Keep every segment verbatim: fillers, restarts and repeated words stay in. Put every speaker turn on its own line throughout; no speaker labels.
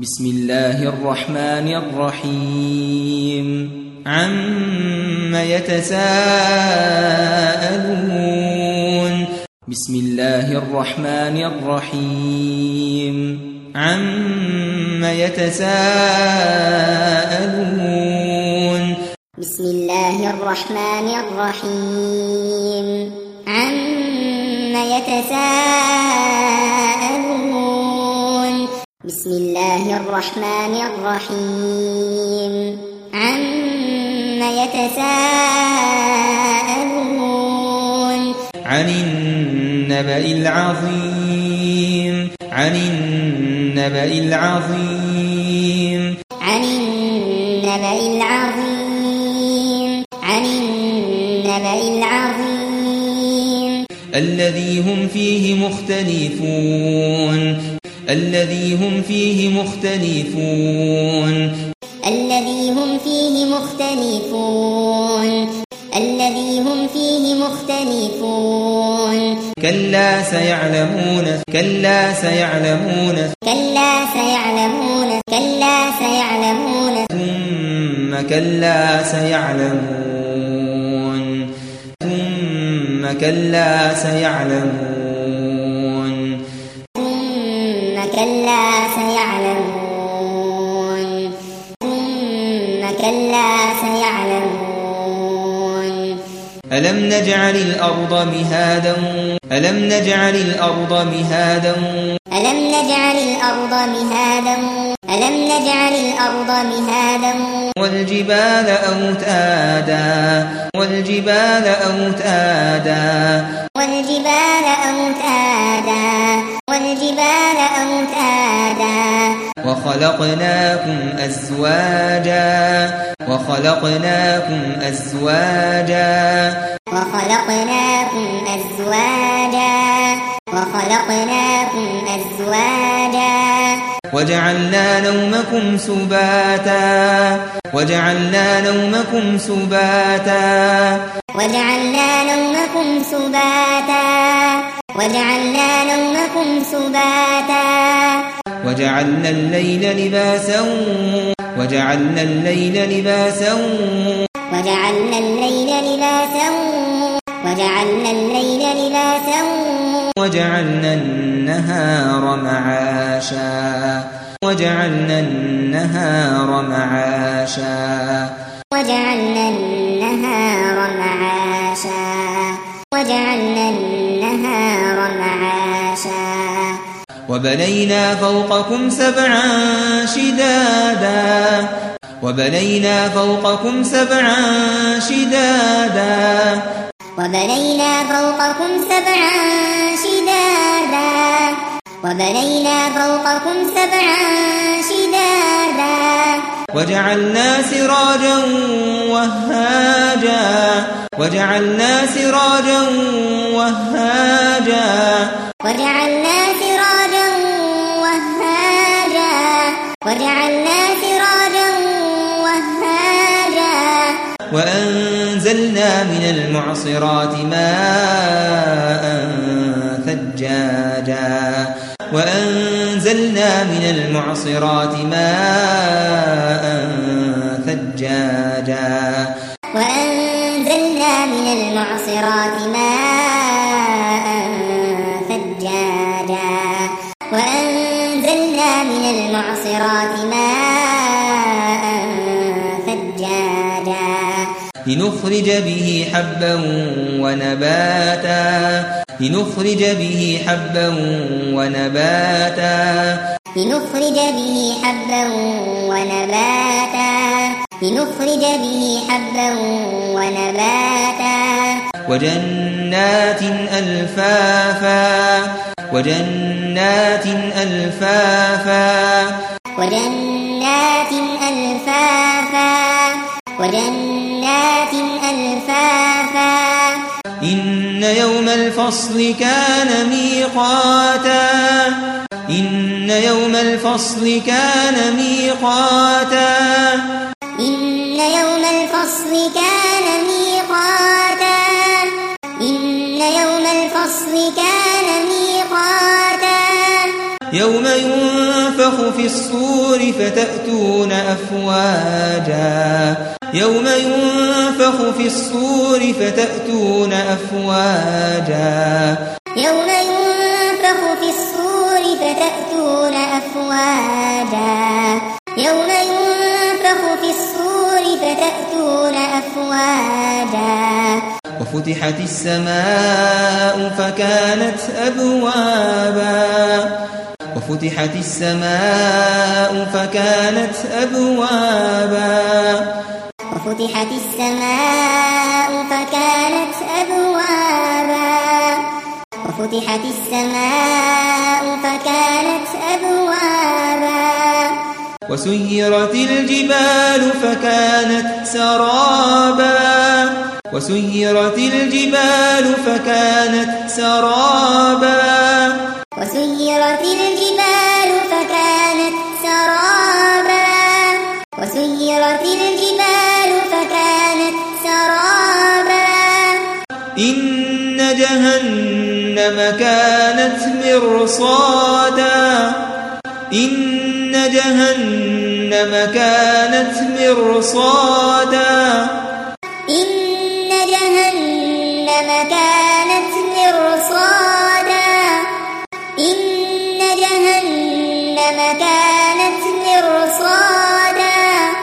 بسم الله الرحمن الرحيم عم يتساءلون بسم الله الرحمن الرحيم عم يتساءلون
بسم الله الرحمن الرحيم عم يتساءلون بسم الله الرحمن الرحيم عم يتساءلون
عن النبأ العظيم عن النبأ العظيم
عن النبأ العظيم عن النبأ العظيم
الذي هم فيه مختلفون الذي هم فيه مختلفون
الذي هم فيه مختلفون الذي هم فيه مختلفون
كلا سيعلمون كلا سيعلمون
كلا سيعلمون كلا سيعلمون
ثم كلا سيعلمون ثم كلا سيعلمون
ثم كلا سيعلمون ثم كلا سيعلمون
ألم نجعل الأرض مهادا ألم نجعل الأرض مهادا
ألم نجعل الأرض مهادا ألم نجعل الأرض مهادا
والجبال أوتادا والجبال أوتادا
والجبال أوتادا والجبال أوتادا
وخلقناكم أزواجا وخلقناكم أزواجا
وخلقناكم أزواجا وخلقناكم أزواجا
وجعلنا نومكم سباتا وجعلنا نومكم سباتا
وجعلنا نومكم سباتا وجعلنا نومكم سباتا
وجعلنا الليل لباسا وجعلنا الليل لباسا
وجعلنا الليل لباسا وجعلنا الليل لباسا
وجعلنا النهار معاشا وجعلنا النهار معاشا
وجعلنا النهار معاشا وجعلنا النهار معاشا
وبنينا فوقكم سبعا شدادا وبنينا فوقكم سبعا شدادا
وبنينا فوقكم سبعا شدادا وبنينا فوقكم سبعا شدادا
وجعلنا سراجا وهاجا وجعلنا سراجا وهاجا
وجعلنا سراجا وهاجا وجعلنا سراجا وهاجا
وأنزلنا من المعصرات ماء ثجاجا وأنزلنا من المعصرات ماء ثجاجا
وأنزلنا من المعصرات ماء ثجاجا وأنزلنا من المعصرات ماء ثجاجا
لنخرج به حبا ونباتا لنخرج به حبا ونباتا
لنخرج به حبا ونباتا لنخرج به حبا ونباتا
وجنات ألفافا وجنات ألفافا
وجنات ألفافا وجنات ألفافا
إن يوم الفصل كان ميقاتا إن يوم الفصل كان ميقاتا
إن يوم الفصل كان ميقاتا إن يوم الفصل كان ميقاتا
يوم ينفخ ينفخ في الصور فتأتون أفواجا يوم ينفخ في الصور فتأتون أفواجا
يوم ينفخ في الصور فتأتون أفواجا يوم ينفخ في الصور فتأتون أفواجا
وفتحت السماء فكانت أبوابا وفتحت السماء فكانت أبوابا
وفتحت السماء فكانت أبوابا وفتحت السماء فكانت أبوابا
وسيرت الجبال فكانت سرابا وسيرت الجبال فكانت سرابا
وسيرت الجبال فكانت سرابا وسيرت الجبال فكانت سرابا
إن جهنم كانت مرصادا إن جهنم كانت مرصادا
إن جهنم كانت مرصادا إن جهنم كانت مرصادا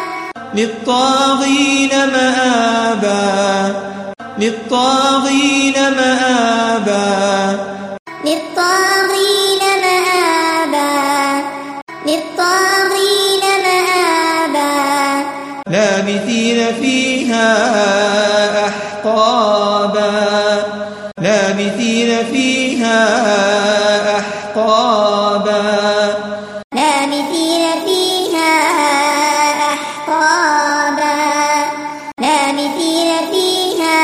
للطاغين مآبا للطاغين مآبا
للطاغين مآبا للطاغين مآبا
لابثين فيها أحقابا لابثين فيها أحقابا
لابثين فيها أحقابا لابثين فيها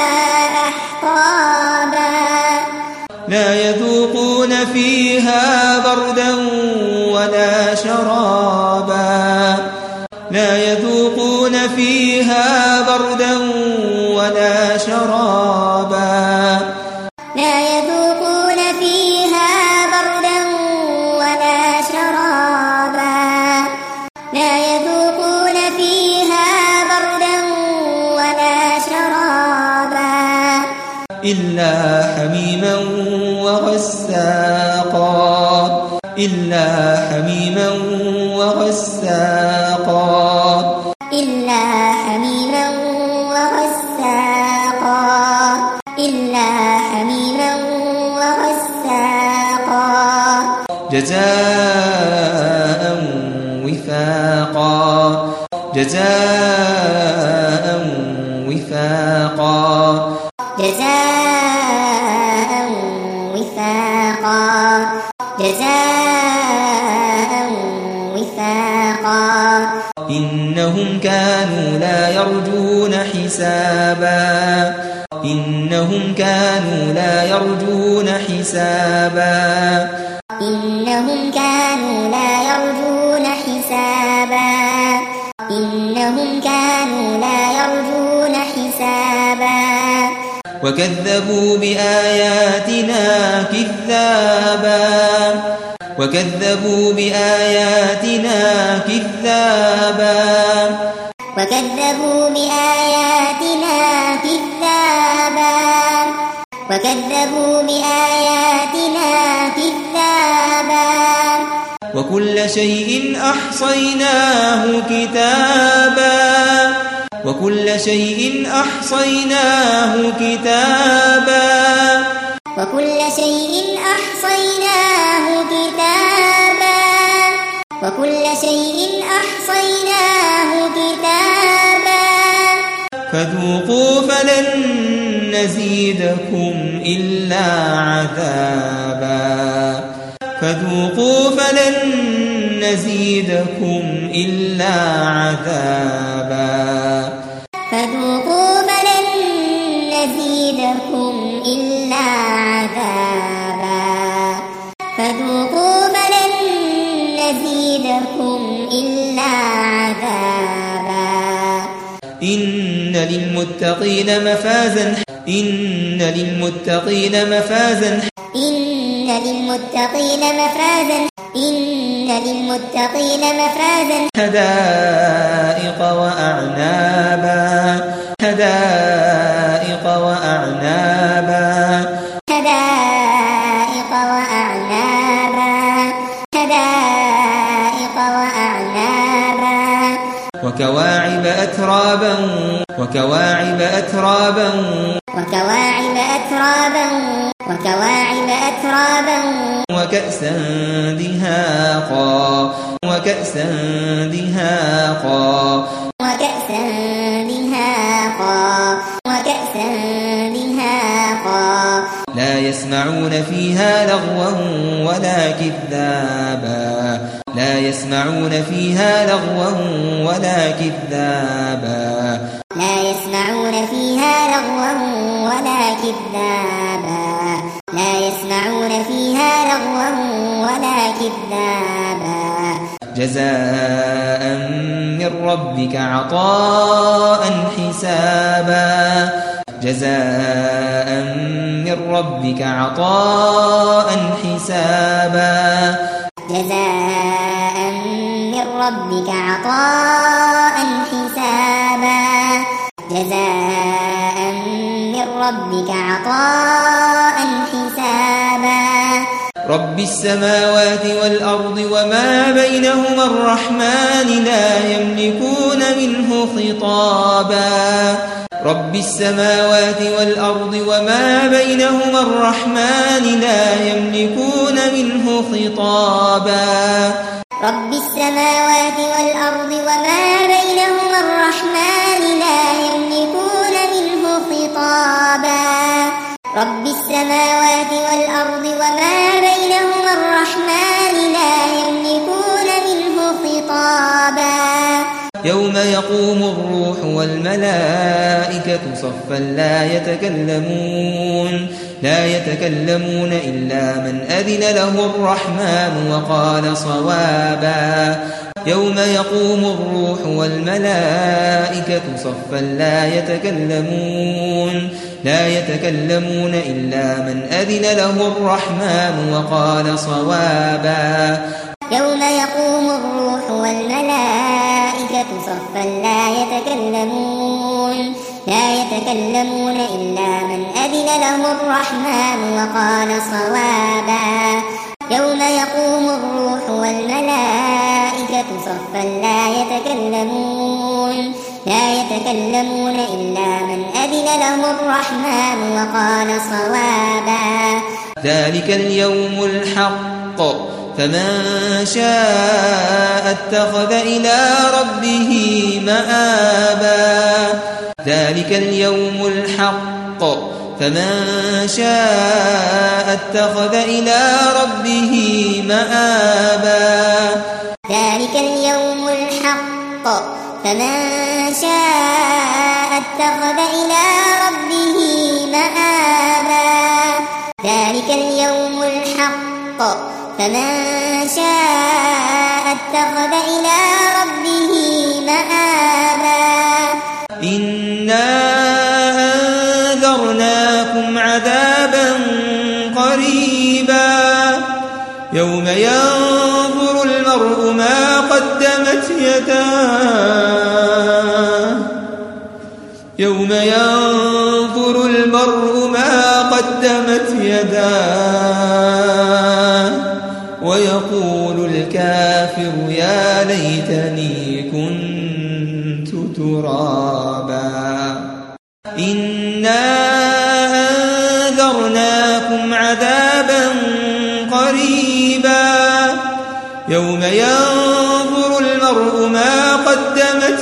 أحقابا
لا يذوقون فيها بردا ولا شرابا لا يذوقون فيها بردا ولا شرابا
لا يذوقون فيها بردا ولا شرابا لا يذوقون فيها بردا ولا شرابا
إلا حميما وغساقا إلا حميما وغساقا
إلا حميما وغساقا إلا حميما وغساقا
جزاء وفاقا جزاء وفاقا
جزاء وفاقا جزاء وفاقا
إنهم كانوا لا يرجون حسابا إنهم كانوا لا يرجون حسابا
إنهم كانوا لا يرجون حسابا إنهم كانوا لا يرجون حسابا
وكذبوا بآياتنا كذابا وكذبوا بآياتنا كذابا
وكذبوا بآياتنا كذابا وكذبوا بآياتنا كذابا
وكل شيء أحصيناه كتابا وكل شيء أحصيناه كتابا
وكل شيء أحصيناه كتابا وكل شيء أحصيناه كتابا
فذوقوا فلن نزيدكم إلا عذابا فذوقوا فلن نزيدكم إلا عذابا
فذوقوا فلن نزيدكم إلا عذابا فذوقوا فلن نزيدكم إلا عذابا
إن للمتقين مفازا إن للمتقين مفازا
إن للمتقين مفازا إن للمتقين مفازا
حدائق وأعنابا حدائق وأعنابا
حدائق وأعنابا حدائق وأعنابا
وكواعب أترابا وكواعب أترابا
وكواعب أترابا وكواعب أترابا
وكأسا دهاقا وكأسا دهاقا
وكأسا دهاقا وكأسا دهاقا
لا يسمعون فيها لغوا ولا كذابا لا يسمعون فيها لغوا ولا كذابا
لا يسمعون فيها لغوا ولا كذابا لا يسمعون فيها لغوا ولا كذابا
جزاء من ربك عطاء حسابا جزاء من ربك عطاء حسابا
جزاء من ربك عطاء حسابا جزاء من ربك عطاء حسابا
رب السماوات والأرض وما بينهما الرحمن لا يملكون منه خطابا رب السماوات والأرض وما بينهما الرحمن لا يملكون منه خطابا
رب السماوات والأرض وما بينهما الرحمن لا يملكون منه خطابا رب السماوات والأرض وما بينهما الرحمن لا يملكون منه خطابا
يوم يقوم الروح والملائكة صفا لا يتكلمون لا يتكلمون إلا من أذن له الرحمن وقال صوابا يوم يقوم الروح والملائكة صفا لا يتكلمون لا يتكلمون إلا من أذن له الرحمن وقال صوابا
يوم يقوم الروح والملائكة صفا لا يتكلمون لا يتكلمون إلا من أذن له الرحمن وقال صوابا يوم يقوم الروح والملائكة صفا لا يتكلمون لا يتكلمون إلا من أذن له الرحمن وقال صوابا
ذلك اليوم الحق فمن شاء اتخذ إلى ربه مآبا ذلك اليوم الحق فمن شاء اتخذ إلى ربه مآبا
ذلك اليوم الحق فمن شاء اتخذ إلى ربه مآبا ذلك اليوم الحق فمن شاء اتخذ إلى ربه مآبا
إنا أنذرناكم عذابا قريبا يوم ينظر المرء ما قدمت يداه يوم ينظر المرء ما قدمت يداه ويقول الكافر يا ليتني كنت ترابا إنا أنذرناكم عذابا قريبا يوم ينظر المرء ما قدمت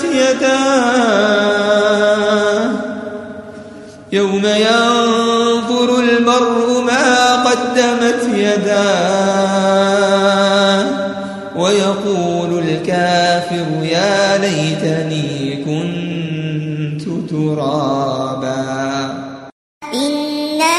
يداه يوم ينظر المرء ما قدمت يداه ويقول الكافر يا ليتني كنت ترابا
إنا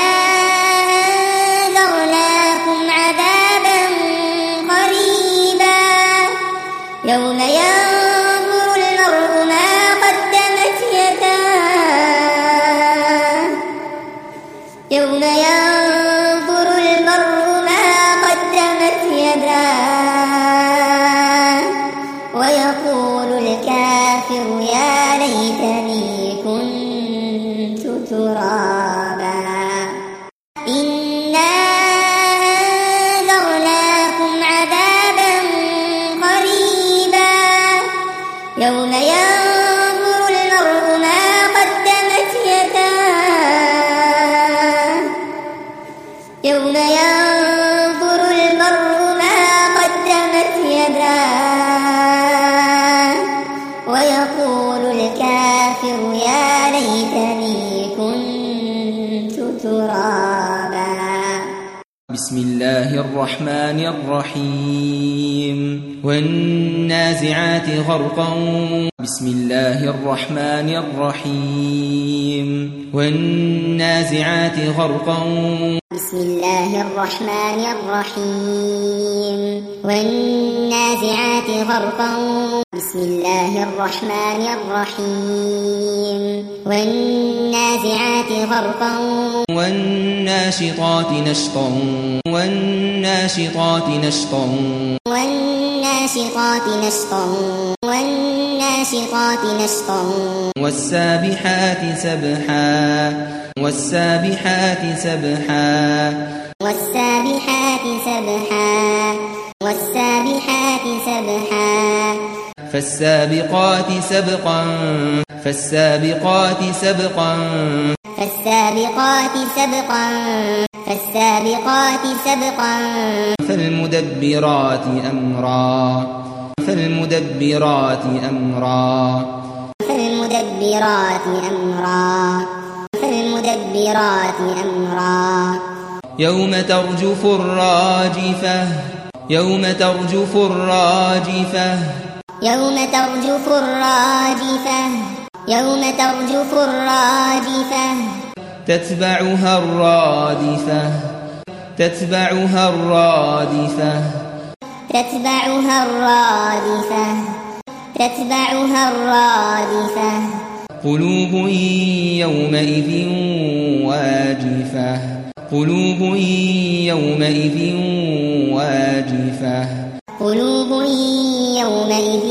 أنذرناكم عذابا قريبا يوم ينظر المرء ما قدمت يداه يوم ينظر المرء ما قدمت يداه ويقول الكافر يا ليتني كنت ترابا إنا أنذرناكم عذابا قريبا يوم ينظر المرء ما قدمت يداه يوم ينظر المرء ما قدمت يداه ويقول الكافر يا ليتني كنت ترابا
بسم الله الرحمن الرحيم والنازعات غرقا بسم الله الرحمن الرحيم والنازعات غرقا
بسم الله الرحمن الرحيم والنازعات غرقا بسم الله الرحمن الرحيم والنازعات غرقا
والناشطات نشطا والناشطات نشطا
والناشطات نشطا والناشطات نشطا
والسابحات سبحا والسابحات سبحا
والسابحات سبحا والسابحات سبحا
فالسابقات سبقا فالسابقات سبقا
فالسابقات سبقا فالسابقات سبقا
فالمدبرات أمرا فالمدبرات أمرا
فالمدبرات أمرا فالمدبرات أمرا
يوم ترجف الراجفة يوم ترجف الراجفة
يوم ترجف الراجفة يوم ترجف الراجفة
تتبعها الرادفة تتبعها الرادفة
تتبعها الرادفة تتبعها الرادفة
قلوب يومئذ واجفة قلوب يومئذ واجفة
قلوب يومئذ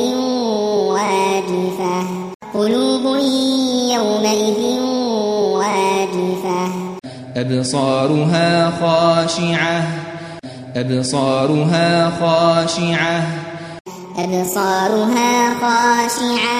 واجفة قلوب يومئذ واجفة
أبصارها خاشعة أبصارها خاشعة
أبصارها خاشعة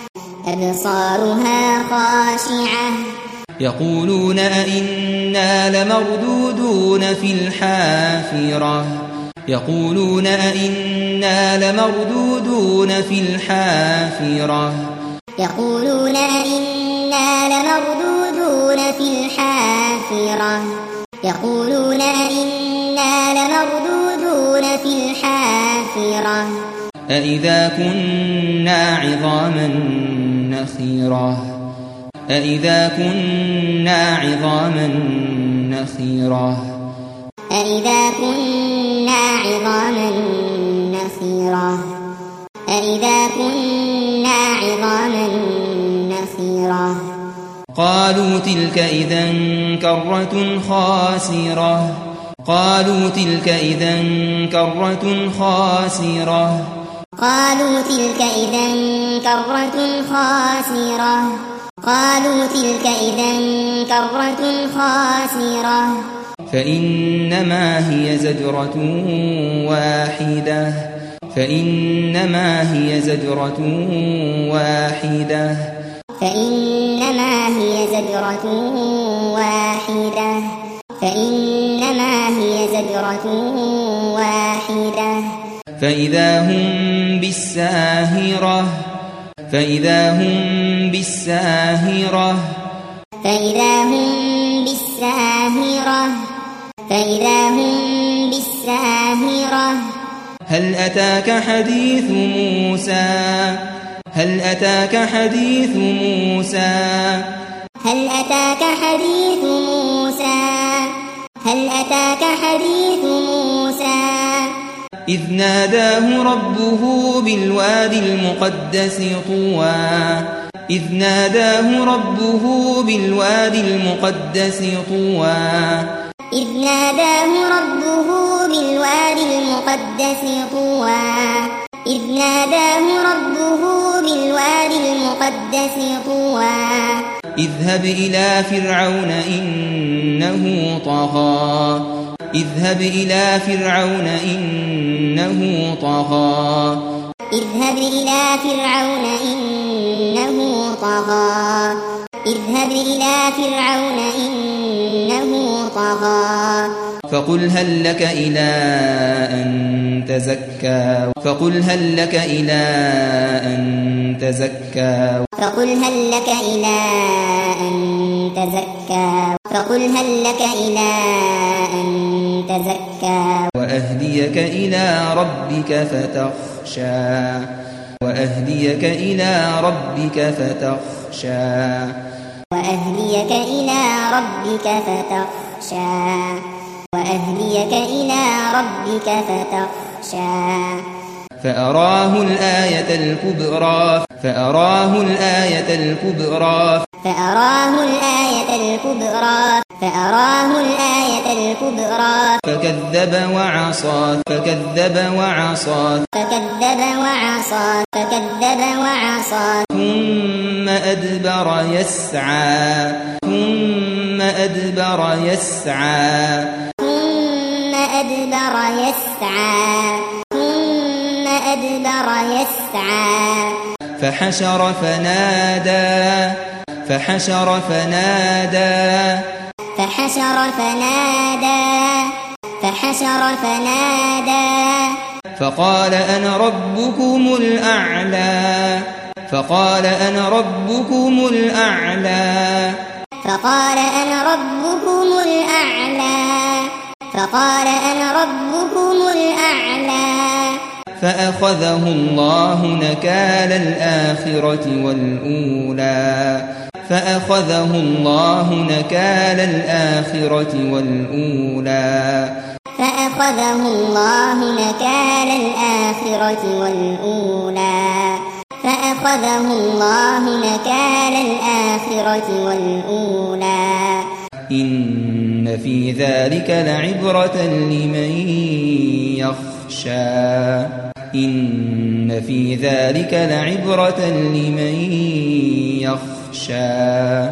أبصارها خاشعة
يقولون أئنا لمردودون في الحافرة يقولون أئنا لمردودون في الحافرة
يقولون أئنا لمردودون في الحافرة يقولون أئنا لمردودون في الحافرة
أإذا كنا عظاما نخرة أإذا كنا عظاما نخرة
أإذا كنا عظاما نخرة أإذا كنا عظاما نخرة
قالوا تلك إذا كرة خاسرة قالوا تلك إذا كرة خاسرة
قالوا تلك إذا كرة خاسرة قالوا تلك إذا كرة خاسرة
فإنما هي زجرة واحدة فإنما هي زجرة واحدة
فإنما هي زجرة واحدة فإنما هي زجرة واحدة
فإذا هم بالساهرة فإذا هم بالساهرة
فإذا هم بالساهرة فإذا هم بالساهرة
هل أتاك حديث موسى هل أتاك حديث موسى
هل أتاك حديث موسى هل أتاك حديث موسى
إذ ناداه ربه بالوادي المقدس طوى إذ ناداه ربه بالوادي المقدس طوى
إذ ناداه ربه بالوادي المقدس طوى إذ ناداه ربه بالوادي المقدس طوى
اذهب إلى فرعون إنه طغى اذهب إلى فرعون إنه طغى
اذهب إلى فرعون إنه طغى اذهب إلى فرعون إنه طغى
فقل هل لك إلى أن تزكى فقل هل لك إلى أن تزكى
فقل هل لك إلى أن تزكى فقل هل لك إلى أن تزكى
وأهديك إلى ربك فتخشى وأهديك إلى ربك فتخشى
وأهديك إلى ربك فتخشى وأهديك إلى ربك فتخشى
فأراه الآية الكبرى فأراه الآية الكبرى
فأراه الآية الكبرى فأراه الآية الكبرى
فكذب وعصى فكذب وعصى
فكذب وعصى فكذب وعصى
ثم أدبر يسعى ثم أدبر يسعى
ثم أدبر يسعى ثم أدبر يسعى
فحشر فنادى فحشر فنادى
فحشر فنادى فحشر فنادى
فقال أنا ربكم الأعلى فقال أنا ربكم الأعلى
فقال أنا ربكم الأعلى فقال أنا ربكم الأعلى
فأخذه الله نكال الآخرة والأولى فأخذه الله نكال الآخرة والأولى
فأخذه الله نكال الآخرة والأولى فأخذه الله نكال الآخرة والأولى
إن في ذلك لعبرة لمن يخشى إن في ذلك لعبرة لمن يخشى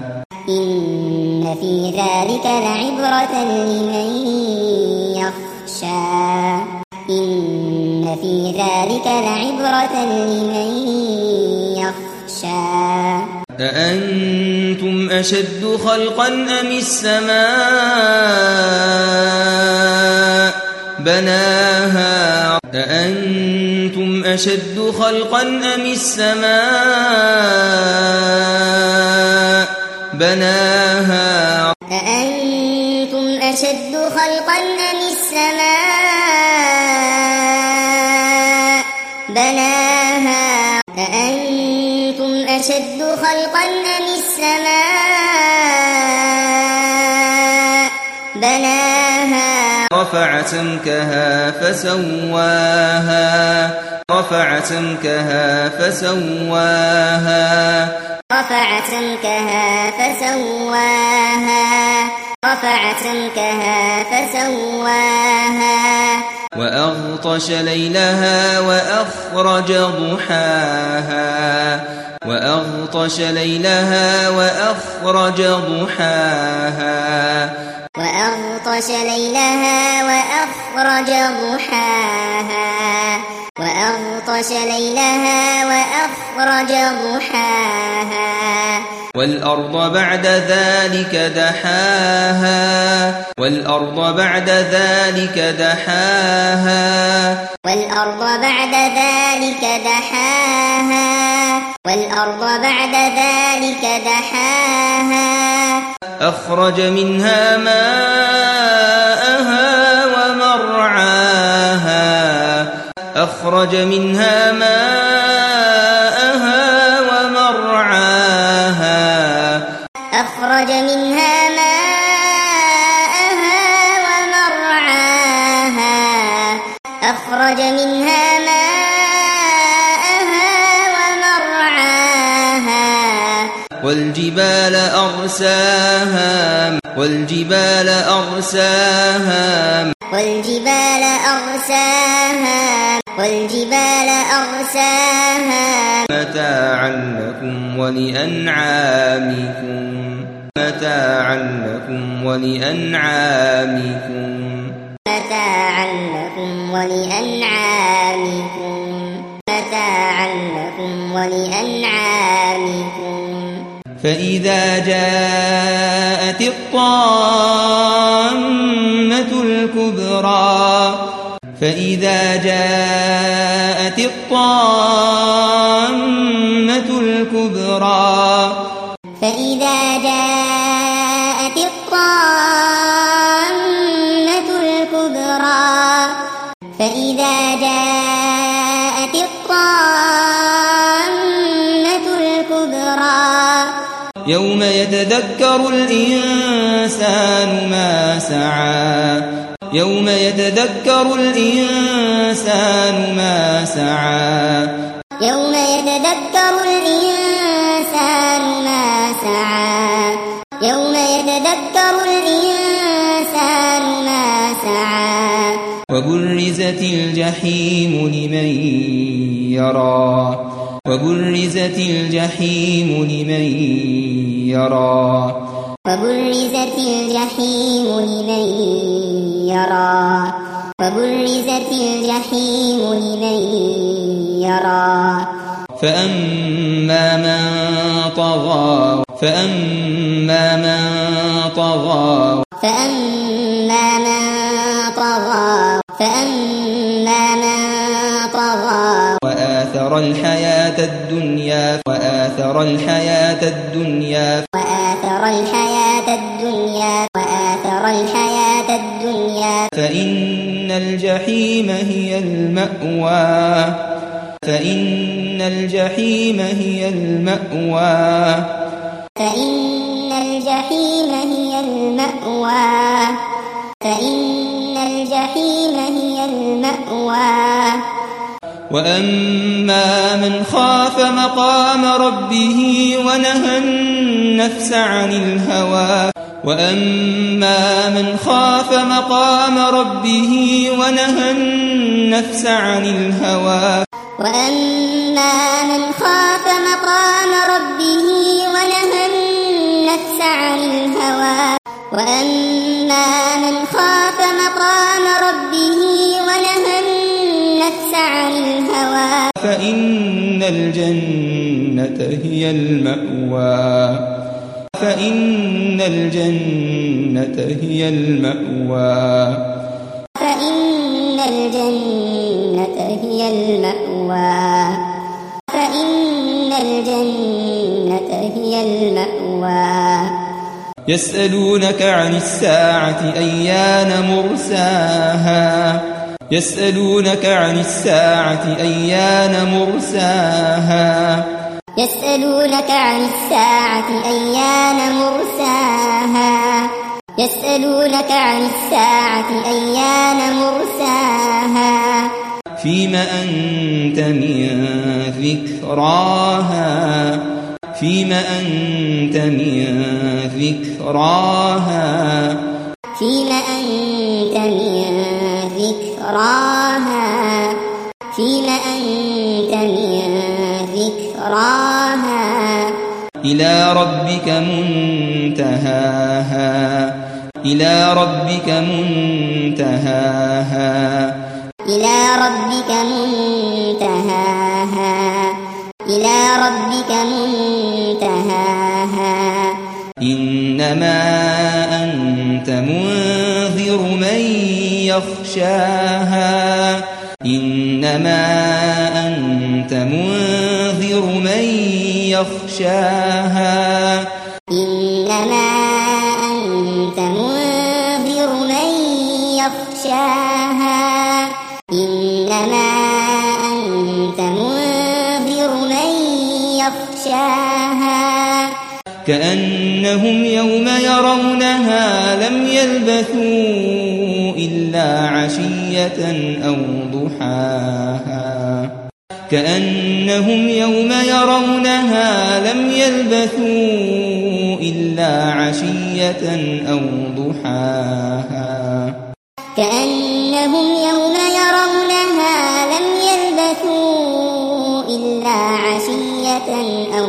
إن في ذلك لعبرة لمن يخشى إن في ذلك لعبرة لمن يخشى
أأنتم أشد خلقا أم السماء بناها أأنتم أشد خلقا أم السماء بناها
أأنتم أشد خلقا أم السماء بناها أأنتم أشد خلقا أم السماء بناها
رفع سمكها فسواها رفع سمكها فسواها
رفع سمكها فسواها رفع سمكها فسواها
وأغطش ليلها وأخرج ضحاها وأغطش ليلها وأخرج ضحاها
وأغطش ليلها وأخرج ضحاها وأغطش ليلها وأخرج ضحاها
والأرض بعد ذلك دحاها والأرض بعد ذلك دحاها
والأرض بعد ذلك دحاها والأرض بعد ذلك دحاها
أخرج منها ماءها ومرعاها أخرج منها ماءها ومرعاها
أخرج منها ماءها ومرعاها أخرج منها ماءها ومرعاها
والجبال أرساها والجبال أرساها
والجبال أرساها والجبال أرساها
متاعا لكم ولأنعامكم متاعا لكم ولأنعامكم
متاعا لكم ولأنعامكم متاعا لكم ولأنعامكم
فإذا جاءت الطامة الكبرى فإذا جاءت الطامة الكبرى
فإذا جاءت الطامة الكبرى فإذا جاءت الطامة الكبرى
يوم يتذكر الإنسان ما سعى يوم يتذكر الإنسان ما سعى
يوم يتذكر الإنسان ما سعى يوم يتذكر الإنسان ما سعى
وبرزت الجحيم لمن يرى وبرزت الجحيم لمن يرى
وبرزت الجحيم لمن يرى وبرزت الجحيم لمن يرى
فأما من طغى فأما من طغى
فأما من طغى فأما من طغى
وآثر الحياة الدنيا وآثر الحياة الدنيا
وآثر الحياة الدنيا وآثر الحياة الدنيا
فإن الجحيم هي المأوى فإن الجحيم هي المأوى
فإن الجحيم هي المأوى فإن الجحيم هي المأوى
وأما من خاف مقام ربه ونهى النفس عن الهوى وأما من خاف مقام ربه ونهى النفس عن الهوى
وأما من خاف مقام ربه ونهى النفس عن الهوى وأما من خاف مقام ربه ونهى النفس عن الهوى
فإن الجنة هي المأوى فإن الجنة هي المأوى
فإن الجنة هي المأوى فإن الجنة هي المأوى
يسألونك عن الساعة أيان مرساها يسألونك عن الساعة أيان مرساها
يسألونك عن الساعة أيان مرساها يسألونك عن الساعة أيان مرساها
فيما أنت من ذكراها فيما أنت من ذكراها
فيما أنت من ذكراها فيما أنت من ذكراها
إلى ربك منتهاها إلى ربك منتهاها
إلى ربك منتهاها إلى ربك منتهاها
إنما أنت منذر من يخشاها إنما أنت منذر من يخشاها
إنما أنت منذر من يخشاها إنما أنت منذر من يخشاها
كأنهم يوم يرونها لم يلبثوا إلا عشية أو ضحاها كأنهم يوم يرونها لم يلبثوا إلا عشية أو ضحاها
كأنهم يوم يرونها لم يلبثوا إلا عشية عشية أو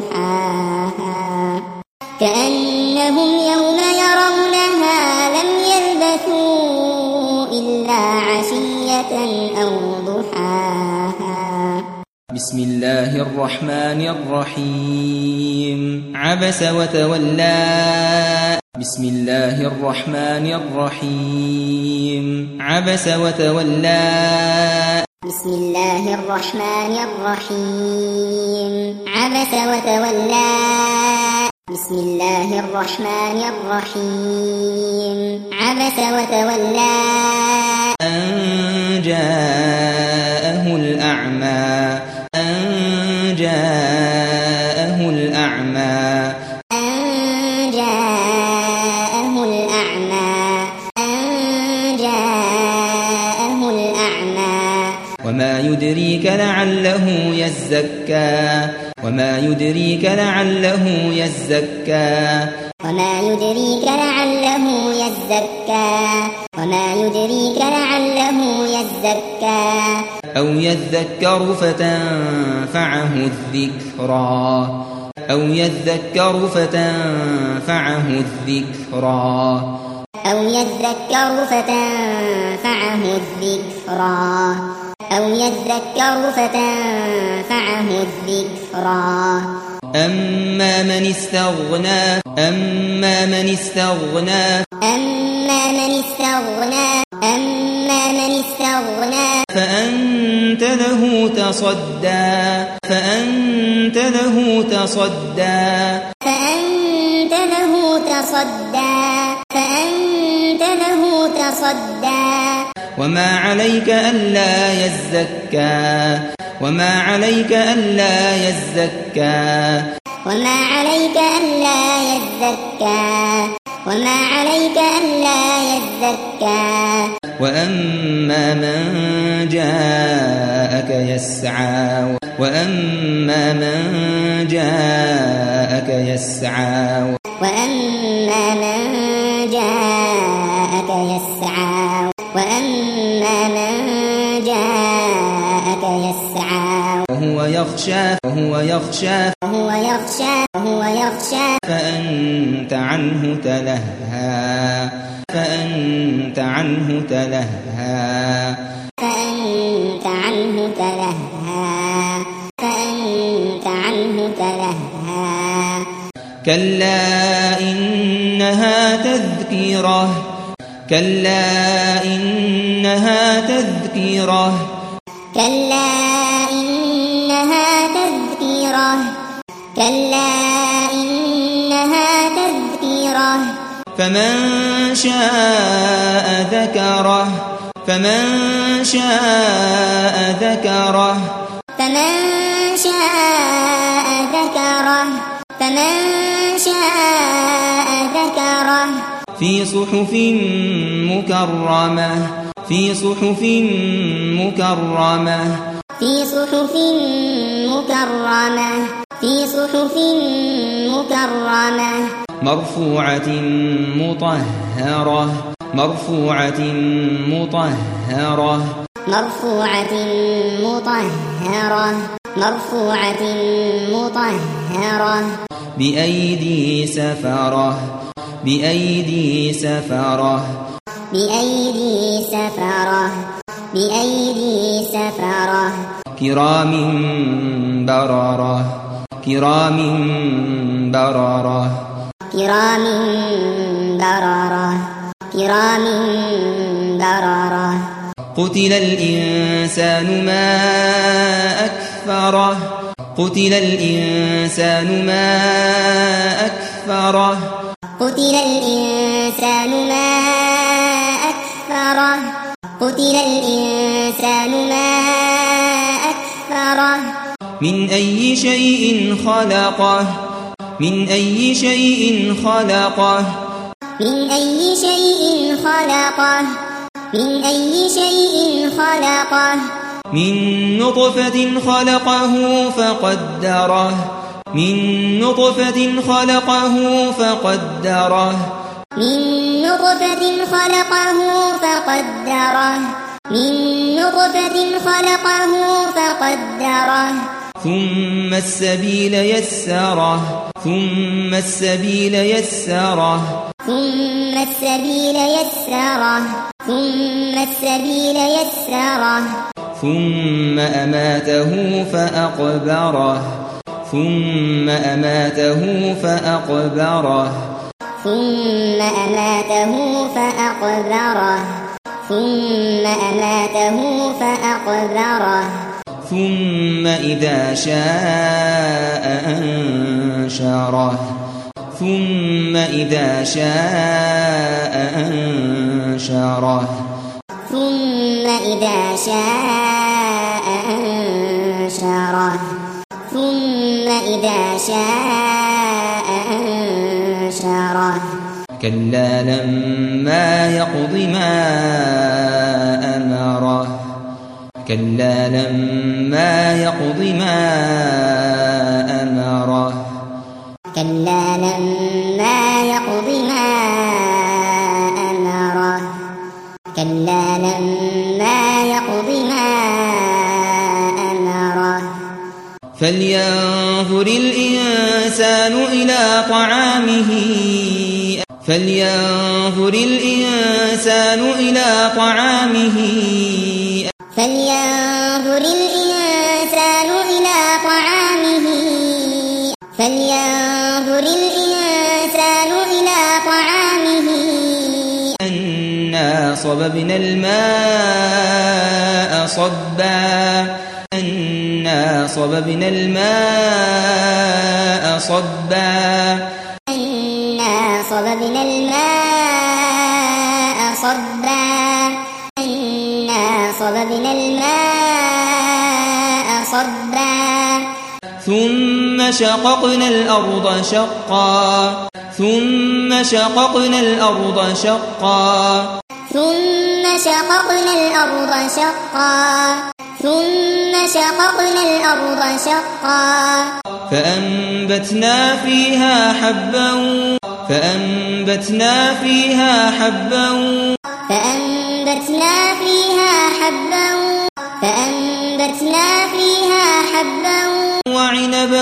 ضحاها كأنهم يوم يرونها لم يلبثوا إلا عشية أو ضحاها.
بسم الله الرحمن الرحيم. عبس وتولى. بسم الله الرحمن الرحيم. عبس وتولى.
بسم الله الرحمن الرحيم. عبس وتولى. بسم الله الرحمن الرحيم. عبس وتولى.
أن جاءه الأعمى. أن جاءه الأعمى.
أن جاءه الأعمى. أن جاءه الأعمى.
وما يدريك لعله يزكى. وما يدريك لعله يزكى.
وما يدريك لعله يزكى. وما يدريك لعله يزكى.
أو يذكر فتنفعه الذكرى. أو يذكر فتنفعه الذكرى.
أو يذكر فتنفعه الذكرى. أو يذكر فتنفعه الذكرى.
أما من استغنى. أما من استغنى.
أما من استغنى. أما من استغنى.
فأنت له تصدى. فأنت له تصدى.
فأنت له تصدى. فأنت له تصدى.
وما عليك ألا يزكى. وما عليك ألا يزكى.
وما عليك ألا يزكى. وما عليك ألا يزكى.
وأما من جاءك يسعى. وأما من جاءك يسعى.
وأما من جاءك يسعى. وأما من جاءك يسعى.
وهو يخشى. وهو يخشى.
وهو يخشى. وهو يخشى.
فأنت عنه تلهى. فأنت عنه تلهى.
فأنت عنه تلهى. فأنت عنه تلهى.
كلا إنها تذكرة. كلا إنها تذكرة.
كلا إنها تذكرة. كلا إنها تذكرة.
فمن شاء ذكره. فمن شاء ذكره.
فمن شاء ذكره. فمن شاء ذكره.
في صحف مكرمة. في صحف مكرمة.
في صحف مكرمة. في صحف مكرمة.
مرفوعة مطهرة. مرفوعة مطهرة.
مرفوعة مطهرة. مرفوعة مطهرة.
بأيدي سفرة. بأيدي سفرة.
بأيدي سفرة. بأيدي سفرة.
كرام بررة. كرام بررة.
كرام بررة. كرام بررة.
قتل الإنسان ما أكفره. قتل الإنسان ما أكفره.
قتل الإنسان ما أكفره. قتل الإنسان ما أكفره.
من أي شيء خلقه. من أي شيء خلقه.
من أي شيء خلقه. من أي شيء خلقه.
من نطفة خلقه فقدره. من نطفة خلقه فقدره.
من نطفة خلقه فقدره. من نطفة خلقه فقدره.
ثم السبيل يسره ثم السبيل يسره
ثم السبيل يسره ثم السبيل يسره
ثم أماته فأقبره ثم أماته فأقبره
ثم أماته فأقبره ثم أماته فأقبره
ثم إذا شاء أنشره ثم إذا شاء أنشره
ثم إذا شاء أنشره ثم إذا شاء أنشره
كلا لما يقض ما أمره كلا لما يقض ما أمره
كلا لما يقض ما أمره كلا لما يقض ما أمره
فلينظر الإنسان إلى طعامه فلينظر الإنسان إلى طعامه
فلينظر الإنسان إلى طعامه فلينظر الإنسان إلى طعامه
أنا صببنا الماء صبا أنا صببنا الماء صبا
أنا صببنا الماء صبا أنا صببنا الماء صبا
ثم شققنا الأرض شقا ثم شققنا الأرض شقا
ثم شققنا الأرض شقا ثم شققنا الأرض شقا
فأنبتنا فيها حبا فأنبتنا فيها حبا
فأنبتنا فيها حبا فأنبتنا فيها حبا
وعنبا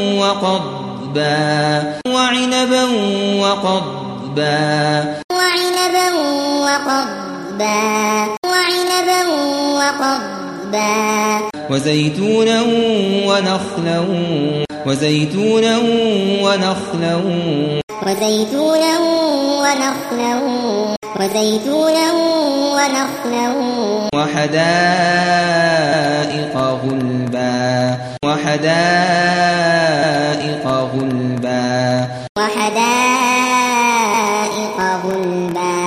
وقضبا وعنبا وقضبا
وعنبا وقضبا وعنبا وقضبا
وزيتونا ونخلا وزيتونا ونخلا
وزيتونا ونخلا وزيتونا ونخلا
وحدائق غلبا وحدائق غلبا
وحدائق غلبا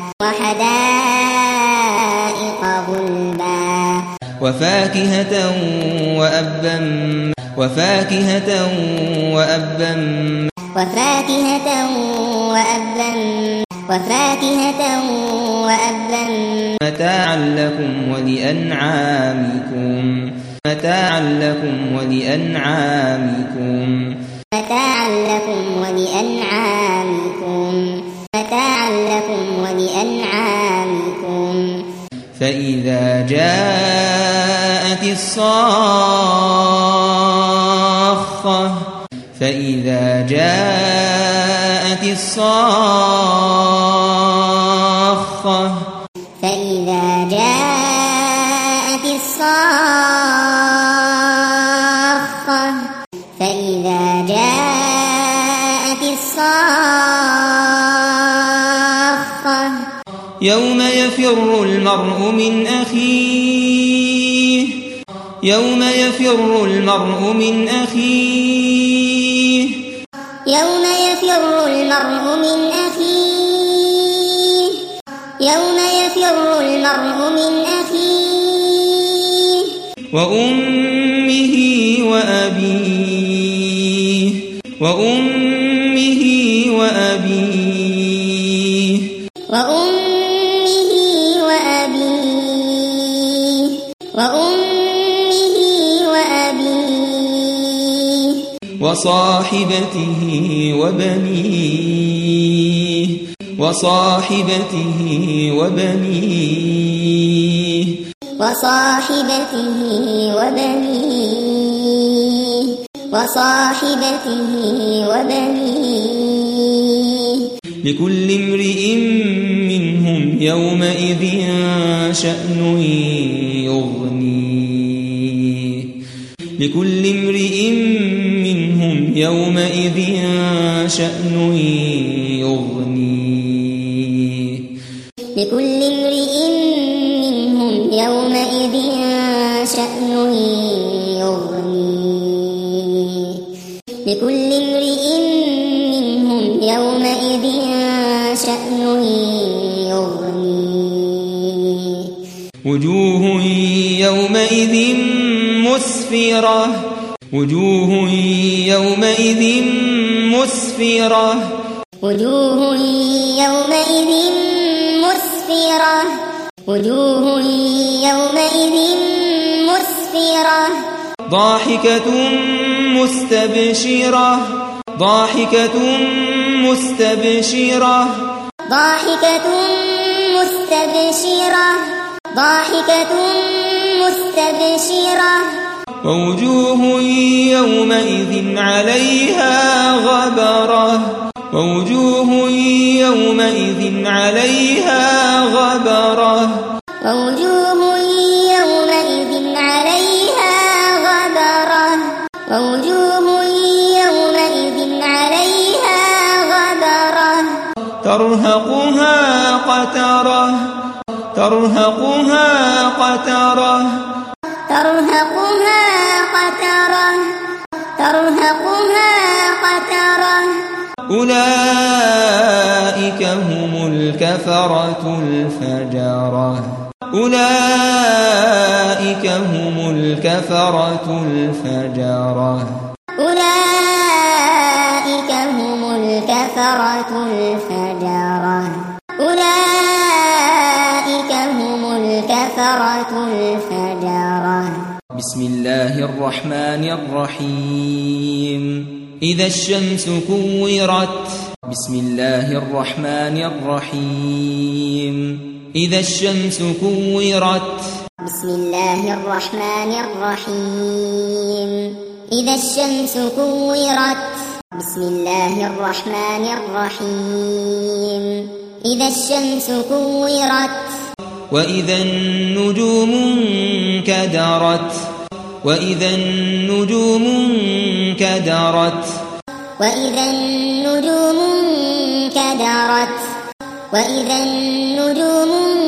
وحدائق غلبا
وفاكهة وأبا وفاكهة وأبا
وفاكهة وأبا وفاكهة وأبا
متاعا لكم ولأنعامكم متاعا لكم ولأنعامكم
متاعا لكم ولأنعامكم متاعا لكم ولأنعامكم
فإذا جاءت الصاخة فإذا جاءت الصاخة
فإذا جاءت الصاخة فإذا جاءت الصاخة
يوم يفر المرء من أخيه يوم يفر المرء من أخيه
يوم يفر المرء من أخيه يوم يفر المرء من أخيه
وأمه وأبيه وأمه وأبيه
وأمه وأبيه وأمه وأبيه
وصاحبته وبنيه وصاحبته وبنيه
وصاحبته وبنيه وصاحبته وبنيه
لكل امرئ منهم يومئذ شأن يغنيه لكل امرئ منهم يومئذ شأن يغنيه
لكل امرئ منهم يومئذ شأن يغنيه لكل امرئ منهم يومئذ شأن يغنيه
وجوه يومئذ مسفرة وجوه يومئذ مسفرة
وجوه يومئذ مسفرة وجوه يومئذ مسفرة
ضاحكة مستبشرة ضاحكة مستبشرة
ضاحكة مستبشرة ضاحكة مستبشرة
ووجوه يومئذ عليها غبرة ووجوه يومئذ عليها غبرة
ووجوه يومئذ عليها غبرة ووجوه يومئذ عليها غبرة
ترهقها قترة ترهقها قترة
ترهقها قترة ترهقها قترة
أولئك هم الكفرة الفجرة أولئك هم الكفرة الفجرة
أولئك هم الكفرة الفجرة أولئك هم الكفرة الفجرة
بسم الله الرحمن الرحيم إذا الشمس كورت بسم الله الرحمن الرحيم إذا الشمس كورت
بسم الله الرحمن الرحيم إذا الشمس كورت بسم الله الرحمن الرحيم إذا الشمس كورت
وإذا النجوم انكدرت وإذا النجوم انكدرت
وإذا النجوم انكدرت وإذا النجوم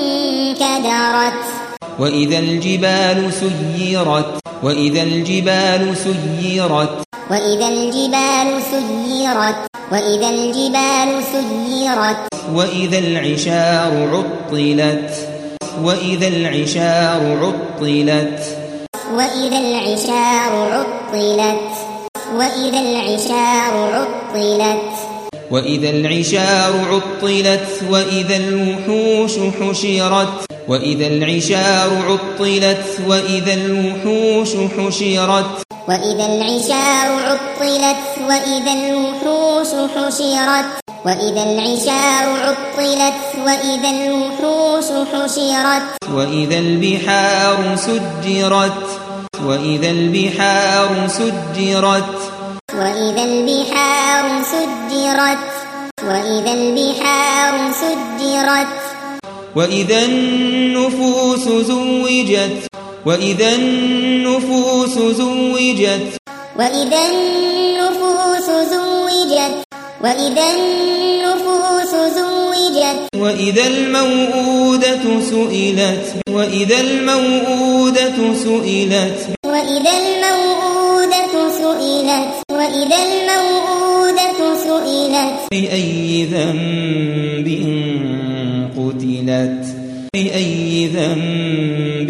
انكدرت
وإذا الجبال سيرت وإذا الجبال سيرت
وإذا الجبال سيرت وإذا الجبال سيرت
وإذا العشار عطلت وإذا العشار عطلت
وإذا العشار عطلت وإذا العشار عطلت
وإذا العشار عطلت وإذا الوحوش حشرت وإذا العشار عطلت وإذا الوحوش حشرت
وإذا العشار عطلت وإذا الوحوش حشرت وإذا العشار عطلت وإذا الوحوش حشرت
وإذا البحار سجرت وإذا البحار سجرت
وإذا البحار سجرت وإذا البحار سجرت
وإذا النفوس زوجت وإذا النفوس زوجت
وإذا النفوس زوجت وإذا النفوس زوجت
وإذا الموءودة سئلت وإذا الموءودة سئلت
وإذا الموءودة سئلت وإذا الموءودة سئلت
بأي ذنب قتلت بأي ذنب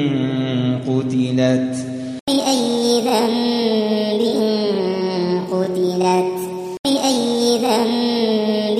قتلت
بأي ذنب قتلت بأي ذنب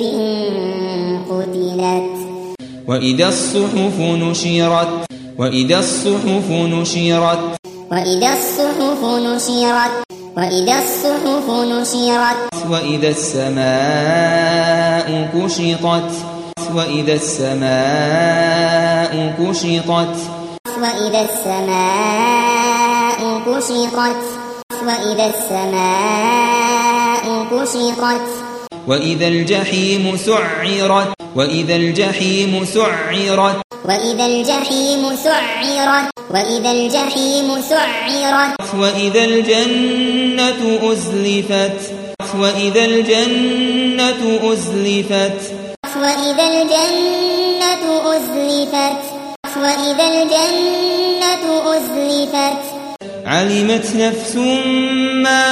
قتلت
وإذا الصحف نشرت وإذا الصحف نشرت
وإذا الصحف نشرت وإذا الصحف نشرت
وإذا السماء كشطت وإذا السماء كشطت
وإذا السماء كشطت وإذا السماء كشطت
وإذا الجحيم سعرت وإذا الجحيم سعرت
وإذا الجحيم سعرت وإذا الجحيم سعرت
وإذا الجنة أزلفت وإذا الجنة أزلفت
وإذا الجنة أزلفت وإذا الجنة أزلفت
علمت نفس ما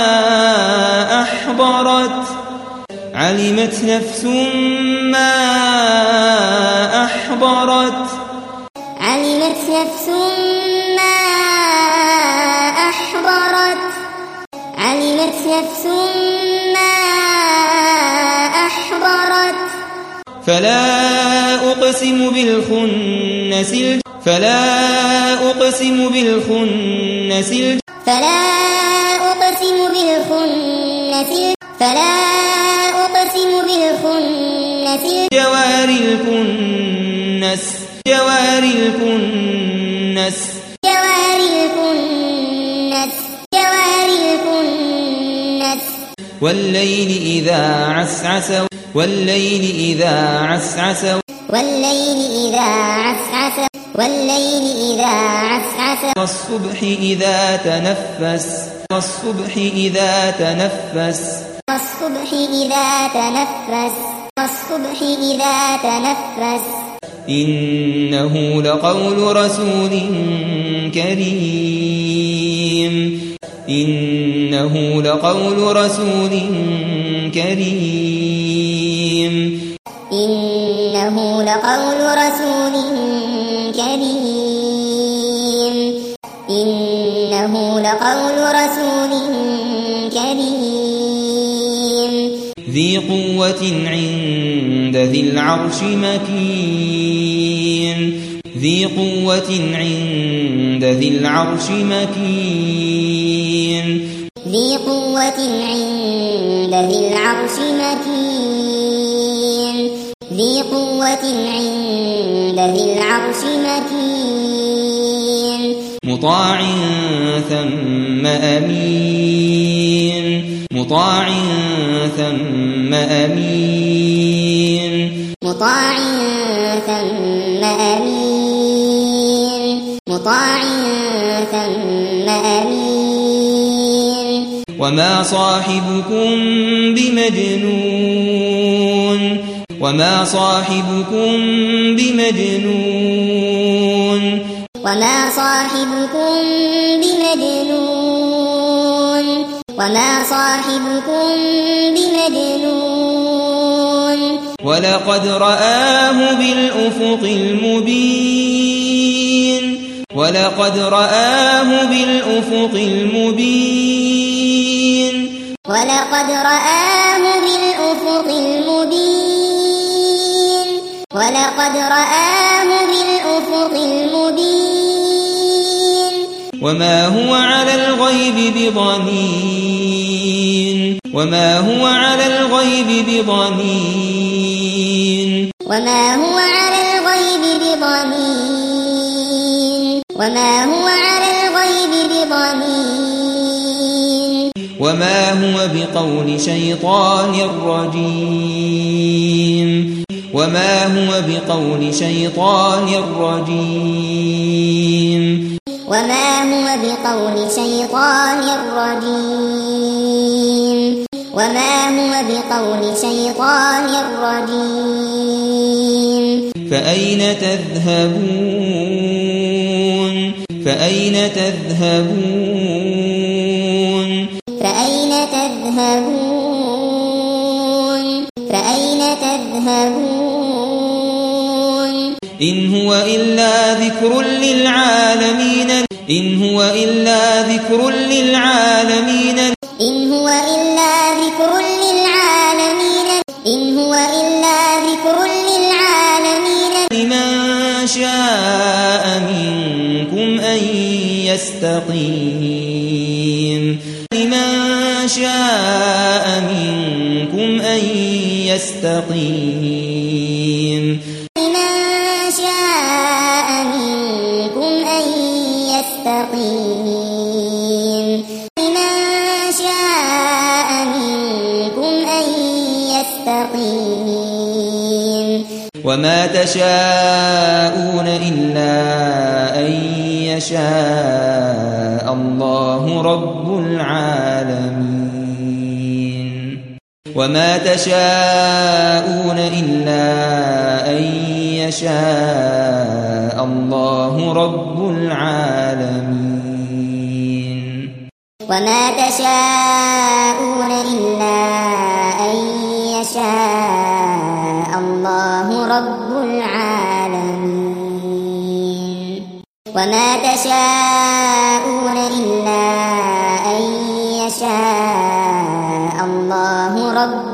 أحضرت علمت نفس ما أحضرت
علمت نفس ما أحضرت علمت نفس ما أحضرت
فلا أقسم بالخنس فلا أقسم بالخنس
فلا أقسم بالخنس فلا أقسم بالخنس
جوار الكنس جوار الكنس
جوار الكنس جوار الكنس
والليل إذا عسعس والليل إذا عسعس
والليل إذا عسعس والليل إذا عسعس
والصبح إذا تنفس والصبح إذا تنفس
والصبح إذا تنفس والصبح إذا تنفس
إنه لقول رسول كريم إنه لقول رسول كريم
إنه لقول رسول كريم إنه لقول رسول كريم
ذي قوة عند ذي العرش مكين ذي قوة عند ذي العرش مكين
ذي قوة عند ذي العرش مكين ذي قوة عند ذي العرش مكين
مطاع ثم أمين مطاع ثم أمين
مطاع ثم أمين مطاع ثم أمين
وما صاحبكم بمجنون وما صاحبكم بمجنون
وما صاحبكم بمجنون وما صاحبكم بمجنون
ولقد رآه بالأفق المبين ولقد رآه بالأفق المبين
ولقد رآه بالأفق المبين ولقد رآه بالأفق المبين
وما هو على الغيب بضنين وما هو على الغيب بضنين
وما هو على الغيب بضنين وما هو على الغيب بضنين
وما هو بقول شيطان رجيم وما هو بقول شيطان رجيم
وما هو بقول شيطان رجيم وما هو بقول شيطان رجيم
فأين تذهبون فأين تذهبون
فأين تذهبون فأين تذهبون
إن هو إلا ذكر للعالمين إن هو إلا ذكر للعالمين
إن هو إلا ذكر للعالمين إن هو إلا ذكر للعالمين
لمن شاء منكم أن يستقيم لمن شاء منكم أن يستقيم
لمن شاء منكم أن يستقيم لمن
وما تشاءون إلا أن يشاء الله رب العالمين وما تشاءون إلا أن يشاء الله رب العالمين
وما تشاءون إلا أن يشاء الله رب العالمين وما تشاءون إلا أن يشاء الله رب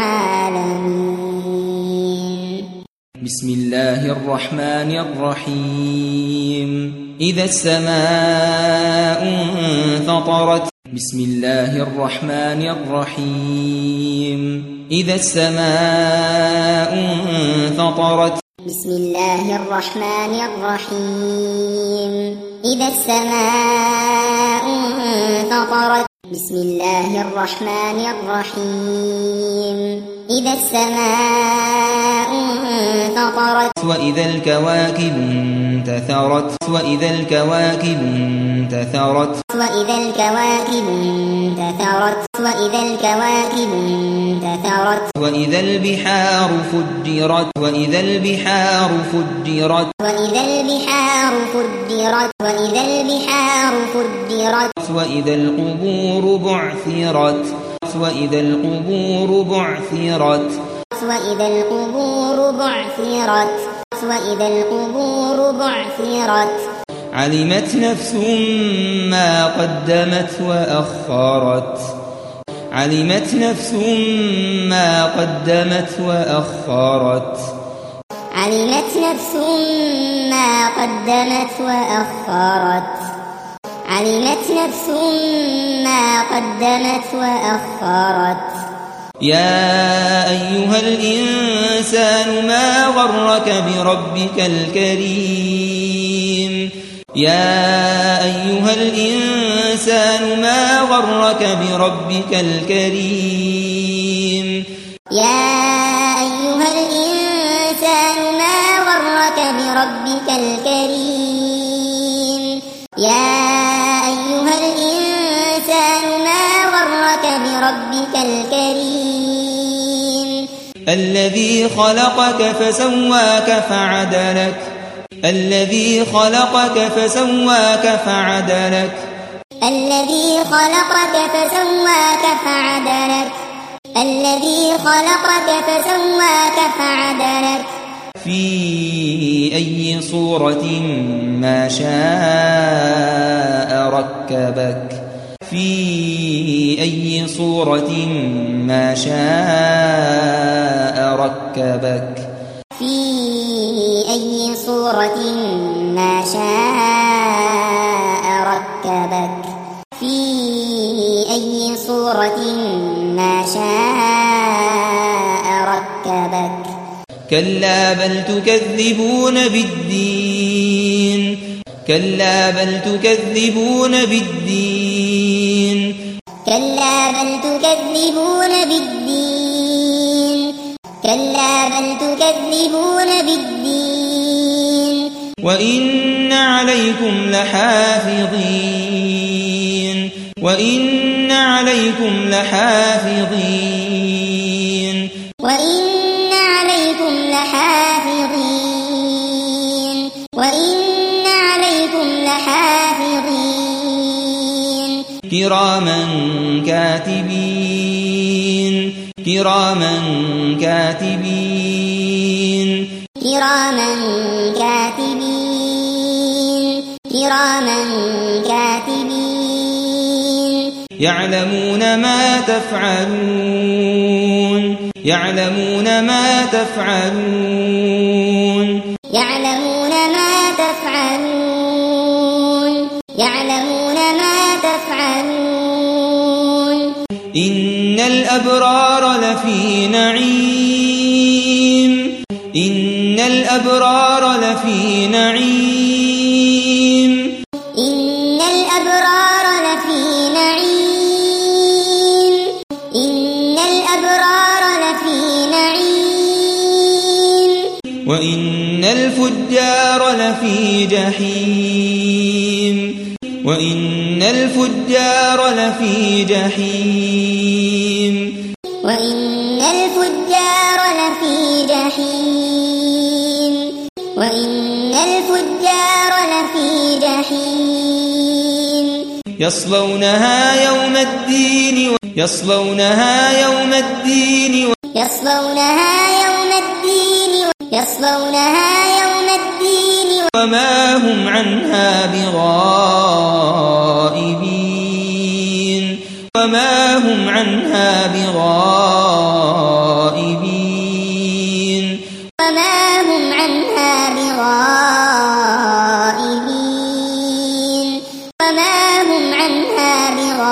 العالمين
بسم الله الرحمن الرحيم إذا السماء انفطرت بسم الله الرحمن الرحيم إذا السماء انفطرت
بسم الله الرحمن الرحيم إذا السماء انفطرت بسم الله الرحمن الرحيم إذا السماء انفطرت
وإذا الكواكب انتثرت وإذا الكواكب انتثرت
وإذا الكواكب انتثرت وإذا الكواكب انتثرت
وإذا البحار فجرت وإذا البحار فجرت
وإذا البحار فجرت وإذا البحار فجرت
وإذا القبور بعثرت وإذا القبور بعثرت
وإذا القبور بعثرت وإذا القبور بعثرت
علمت نفس ما قدمت وأخرت علمت نفس ما قدمت وأخرت
علمت نفس ما قدمت وأخرت علمت نفس ما قدمت وأخرت
يا أيها الإنسان ما غرك بربك الكريم يا أيها الإنسان ما غرك بربك الكريم
يا أيها الإنسان ما غرك بربك الكريم يا أيها الإنسان ما غرك بربك الكريم
الذي خلقك فسواك فعدلك الذي خلقك فسواك فعدلك
الذي خلقك فسواك فعدلك الذي خلقك فسواك فعدلك
في أي صورة ما شاء ركبك في أي صورة ما شاء ركبك
في أي صورة ما شاء ركبك في أي صورة ما شاء ركبك
كلا بل تكذبون بالدين كلا بل تكذبون بالدين
كلا بل تكذبون بالدين كلا بل تكذبون بالدين
وإن عليكم لحافظين وإن عليكم لحافظين
وإن عليكم لحافظين وإن عليكم لحافظين
كراما كاتبين كراما كاتبين
كراما كاتبين كراما كاتبين
يعلمون ما تفعلون يعلمون ما تفعلون
يعلمون ما تفعلون يعلمون ما تفعلون
إن الأبرار لفي نعيم إن الأبرار لفي نعيم
إن الأبرار لفي نعيم إن الأبرار لفي نعيم
الفجار لفي جحيم وإن الفجار لفي جحيم
وإن الفجار لفي جحيم وإن الفجار لفي جحيم
يصلونها يوم الدين يصلونها يوم الدين
يصلونها يوم الدين يصلونها يوم الدين
وما هم عنها بغائبين وما هم عنها بغائبين
وما هم عنها بغائبين وما هم عنها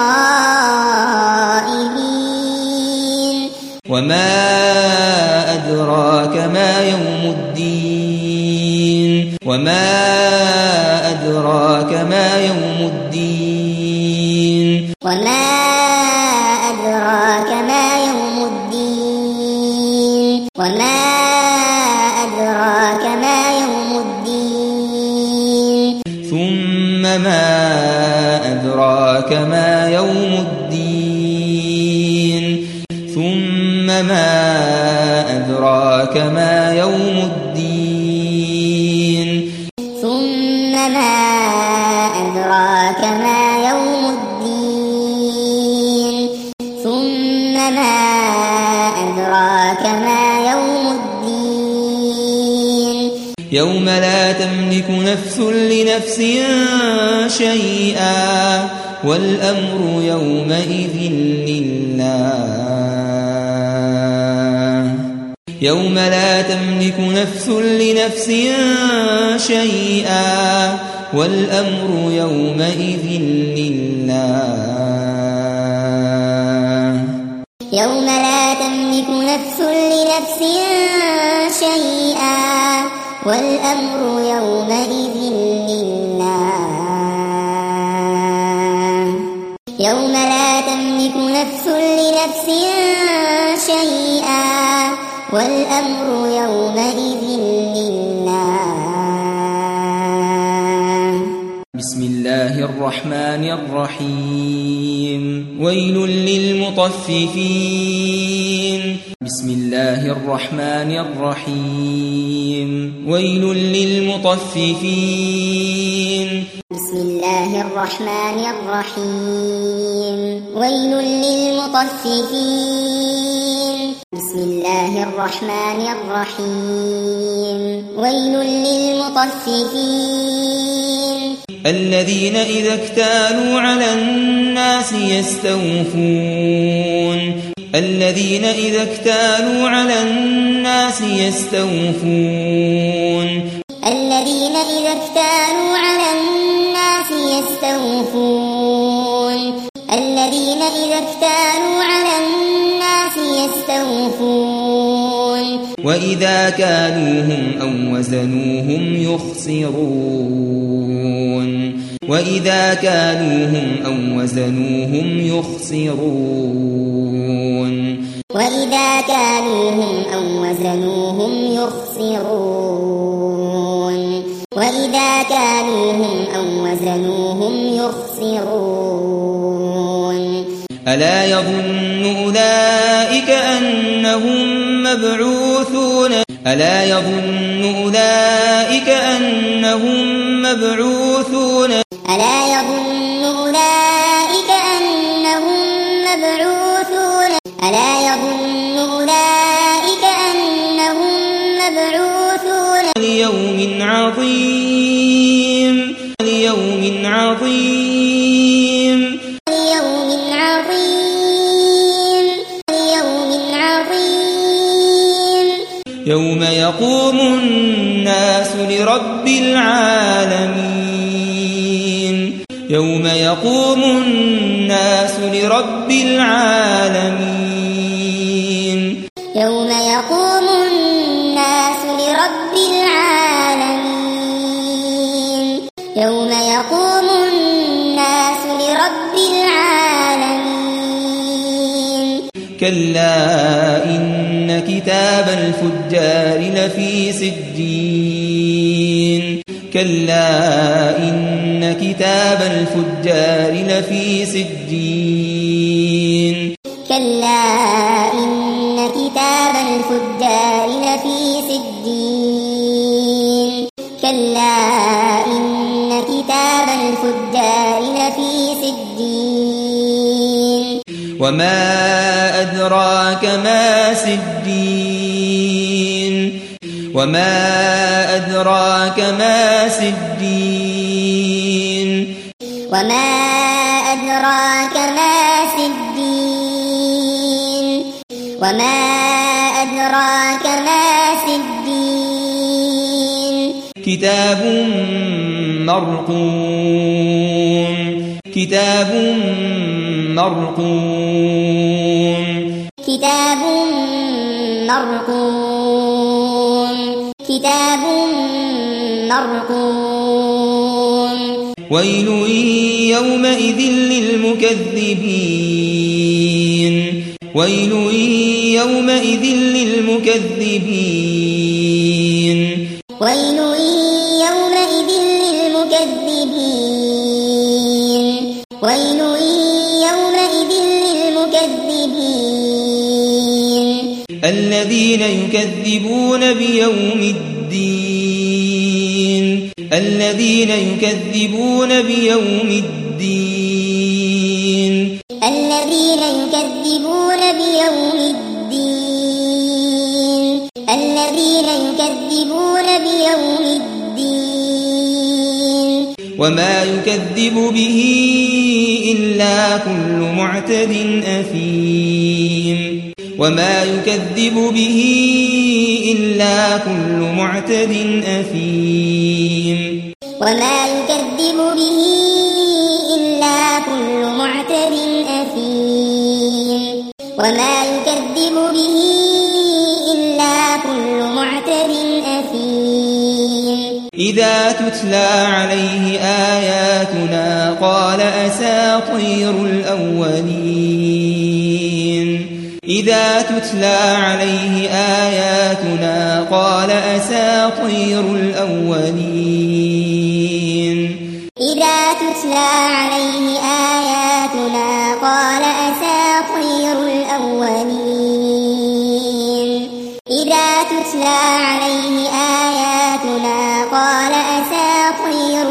بغائبين
وما أدراك ما يوم الدين وما أدراك ما يوم الدين
وما أدراك ما يوم الدين وما أدراك ما يوم الدين
ثم ما أدراك ما يوم الدين ثم ما أدراك ما يوم الدين
ثم ما أدراك ما يوم الدين ثم ما أدراك ما يوم الدين
يوم لا تملك نفس لنفس شيئا والأمر يومئذ لله يوم لا تملك نفس لنفس شيئا والأمر يومئذ لله
يوم لا تملك نفس لنفس شيئا والأمر يومئذ لله يوم لا تملك نفس لنفس شيئا والأمر يومئذ لله
بسم الله الرحمن الرحيم ويل للمطففين بسم الله الرحمن الرحيم ويل للمطففين
بسم الله الرحمن الرحيم ويل للمطففين بسم الله الرحمن الرحيم ويل للمطففين
الذين إذا اكتالوا على الناس يستوفون الذين إذا اكتالوا على الناس يستوفون
الذين إذا اكتالوا على الناس يستوفون الذين إذا اكتالوا على الناس يستوفون
وإذا كالوهم أو وزنوهم يخسرون وإذا كالوهم أو وزنوهم يخسرون
وإذا كالوهم أو وزنوهم يخسرون وإذا كالوهم أو وزنوهم يخسرون
ألا يظن أولئك أنهم مبعوثون ألا يظن أولئك أنهم مبعوثون
ألا يظن أولئك أنهم مبعوثون ألا يظن أولئك أنهم مبعوثون
ليوم عظيم ليوم عظيم
ليوم عظيم ليوم عظيم
يوم يقوم الناس لرب العالمين يوم يقوم الناس لرب العالمين
يوم يقوم الناس لرب العالمين يوم يقوم الناس لرب العالمين
كلا إن كتاب الفجار لفي سجين كلا إن كتاب الفجار لفي سجين
كلا إن كتاب الفجار لفي سجين كلا إن كتاب الفجار لفي سجين
وما أدراك ما سجين وما أدراك ما سجين
وما أدراك ما سجين وما أدراك ما سجين
كتاب مرقوم كتاب مرقوم
كتاب مرقوم كتاب مرقوم
ويل يومئذ للمكذبين ويل يومئذ للمكذبين
ويل يومئذ للمكذبين ويل يومئذ للمكذبين
الذين يكذبون بيوم الدين الذين يكذبون بيوم الدين
الذين يكذبون بيوم الدين الذين يكذبون بيوم الدين
وما يكذب به إلا كل معتد أثيم وما يكذب به إلا كل معتد أثيم
وما يكذب به إلا كل معتد أثيم وما يكذب به إلا كل معتد أثيم
إذا تتلى عليه آياتنا قال أساطير الأولين إذا تتلى عليه آياتنا قال أساطير الأولين
إذا تتلى عليه آياتنا قال أساطير الأولين إذا تتلى عليه آياتنا قال أساطير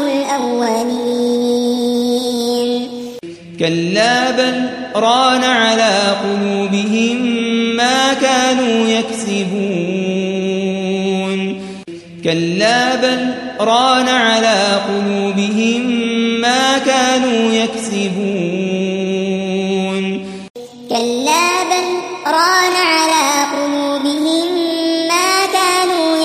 الأولين
كلا بل ران على قلوبهم ما كانوا يكسبون كلا بل ران على قلوبهم ما كانوا يكسبون
كلا بل ران على قلوبهم ما كانوا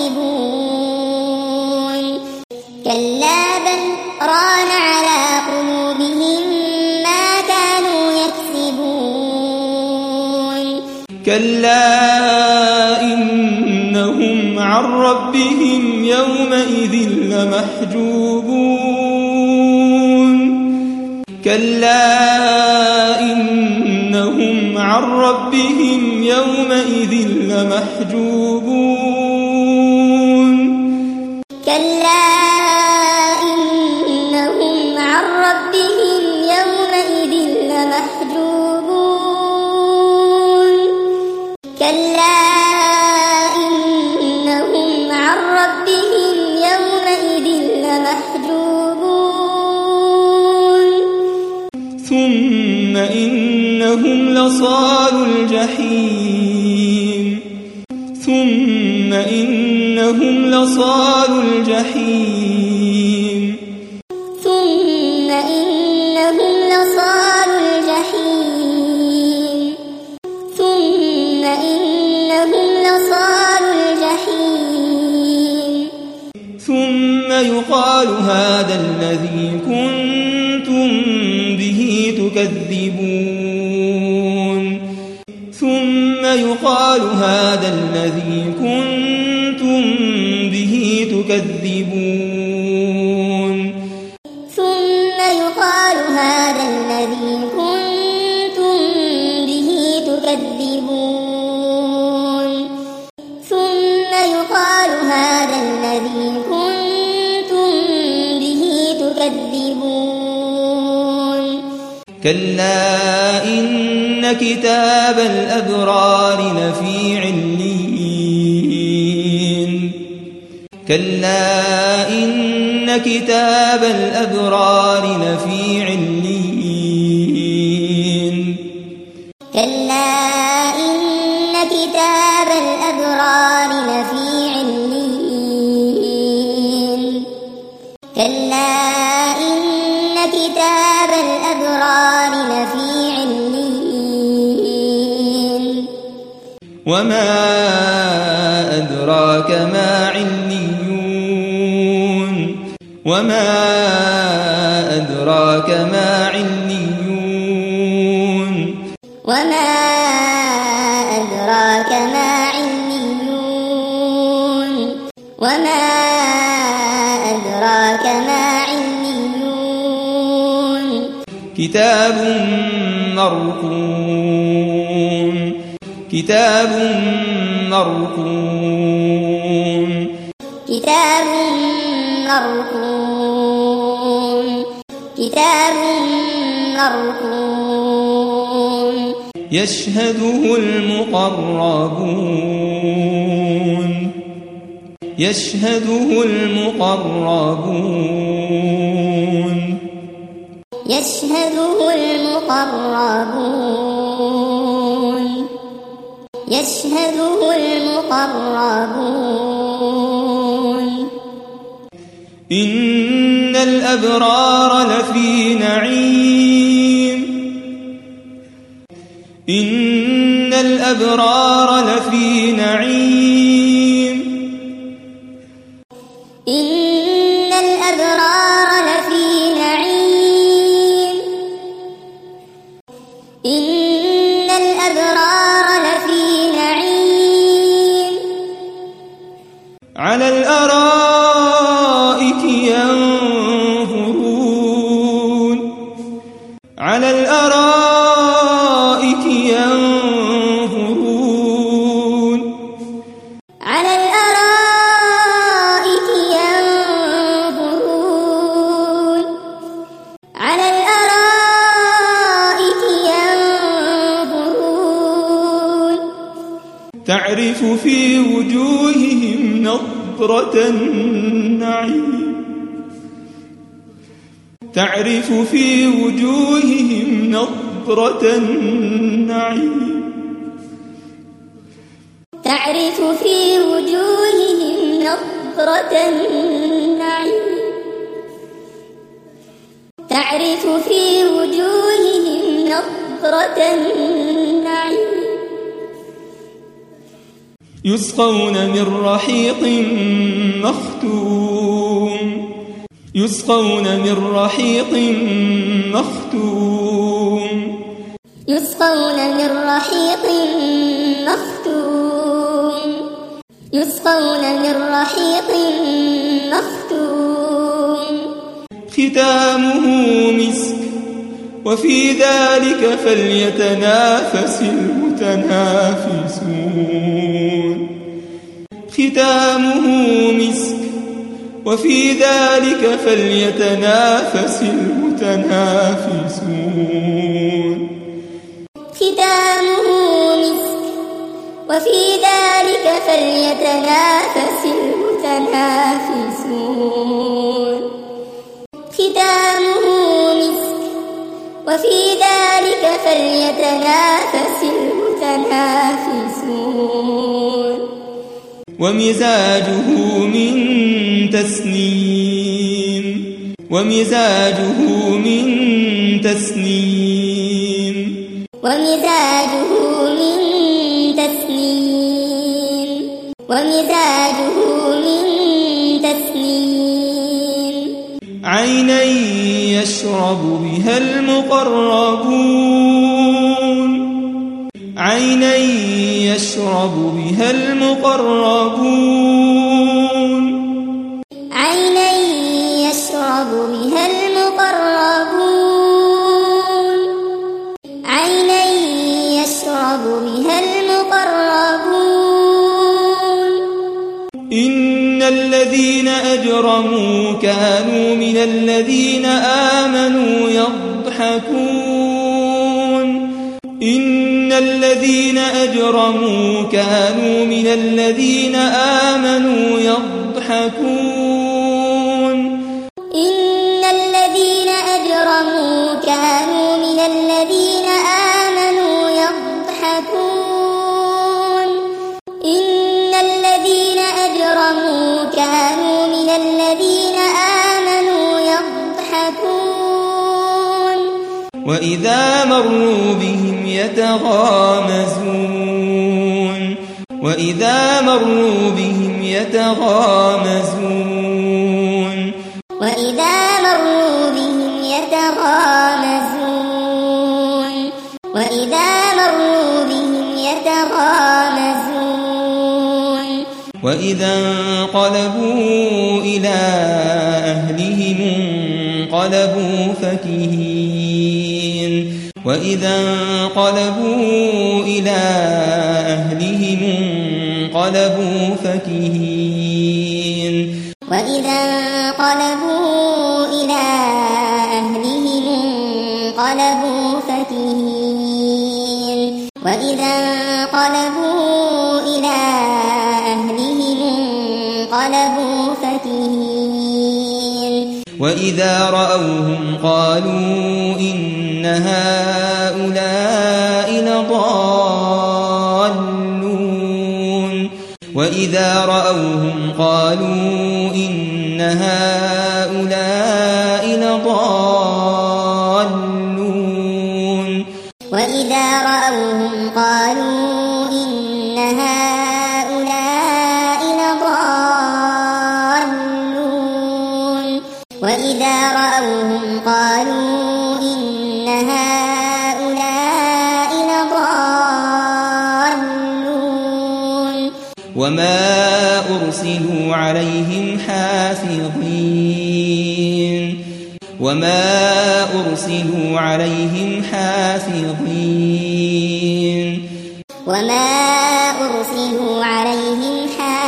يكسبون كلا بل ران على قلوبهم ما كانوا يكسبون
كلا إنهم عن ربهم يومئذ لمحجوبون كلا إنهم عن ربهم يومئذ لمحجوبون
كلا إنهم عن ربهم يومئذ لمحجوبون كلا إنهم عن ربهم يومئذ لمحجوبون
ثم إنهم لصالو الجحيم ثم إنهم لصالو الجحيم
ثم إنهم لصالو الجحيم ثم إنهم لصالو الجحيم
ثم يقال هذا الذي كنتم به تكذبون ثم يقال هذا الذي كنتم به تكذبون
ثم يقال هذا الذي كنتم به تكذبون ثم يقال هذا الذي كنتم
كلا إن كتاب الأبرار لفي عليين كلا إن كتاب الأبرار لفي عليين
كلا إن كتاب الأبرار لفي عليين كلا إن كتاب الأبرار لفي عليين
وما أدراك ما عليون وما أدراك ما عليون
وما أدراك ما عليون وما أدراك ما عليون
كتاب مرقوم كتاب مرقوم
كتاب مرقوم كتاب مرقوم
يشهده المقربون يشهده المقربون
يشهده المقربون يشهده المقربون
إن الأبرار لفي نعيم إن الأبرار لفي نعيم
إن الأبرار لفي نعيم إن الأبرار لفي نعيم
على الأرائك ينظرون على الأرائك ينظرون
على الأرائك ينظرون على الأرائك ينظرون
تعرف في وجوههم نضرة النعيم تعرف في وجوههم نضرة النعيم
تعرف في وجوههم نضرة النعيم تعرف في وجوههم نضرة النعيم
يسقون من رحيق مختوم يسقون من رحيق مختوم
يسقون من رحيق مختوم يسقون من رحيق مختوم
ختامه مسك وفي ذلك فليتنافس المتنافسون ختامه مسك وفي ذلك فليتنافس المتنافسون
ختامه مسك وفي ذلك فليتنافس المتنافسون ختامه مسك وفي ذلك فليتنافس المتنافسون
ومزاجه من تسنيم ومزاجه من تسنيم
ومزاجه من تسنيم ومزاجه من تسنيم
عينا يشرب بها المقربون عينا يشرب بها المقربون
عينا يشرب بها المقربون عينا يشرب بها المقربون
إن الذين أجرموا كانوا من الذين آمنوا يضحكون إن الذين أجرموا كانوا من الذين آمنوا يضحكون
إن الذين أجرموا كانوا من الذين آمنوا يضحكون إن الذين أجرموا كانوا من الذين آمنوا يضحكون
وإذا مروا بهم يتغامزون وإذا مروا بهم يتغامزون
وإذا مروا بهم يتغامزون وإذا مروا بهم يتغامزون
وإذا انقلبوا إلى أهلهم انقلبوا فكهين وإذا انقلبوا إلى أهلهم انقلبوا فكهين
وإذا انقلبوا إلى أهلهم انقلبوا فكهين وإذا انقلبوا إلى أهلهم انقلبوا فكهين وإذا
رأوهم قالوا إن هؤلاء لضالون وإذا رأوهم قالوا إن هؤلاء لضالون
وإذا رأوهم قالوا إن هؤلاء لضالون وإذا رأوهم قالوا إن هؤلاء لضالون
وما أرسلوا عليهم حافظين وما أرسلوا عليهم حافظين
وما أرسلوا عليهم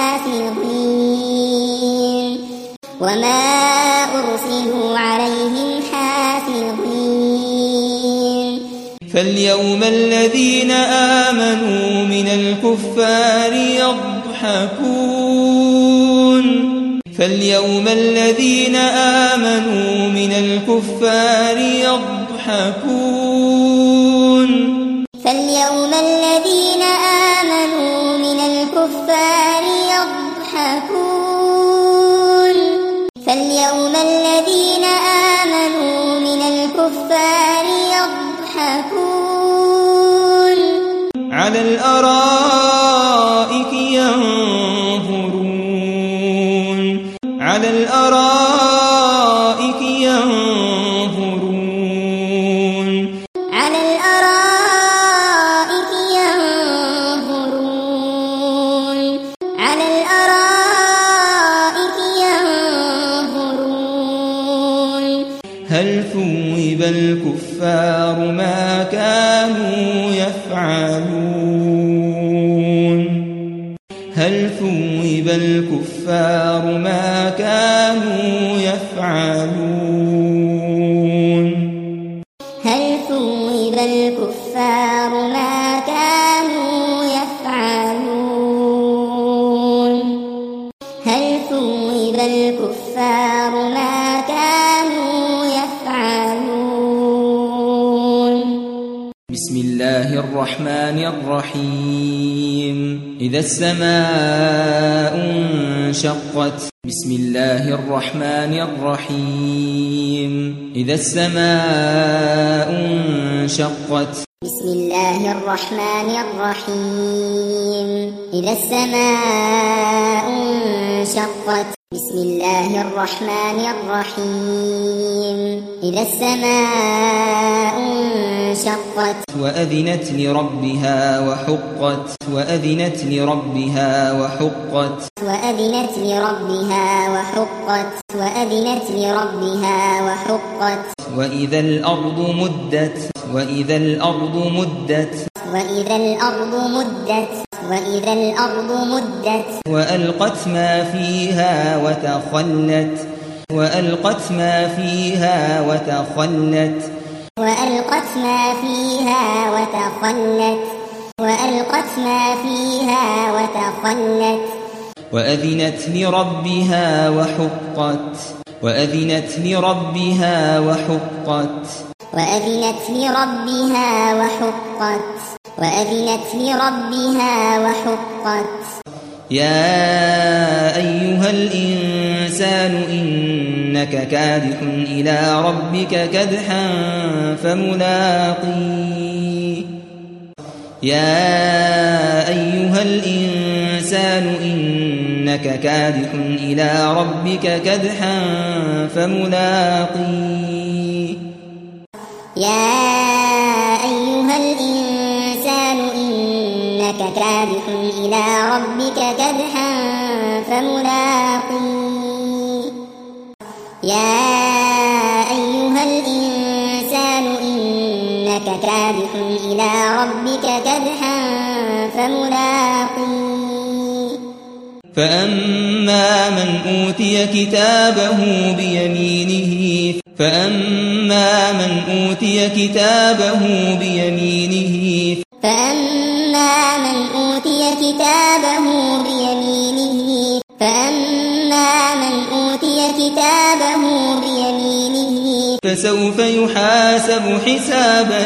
حافظين وما أرسلوا عليهم حافظين
فاليوم الذين آمنوا من الكفار يضحكون فاليوم الذين آمنوا من الكفار يضحكون
فاليوم الذين آمنوا من الكفار يضحكون فاليوم الذين آمنوا من الكفار يضحكون
على الأرائك ينظرون على الأرائك ينظرون
على الأرائك ينظرون على الأرائك ينظرون
هل ثوب الكفار ما كانوا يفعلون هل ثوب الكفار ما كانوا يفعلون
هل ثوب الكفار ما كانوا يفعلون هل ثوب الكفار ما كانوا يفعلون
بسم الله الرحمن الرحيم إذا السماء انشقت بسم الله الرحمن الرحيم إذا السماء انشقت
بسم الله الرحمن الرحيم إذا السماء انشقت بسم الله الرحمن الرحيم إذا السماء انشقت
وأذنت لربها وحقت وأذنت لربها وحقت
وأذنت لربها وحقت وأذنت لربها وحقت
وإذا الأرض مدت وإذا الأرض مدت
وإذا الأرض مدت وإذا الأرض مدت
وألقت ما فيها وتخلت وألقت ما فيها وتخلت
وألقت ما فيها وتخلت وألقت ما فيها وتخلت
وأذنت لربها وحقت وأذنت لربها وحقت
وأذنت لربها وحقت وأذنت لربها وحقت
يا أيها الإنسان إنك كادح إلى ربك كدحا فملاقيه يا أيها الإنسان إنك كادح إلى ربك كدحا فملاقيه
يا أيها الإنسان إنك كادح إلى ربك كدحا فملاقيه يا أيها الإنسان إنك كادح إلى ربك كدحا فملاقيه
فأما من أوتي كتابه بيمينه فأما من أوتي كتابه بيمينه
فأما من أوتي كتابه بيمينه فأما من أوتي كتابه بيمينه
فسوف يحاسب حسابا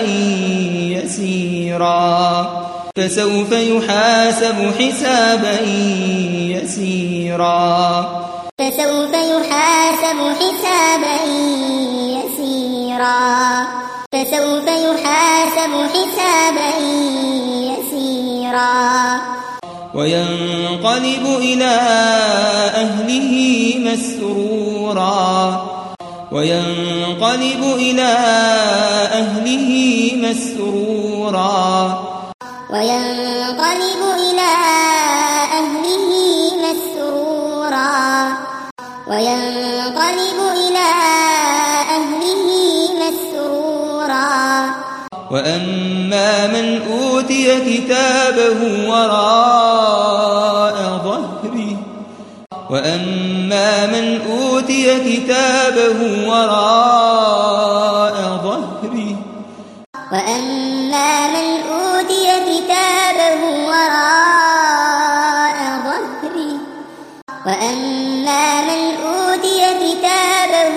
يسيرا فسوف يحاسب حسابا يسيرا
فسوف يحاسب حسابا يسيرا فسوف يحاسب حسابا يسيرا
وينقلب إلى أهله مسرورا وينقلب إلى أهله مسرورا
وينقلب إلى أهله مسرورا وينقلب إلى أهله مسرورا
وأما من أوتي كتابه وراء ظهره وأما من أوتي كتابه وراء ظهره
وأما من أوتي كتابه وراء ظهره وأما من أوتي كتابه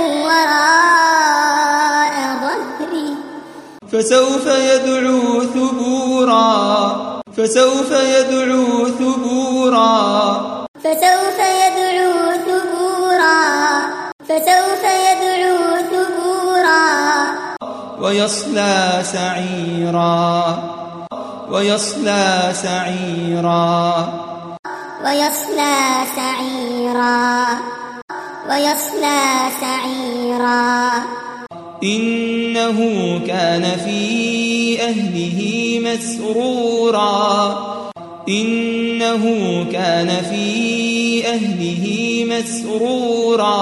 وراء ظهره
فسوف يدعو ثبورا فسوف يدعو ثبورا
فسوف يدعو ثبورا فسوف يدعو ثبورا
ويصلى سعيرا ويصلى سعيرا
ويصلى سعيرا ويصلى سعيرا
إنه كان في أهله مسرورا إنه كان في أهله مسرورا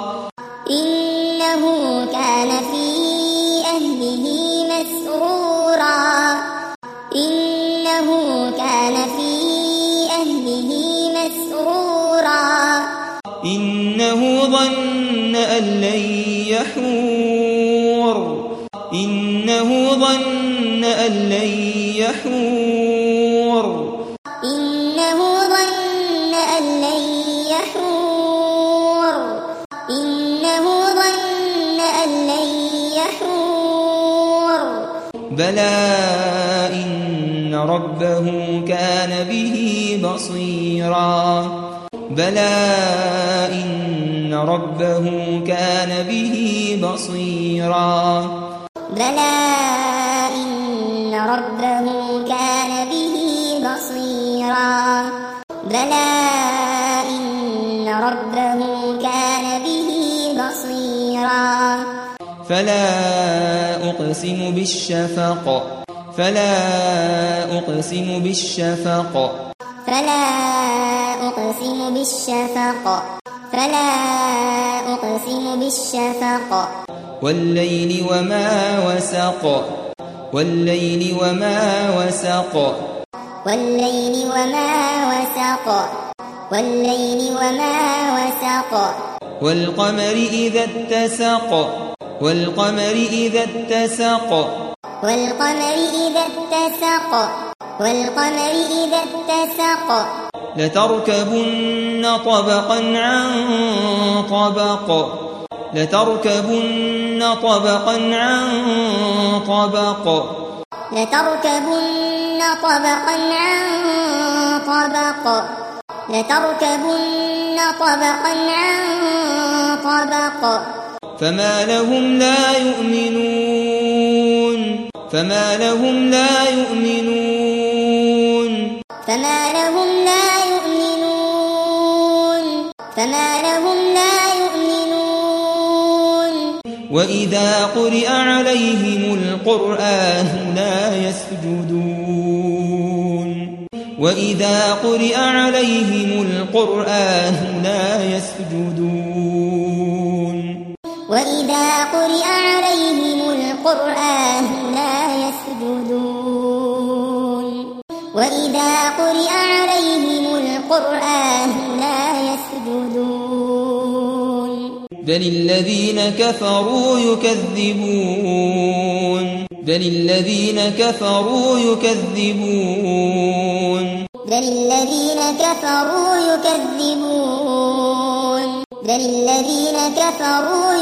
إنه كان في أهله مسرورا إنه كان في أهله مسرورا
إنه ظن أن لن يحور إنه ظن أن لن يحور
إنه ظن أن لن يحور إنه ظن أن لن يحور
بلى إن ربه كان به بصيرا بلى إن ربه كان به بصيرا
بلى إن ربه كان به بصيرا بلى إن ربه كان به بصيرا
فلا أقسم بالشفق فلا أقسم بالشفق
فلا أقسم بالشفق فلا أقسم بالشفق
والليل وما وسق والليل وما وسق
والليل وما وسق والليل وما وسق
والقمر إذا اتسق والقمر إذا اتسق
والقمر إذا اتسق والقمر إذا اتسق
لتركبن طبقا عن طبق لتركبن طبقا عن طبق
لتركبن طبقا عن طبق لتركبن طبقا عن طبق
فما لهم لا يؤمنون فما لهم لا يؤمنون
فما لهم لا يؤمنون فما لهم لا يؤمنون
وإذا قرئ عليهم القرآن لا يسجدون وإذا قرئ عليهم القرآن لا يسجدون
وإذا قرئ عليهم القرآن لا يسجدون وإذا قرئ عليهم القرآن لا يسجدون
بل الذين كفروا يكذبون بل الذين كفروا يكذبون
بل الذين كفروا يكذبون بل الذين كفروا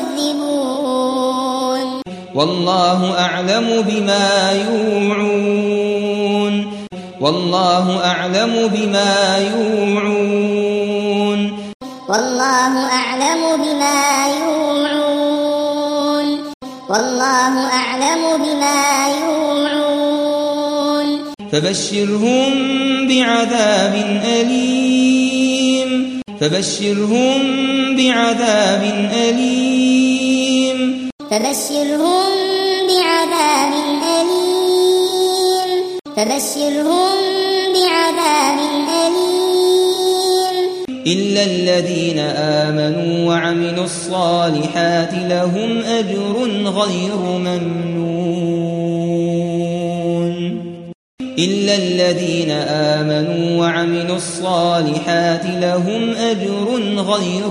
يكذبون
والله أعلم بما يوعون والله أعلم بما يوعون
والله أعلم بما يوعون والله أعلم بما يوعون
فبشرهم بعذاب أليم فبشرهم بعذاب أليم
فبشرهم بعذاب أليم فبشرهم بعذاب أليم
إلا الذين آمنوا وعملوا الصالحات لهم أجر غير ممنون إلا الذين آمنوا وعملوا الصالحات لهم أجر غير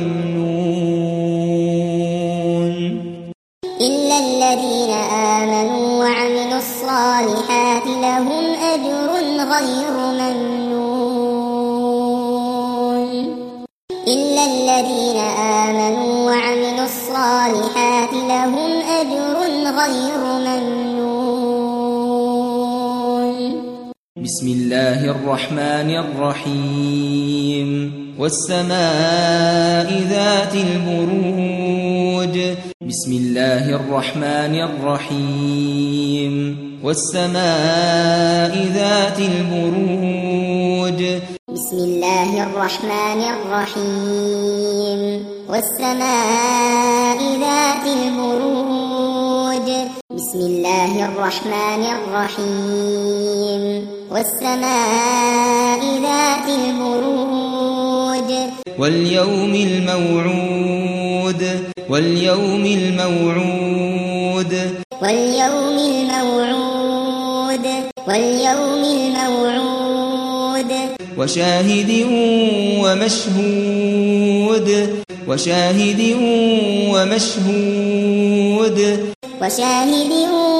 ممنون
إلا الذين آمنوا وعملوا الصالحات لهم أجر غير ممنون إلا الذين آمنوا وعملوا الصالحات لهم أجر غير ممنون
بسم الله الرحمن الرحيم والسماء ذات البروج بسم الله الرحمن الرحيم والسماء ذات البروج
بسم الله الرحمن الرحيم والسماء ذات البروج بسم الله الرحمن الرحيم والسماء ذات البروج
واليوم الموعود واليوم الموعود
واليوم الموعود واليوم الموعود
وشاهد ومشهود وشاهد ومشهود
وشاهد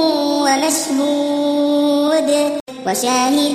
ومشهود وشاهد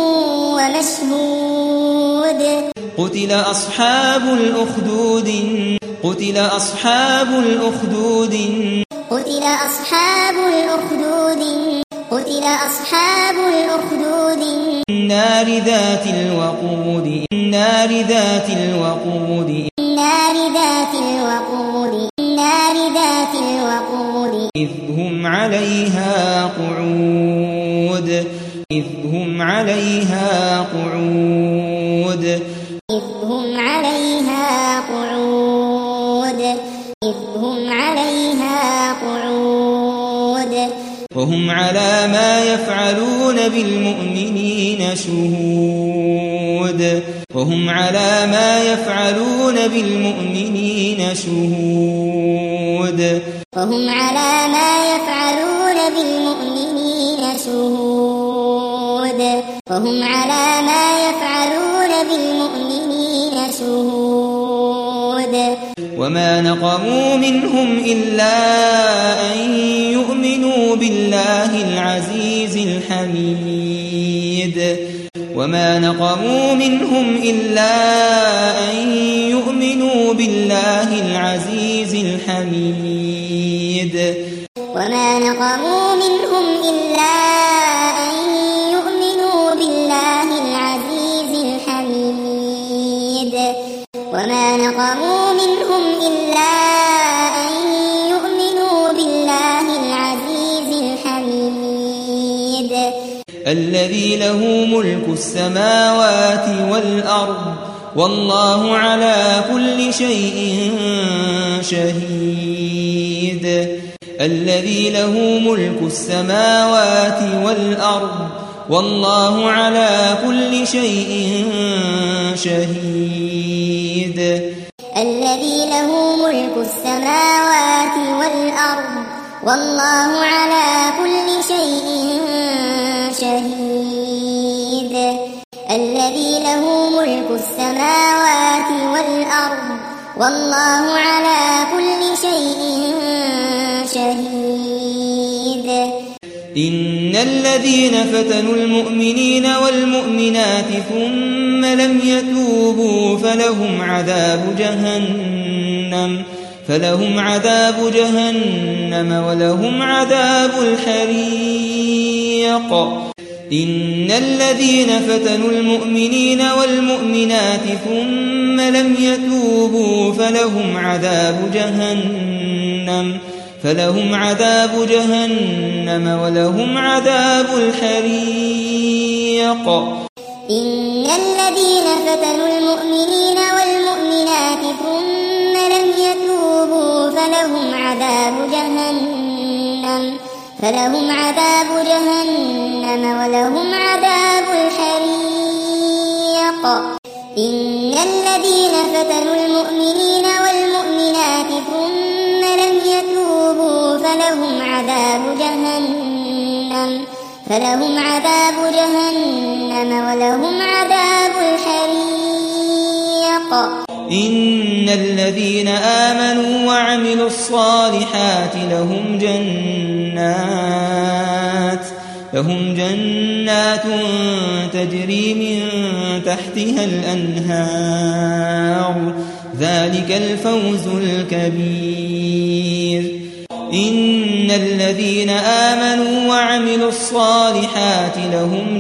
ومشهود
قتل أصحاب الأخدود قتل أصحاب الأخدود
قتل أصحاب الأخدود قتل أصحاب الأخدود
النار ذات الوقود النار ذات الوقود
النار ذات الوقود النار ذات الوقود
إذ هم عليها قعود إذ هم عليها قعود
إذ هم عليها قعود إذ هم عليها قعود
وهم على ما يفعلون بالمؤمنين شهود وهم على ما يفعلون بالمؤمنين شهود
وهم على ما يفعلون بالمؤمنين شهود وهم على ما يفعلون بالمؤمنين شهود
وما نقموا منهم إلا أن يؤمنوا بالله العزيز الحميد وما نقموا منهم إلا أن يؤمنوا بالله العزيز الحميد
وما نقموا منهم إلا أن يؤمنوا بالله العزيز الحميد وما نقموا منهم إلا أن يؤمنوا بالله العزيز الحميد
الذي له ملك السماوات والأرض والله على كل شيء شهيد الذي له ملك السماوات والأرض والله على كل شيء شهيد
الذي له ملك السماوات والأرض والله على كل شيء شهيد الذي له ملك السماوات والأرض والله على كل شيء شهيد
إن الذين فتنوا المؤمنين والمؤمنات ثم لم يتوبوا فلهم عذاب جهنم فلهم عذاب جهنم ولهم عذاب الحريق إن الذين فتنوا المؤمنين والمؤمنات ثم لم يتوبوا فلهم عذاب جهنم فلهم عذاب جهنم ولهم عذاب الحريق
إن الذين فتنوا المؤمنين والمؤمنات ثم لم يتوبوا فلهم عذاب جهنم فلهم عذاب جهنم ولهم عذاب الحريق إن الذين فتنوا المؤمنين والمؤمنات ثم لم يتوبوا فلهم عذاب جهنم فلهم عذاب جهنم ولهم عذاب الحريق
إن الذين آمنوا وعملوا الصالحات لهم جنات لهم جنات تجري من تحتها الأنهار ذلك الفوز الكبير إن الذين آمنوا وعملوا الصالحات لهم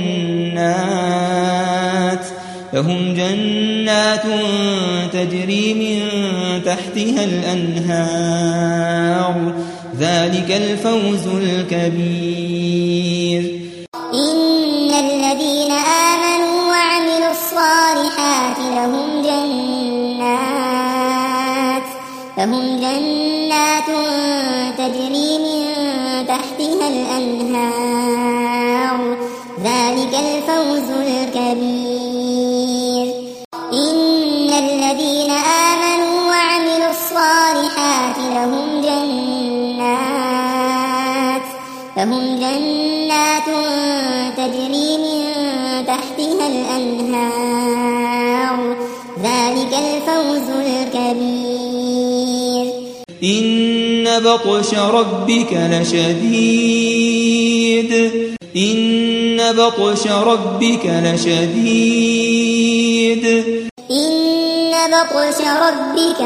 جنات لهم جنات تجري من تحتها الأنهار ذلك الفوز الكبير
إن الذين آمنوا وعملوا الصالحات لهم جنات لهم جنات تجري من تحتها الأنهار ذلك الفوز الكبير إن الذين آمنوا وعملوا الصالحات لهم جنات لهم جنات تجري من تحتها الأنهار ذلك الفوز الكبير
إن بطش ربك لشديد إن بطش ربك لشديد
إن بطش ربك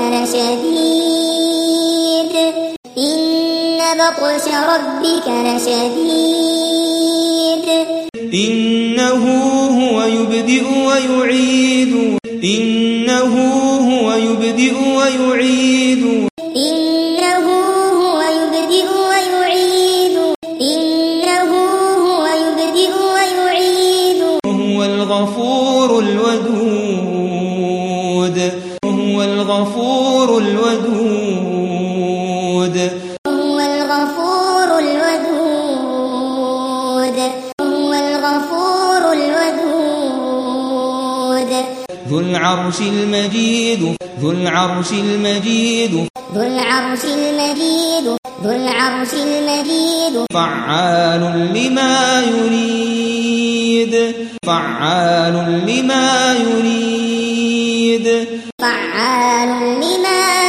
لشديد إن بطش ربك لشديد
إنه هو يبدئ ويعيد إنه هو يبدئ ويعيد
إنه هو يبدئ ويعيد إنه هو يبدئ ويعيد
وهو الغفور الودود وهو الغفور الودود
وهو الغفور الودود وهو الغفور الودود
ذو العرش المجيد ذو العرش المجيد
ذو العرش المجيد ذو العرش المجيد
فعال لما يريد فعال لما يريد
فعال لما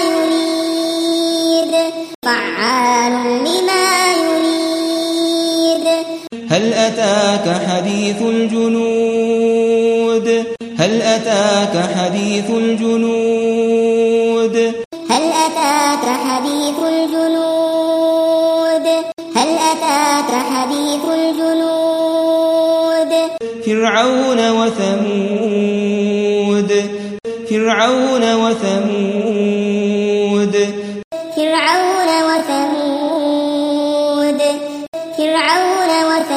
أتاك حديث الجنود هل أتاك حديث الجنود
هل أتاك حديث الجنود هل أتاك حديث الجنود
فرعون وثمود فرعون وثمود
فرعون وثمود فرعون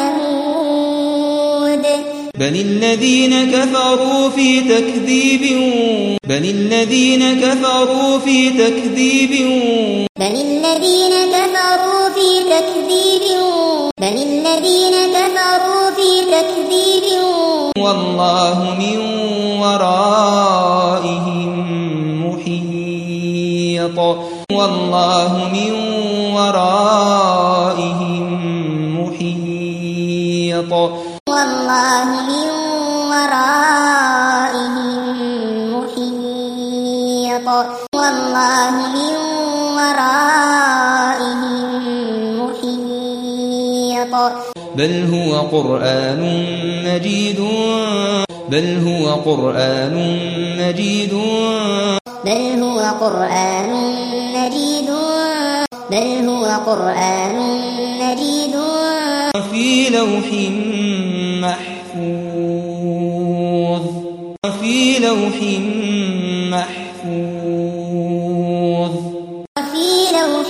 وثمود
بل الذين كفروا في تكذيب بل الذين كفروا في تكذيب
بل الذين كفروا في تكذيب بل الذين كفروا في تكذيب
والله من ورائهم محيط والله من ورائهم محيط
والله من ورائهم محيط والله من ورائهم محيط
بل هو قرآن مجيد بل هو قرآن مجيد
بل هو قرآن مجيد بل هو قرآن مجيد
في لوح محفوظ في لوح محفوظ
في لوح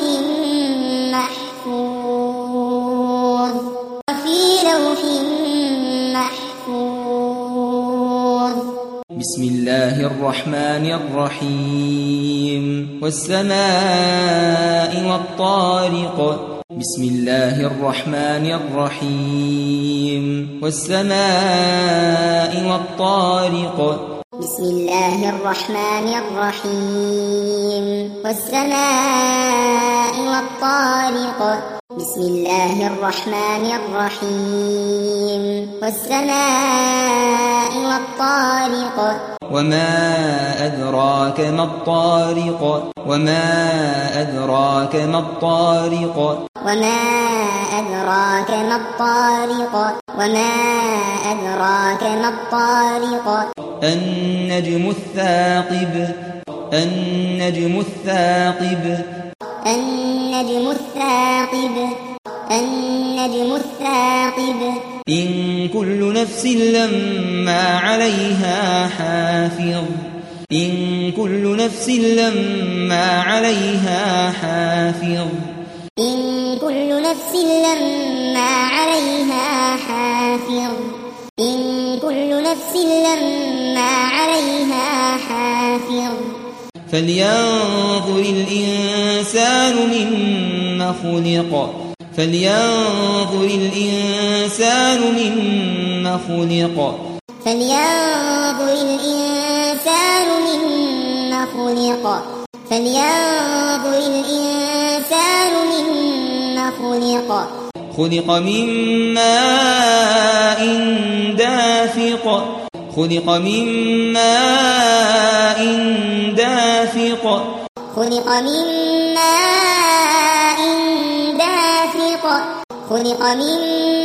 محفوظ في لوح محفوظ
بسم الله الرحمن الرحيم والسماء والطارق بسم الله الرحمن الرحيم والسماء والطارق
بسم الله الرحمن الرحيم والسماء والطارق بسم الله الرحمن الرحيم والسماء والطارق
وما أدراك ما الطارق وما أدراك ما الطارق
وما أدراك ما الطارق وما أدراك ما الطارق
النجم الثاقب النجم الثاقب
النجم الثاقب النجم الثاقب
إن كل نفس لما عليها حافظ إن كل نفس لما عليها حافظ
إن كل نفس لما عليها حافظ إن كل نفس لما عليها حافظ
فلينظر الإنسان مما خلق فلينظر الإنسان مما خلق
فلينظر الإنسان مما خلق فلينظر الإنسان مما خلق
خلق من ماء دافق خلق من ماء دافق
خلق من ماء دافق خلق من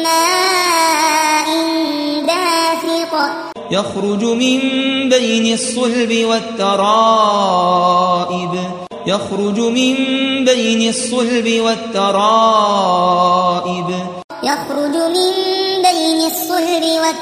ماء دافق
يخرج من بين الصلب والترائب يخرج من بين الصلب والترائب
يخرج من بين الصلب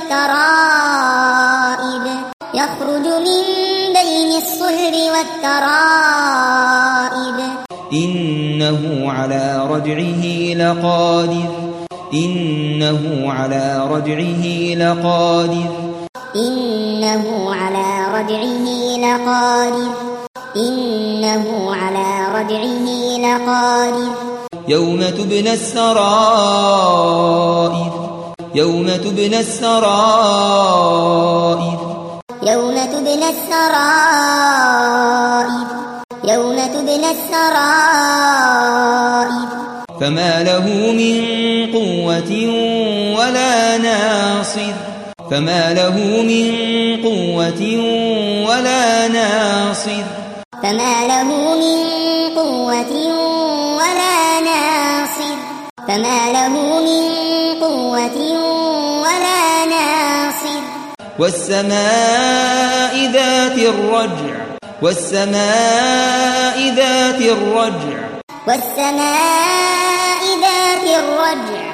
والترائب يخرج من بين الصلب والترائب
إنه على رجعه لقادر إنه على رجعه لقادر
إنه على رجعه لقادر إنه على رجعه لقادر
يوم تبلى السرائر يوم تبلى السرائر
يوم تبلى السرائر يوم تبلى السرائر
فما له من قوة ولا ناصر فما له من قوة ولا ناصر
فما له من قوة ولا ناصر فما له من قوة
والسماء ذات الرجع والسماء ذات الرجع
والسماء ذات الرجع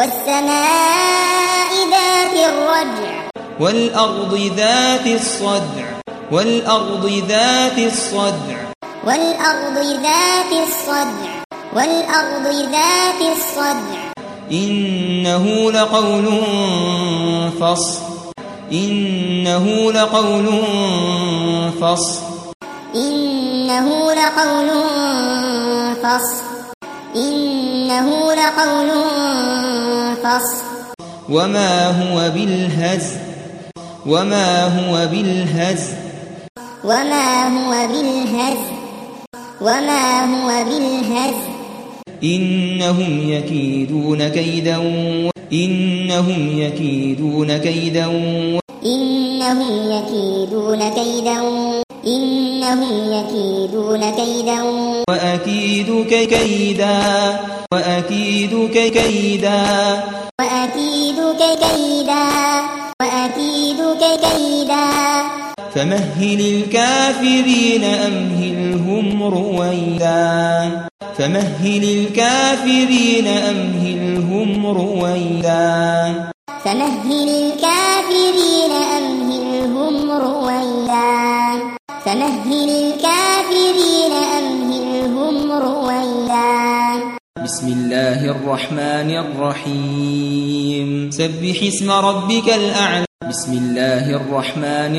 والسماء ذات الرجع
والأرض ذات الصدع والأرض ذات الصدع
والأرض ذات الصدع والأرض ذات الصدع
إنه لقول فصل إنه لقول فصل
إنه لقول فصل إنه لقول فصل
وما هو بالهزل وما هو بالهزل
وما هو بالهزل وما هو بالهزل
إنهم يكيدون كيدا إنهم يكيدون كيدا
إنهم يكيدون كيدا إنهم يكيدون كيدا
وأكيد كيدا وأكيد كيدا
وأكيد كيدا وأكيد كيدا
فمهل الكافرين أمهلهم رويدا فمهل الكافرين أمهلهم رويدا
فمهل الكافرين أمهلهم رويدا فمهل الكافرين أمهلهم رويدا
بسم الله الرحمن الرحيم سبح اسم ربك الأعلى بسم الله الرحمن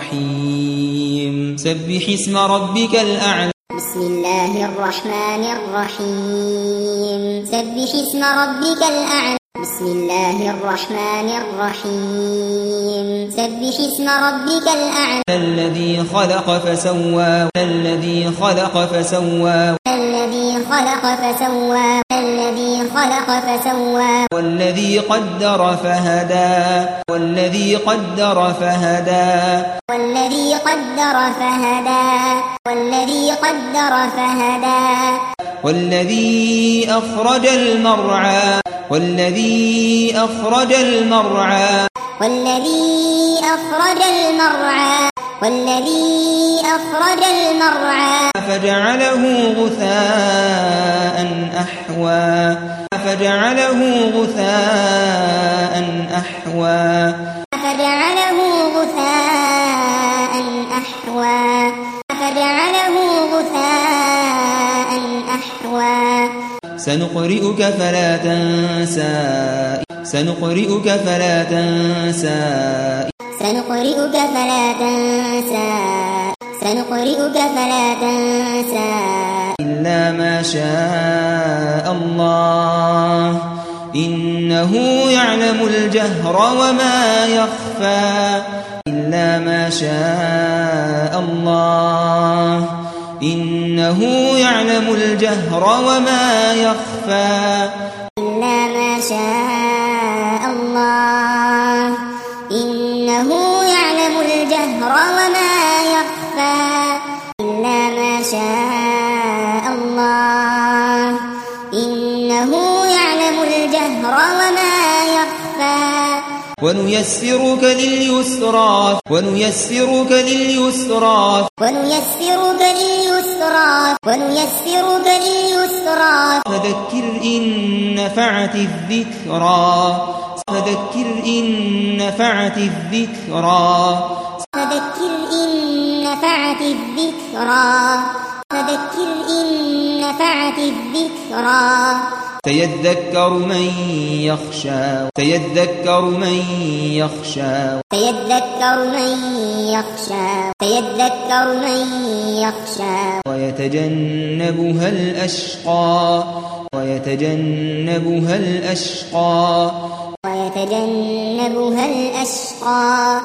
الرحيم سبح اسم ربك الأعلى
بسم الله الرحمن الرحيم سبح اسم ربك الأعلى بسم الله الرحمن الرحيم سبح اسم ربك الأعلى
الذي خلق فسوى الذي خلق فسوى
الذي خلق فسوى الذي خلق فسوى
والذي قدر فهدى والذي قدر فهدى
والذي قدر فهدى والذي قدر فهدى
والذي أخرج المرعى والذي أخرج المرعى
والذي أخرج المرعى والذي أخرج المرعى
فجعله غثاء أحوى فجعله غثاء أحوى
فجعله غثاء أحوى فجعله غثاء أحوى
سنقرئك فلا تنسى سنقرئك فلا تنسى
سنقرئك فلا تنسى سنقرئك فلا تنسى
إلا ما شاء الله إنه يعلم الجهر وما يخفى إلا ما شاء الله إنه يعلم الجهر وما يخفى
إلا ما شاء الله إنه يعلم الجهر وما يخفى إلا ما شاء الله إنه يعلم الجهر وما يخفى
ونيسرك لليسرى ونيسرك لليسرى
ونيسرك لليسرى ونيسرك لليسرى
فذكر إن نفعت الذكرى فذكر إن نفعت الذكرى
فذكر إن نفعت الذكرى فذكر إن نفعت الذكرى
سيذكر من يخشى سيذكر من يخشى
سيذكر من يخشى سيذكر من يخشى
ويتجنبها الأشقى ويتجنبها الأشقى
ويتجنبها الأشقى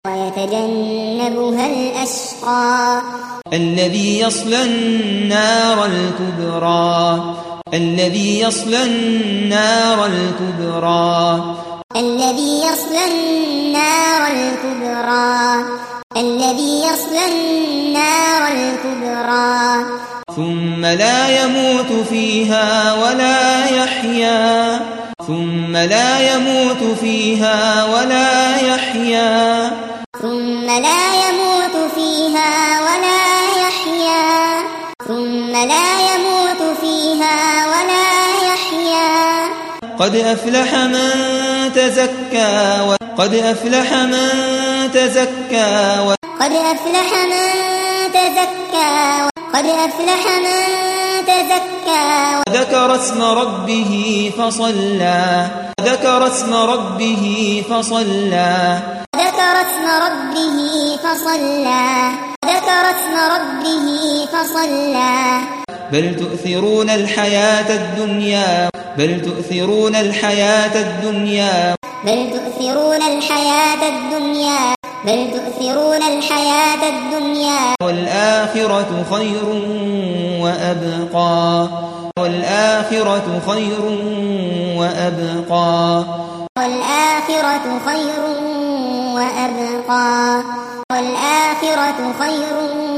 ويتجنبها الأشقى
الذي يصلى النار الكبرى الذي يصلى النار الكبرى
الذي يصلى النار الكبرى الذي يصلى النار الكبرى
ثم لا يموت فيها ولا يحيا ثم لا يموت فيها ولا يحيا
ثم لا يموت فيها ولا يحيا ثم لا يموت فيها ولا يحيا
قد أفلح من تزكى قد أفلح من تزكى
قد أفلح من تزكى قد أفلح من تزكى
ذكر اسم ربه فصلى ذكر اسم ربه فصلى
ذكر اسم ربه فصلى ذكر اسم ربه فصلى
بل تؤثرون الحياة الدنيا بل تؤثرون الحياة الدنيا
بل تؤثرون الحياة الدنيا بل تؤثرون الحياة الدنيا
والآخرة خير وأبقى والآخرة خير وأبقى
والآخرة خير وأبقى والآخرة خير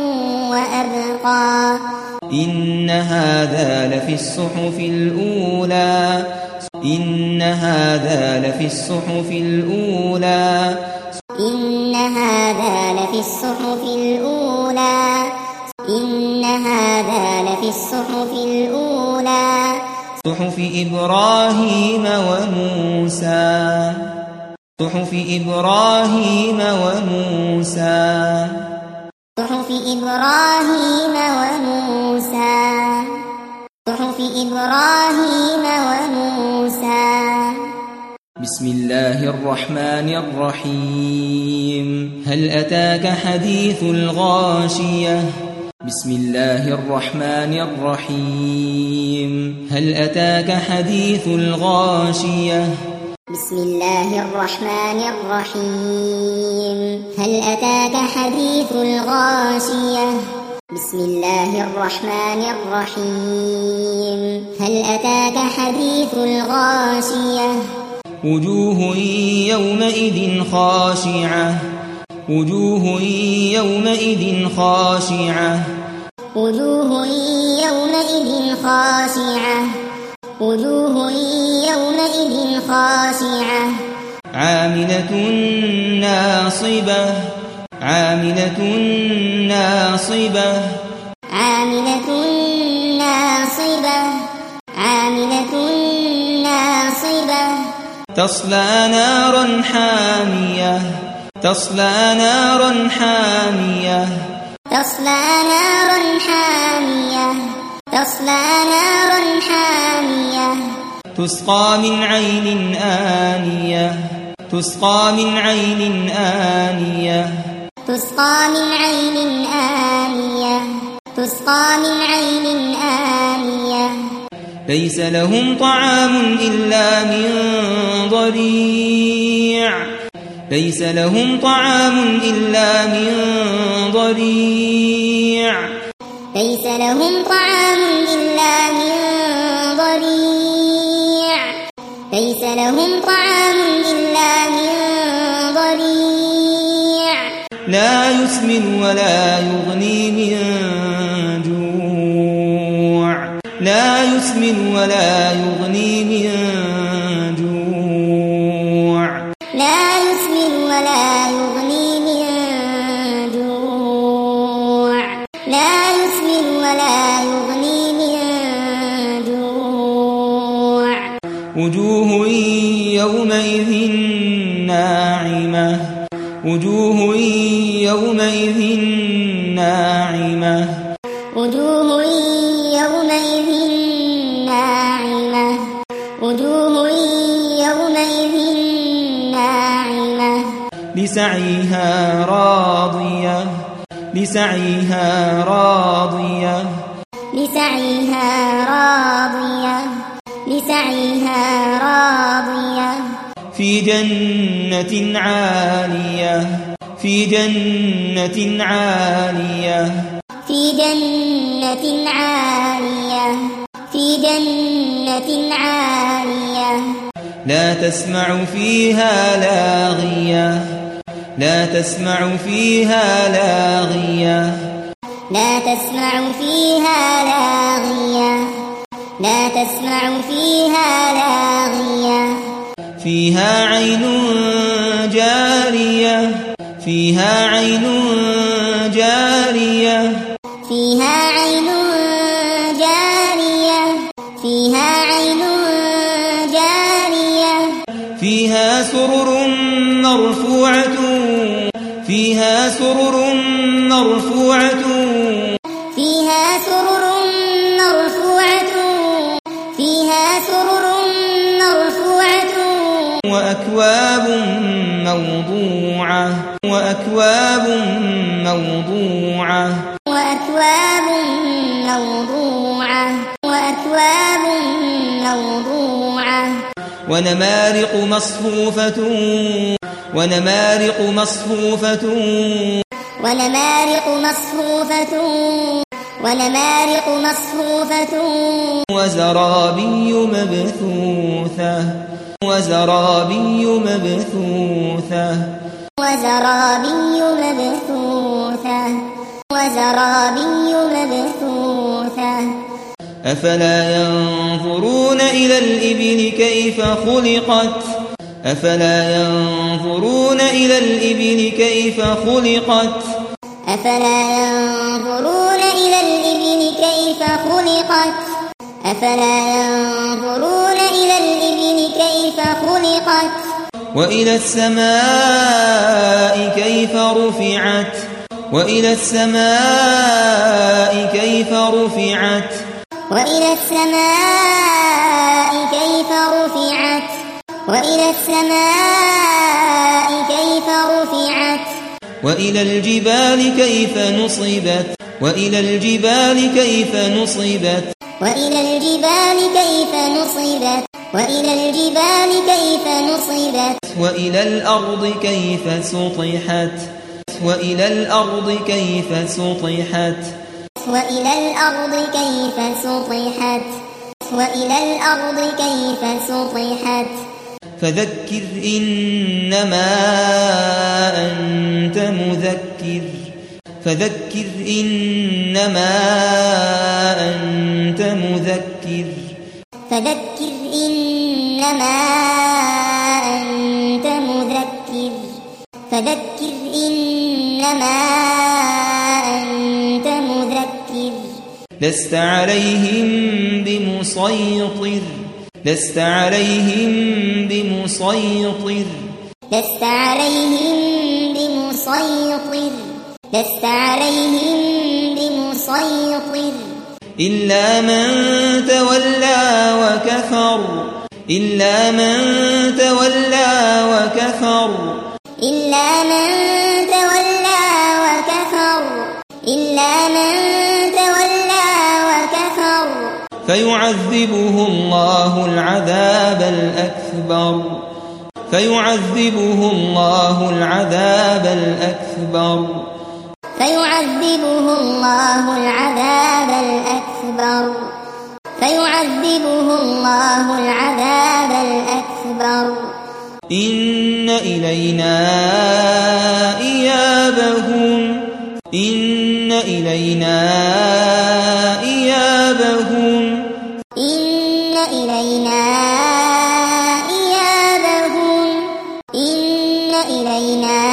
وأبقى
إن هذا لفي الصحف الأولى إن هذا لفي الصحف الأولى
إن هذا لفي الصحف الأولى إن هذا لفي الصحف الأولى
صحف إبراهيم وموسى صحف إبراهيم وموسى
صحف إبراهيم وموسى صحف إبراهيم وموسى
بسم الله الرحمن الرحيم هل أتاك حديث الغاشية بسم الله الرحمن الرحيم هل أتاك حديث الغاشية
بسم الله الرحمن الرحيم هل أتاك حديث الغاشية بسم الله الرحمن الرحيم هل أتاك حديث الغاشية
وجوه يومئذ خاشعة وجوه يومئذ خاشعة
وجوه يومئذ خاشعة وجوه يومئذ خاشعة
عاملة ناصبة عاملة ناصبة
عاملة ناصبة عاملة ناصبة
تصلى نارا حامية تصلى نارا حامية
تصلى نارا حامية تصلى نارا حامية
تسقى من عين آنية تسقى من عين آنية
تسقى من عين آنية تسقى من عين آنية
ليس لهم طعام إلا من ضريع ليس لهم طعام إلا من ضريع
ليس لهم طعام إلا من ضريع ليس لهم طعام إلا من ضريع
لا يسمن ولا يغني من جوع لا يسمن ولا يغني من جوع
لا يسمن ولا يغني من جوع لا يسمن ولا يغني من جوع
وجوه يومئذ ناعمة وجوه يومئذ ناعمة
وجوه يومئذ ناعمة وجوه يومئذ ناعمة
لسعيها راضية لسعيها راضية
لسعيها راضية لسعيها راضية
في جنة عالية في جنة عالية
في جنة عالية في جنة عالية
لا تسمع فيها لاغية لا تسمع فيها لاغية
لا تسمع فيها لاغية لا تسمع فيها لاغية
فيها عين جارية فيها عين جارية
فيها عين جارية فيها عين جارية
فيها سرر مرفوعة فيها سرر مرفوعة
فيها سرر مرفوعة فيها سرر مرفوعة
وأكواب موضوعة وأكواب موضوعة
وأكواب موضوعة وأكواب موضوعة
ونمارق مصفوفة ونمارق مصفوفة
ونمارق مصفوفة ونمارق مصفوفة
وزرابي مبثوثة وزرابي مبثوثة
وزرابي مبثوثة وزرابي مبثوثة
أفلا ينظرون إلى الإبل كيف خلقت أفلا ينظرون إلى الإبل كيف خلقت
أفلا ينظرون إلى الإبل كيف خلقت أفلا ينظرون إلى الإبل كيف خلقت
وإلى السماء كيف رفعت وإلى السماء كيف رفعت
وإلى السماء كيف رفعت وإلى السماء كيف رفعت
وإلى الجبال كيف نصبت وإلى الجبال كيف نصبت
وإلى الجبال كيف نصبت وإلى الجبال كيف نصبت
وإلى الأرض كيف سطحت وإلى الأرض كيف سطحت
وإلى الأرض كيف سطحت وإلى الأرض كيف سطحت
فذكر إنما أنت مذكر فذكر إنما أنت مذكر
فذكر إنما أنت مذكر فذكر إنما أنت مذكر
لست عليهم بمسيطر لست عليهم بمسيطر
لست عليهم بمسيطر لست عليهم بمسيطر
إلا من تولى وكفر إلا من تولى وكفر
إلا من تولى وكفر إلا من تولى وكفر
فيعذبه الله العذاب الأكبر فيعذبه الله العذاب الأكبر
فيعذبه الله العذاب الأكبر فيعذبه الله العذاب الأكبر
إن إلينا إيابهم إن إلينا إيابهم
إن إلينا إيابهم إن إلينا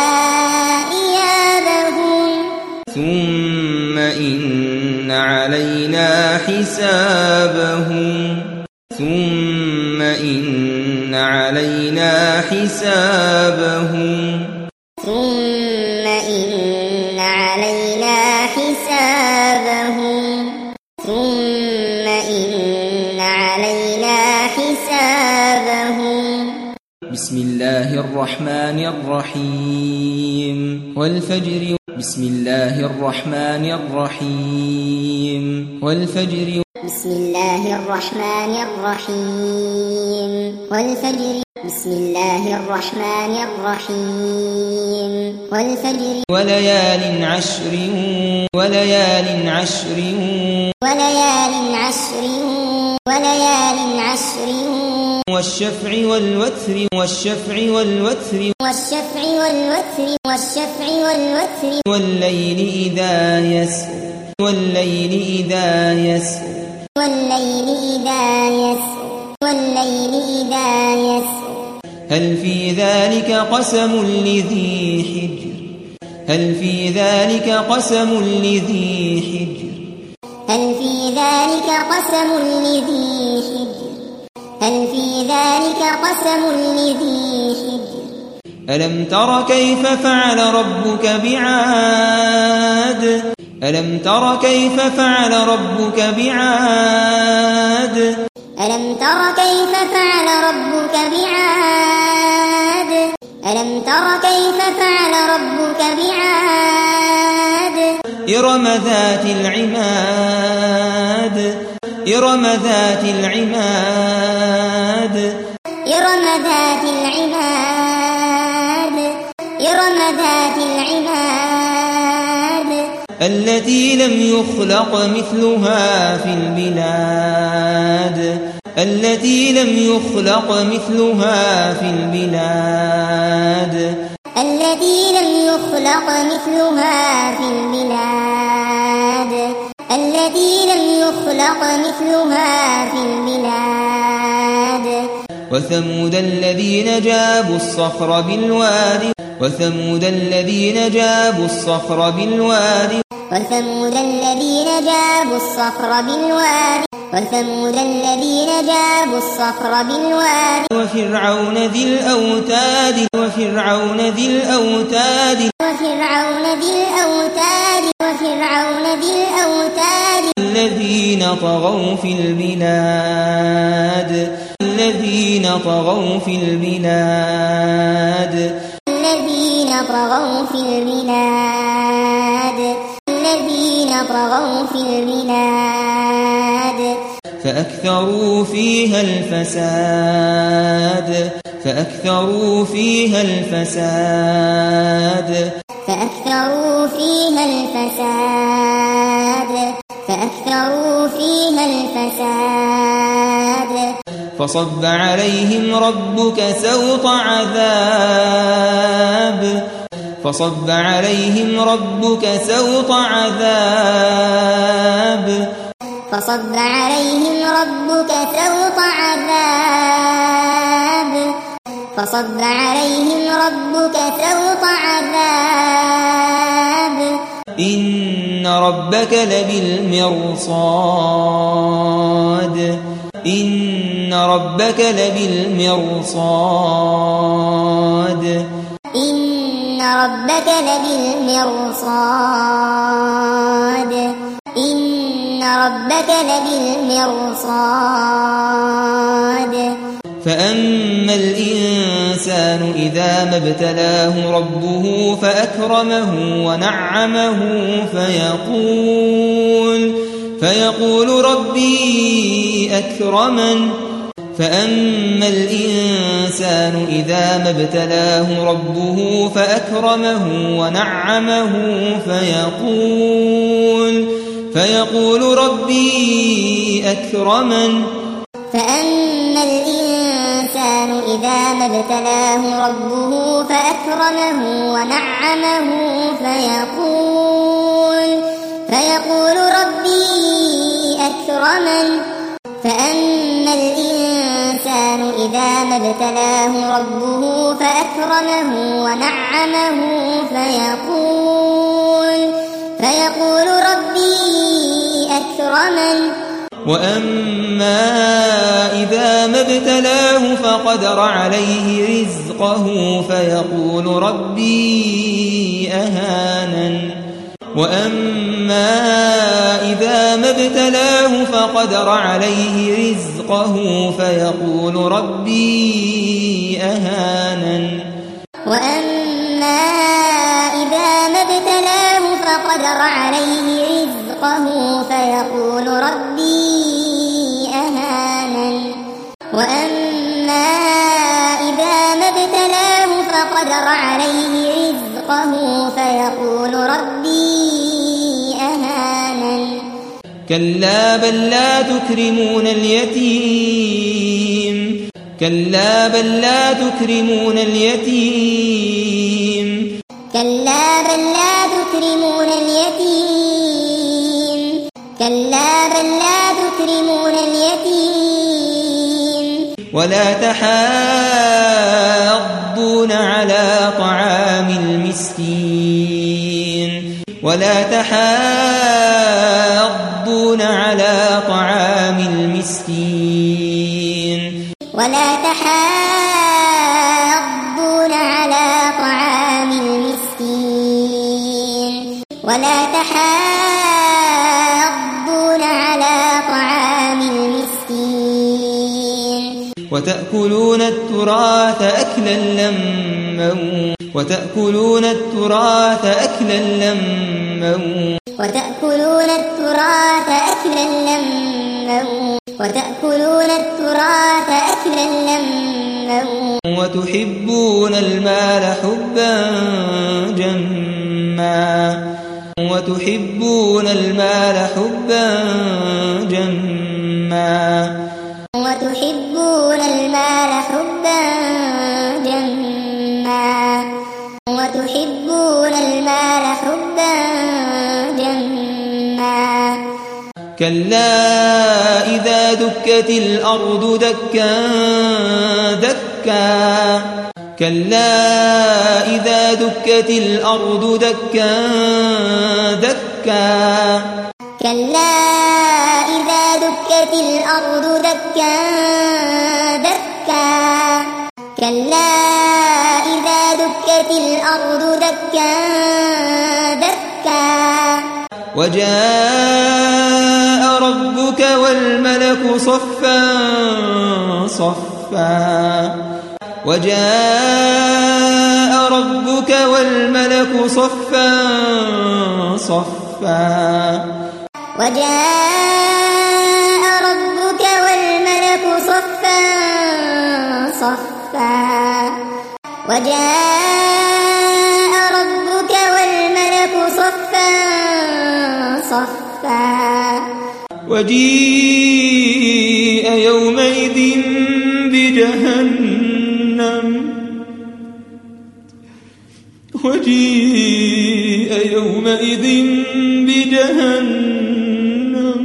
إيابهم
ثم إن علينا حسابهم ثم إن علينا حسابهم
ثم إن علينا حسابهم ثم إن علينا حسابهم
بسم الله الرحمن الرحيم والفجر بسم الله الرحمن الرحيم والفجر
بسم الله الرحمن الرحيم والفجر بسم الله الرحمن الرحيم والفجر
وليال عشر وليال عشر
وليال عشر وليال عشر
والشفع والوتر والشفع والوتر
والشفع والوتر والشفع والوتر
والليل إذا يسر والليل إذا يسر
والليل إذا يسر والليل إذا يسر
هل في ذلك قسم لذي حجر هل في ذلك قسم لذي حجر
هل في ذلك قسم لذي حجر هل في ذلك قسم لذي حجر
ألم تر كيف فعل ربك بعاد ألم تر كيف فعل ربك بعاد
ألم تر كيف فعل ربك بعاد ألم تر كيف فعل ربك بعاد
إرم ذات العماد إرم ذات العماد
إرم ذات العماد إرم ذات العماد
التي لم يخلق مثلها في البلاد التي لم يخلق مثلها في البلاد
التي لم يخلق مثلها في البلاد التي لم يخلق مثلها في البلاد
وثمود الذين جابوا الصخر بالواد وثمود الذين جابوا الصخر بالواد
وثمود الذين جابوا الصخر بالواد وثمود الذين جابوا الصخر بالواد
وفرعون ذي الأوتاد وفرعون ذي الأوتاد
وفرعون ذي الأوتاد وفرعون ذي الأوتاد
الذين طغوا في البلاد الذين طغوا في البلاد
الذين طغوا في البلاد الذين طغوا في البلاد
فأكثروا فيها الفساد فأكثروا فيها الفساد
فأكثروا فيها الفساد فأكثروا فيها الفساد
فصب عليهم ربك سوط عذاب فصب عليهم ربك سوط عذاب
فصب عليهم ربك سوط عذاب فصب عليهم ربك سوط عذاب
إن ربك لبالمرصاد إن ربك لبالمرصاد
إن ربك لبالمرصاد إن ربك لبالمرصاد
فأما الإنسان إذا ما ابتلاه ربه فأكرمه ونعمه فيقول فيقول ربي أكرمن فأما الإنسان إذا ما ابتلاه ربه فأكرمه ونعمه فيقول فيقول ربي أكرمن
فأما الإنسان إذا ما ابتلاه ربه فأكرمه ونعمه فيقول فيقول ربي أكرمن فأما الإنسان إذا ما ابتلاه ربه فأكرمه ونعمه فيقول فيقول ربي أكرمن
وأما إذا ما ابتلاه فقدر عليه رزقه فيقول ربي أهانن وأما إذا ما ابتلاه فقدر عليه رزقه فيقول ربي أهانن
وأما إذا ما ابتلاه فقدر عليه رزقه فيقول ربي أهانن وأما إذا ما ابتلاه فقدر عليه رزقه فيقول ربي أهانن
كلا بل لا تكرمون اليتيم كلا بل لا تكرمون اليتيم
كلا بل لا تكرمون اليتيم كلا بل لا تكرمون اليتيم
ولا تحاضون تحاضون على طعام المسكين ولا تحاضون على طعام المسكين
ولا تحاضون على طعام المسكين ولا تحاضون على طعام المسكين
وتأكلون التراث أكلا لما وتأكلون التراث أكلا لما
وتأكلون التراث أكلا لما وتأكلون التراث أكلا لما
وتحبون المال حبا جما وتحبون المال حبا جما
وتحبون المال حبا جما وتحبون المال حبا جما
كلا إذا دكت الأرض دكا دكا كلا إذا دكت الأرض دكا دكا
كلا إذا دكت الأرض دكا دكا كلا إذا دكت الأرض دكا دكا
وجاء ربك والملك صفا صفا وجاء ربك والملك صفا صفا
وجاء ربك والملك صفا صفا وجاء ربك والملك صفا صفا
وجيء يومئذ بجهنم وجيء يومئذ بجهنم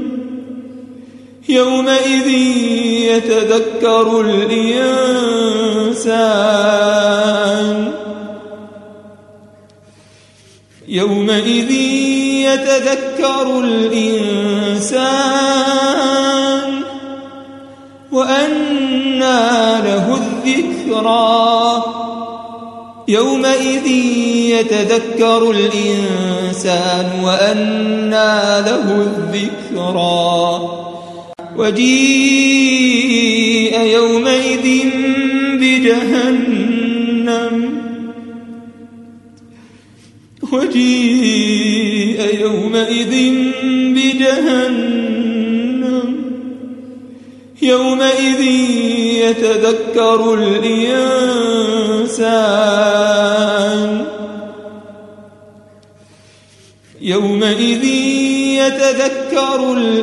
يومئذ يتذكر الإنسان يومئذ يتذكر الإنسان وأنى له الذكرى يومئذ يتذكر الإنسان وأنى له الذكرى وجيء يومئذ بجهنم وجيء يومئذ بجهنم يومئذ يتذكر الإنسان يومئذ يتذكر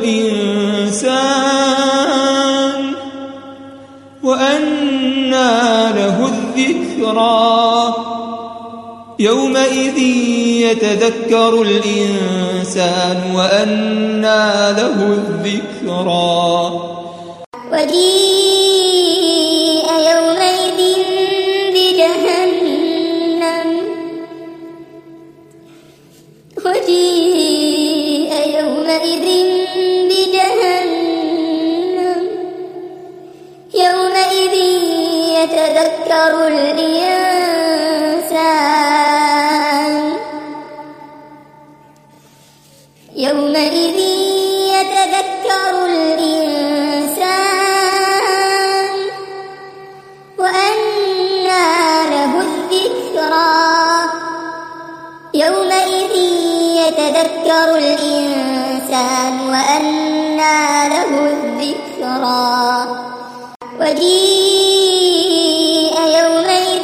الإنسان وأنى له الذكرى يومئذ يتذكر الإنسان وأنى له الذكرى
وجيء يومئذ بجهنم وجيء يومئذ بجهنم يومئذ يتذكر الإنسان يومئذ يتذكر الإنسان وأنى له الذكرى يومئذ يتذكر الإنسان وأنى له الذكرى وجيء يومئذ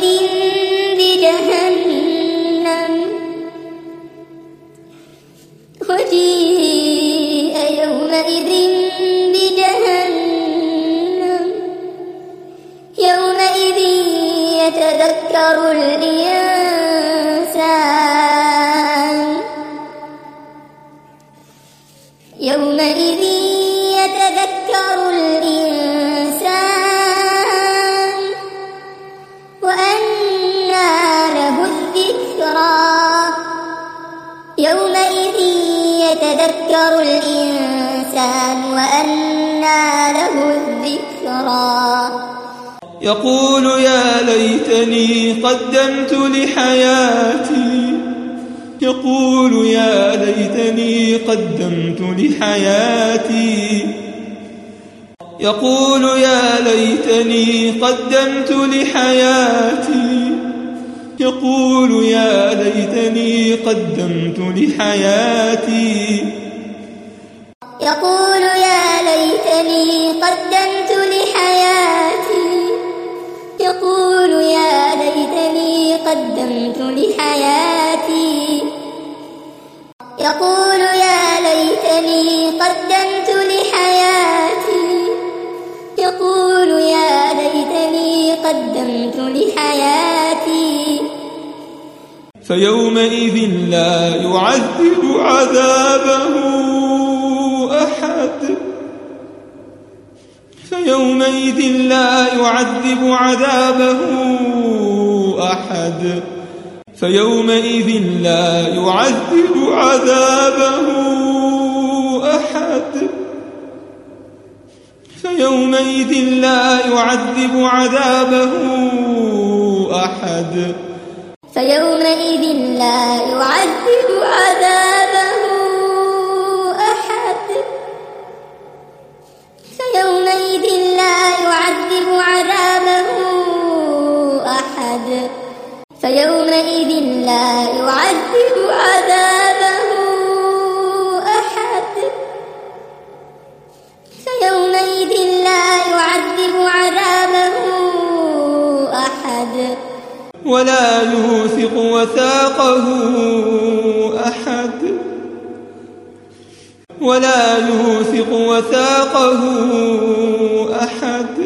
بجهنم وجيء يومئذ بجهنم يومئذ يتذكر الإنسان يومئذ يتذكر الإنسان يتذكر الإنسان وأنى له الذكرى
يقول يا ليتني قدمت لحياتي يقول يا ليتني قدمت لحياتي يقول يا ليتني قدمت لحياتي يقول يا ليتني قدمت لحياتي
يقول يا ليتني قدمت لحياتي يقول يا ليتني قدمت لحياتي يقول يا ليتني قدمت لحياتي يقول يا ليتني قدمت لحياتي
فيومئذ لا يعذب عذابه أحد فيومئذ لا يعذب عذابه أحد فيومئذ لا يعذب عذابه أحد فيومئذ لا يعذب عذابه أحد
فيومئذ لا يعذب عذابه أحد فيومئذ لا يعذب عذابه أحد فيومئذ لا يعذب عذابه أحد فيومئذ لا يعذب عذابه أحد
ولا يوثق وثاقه أحد ولا يوثق وثاقه أحد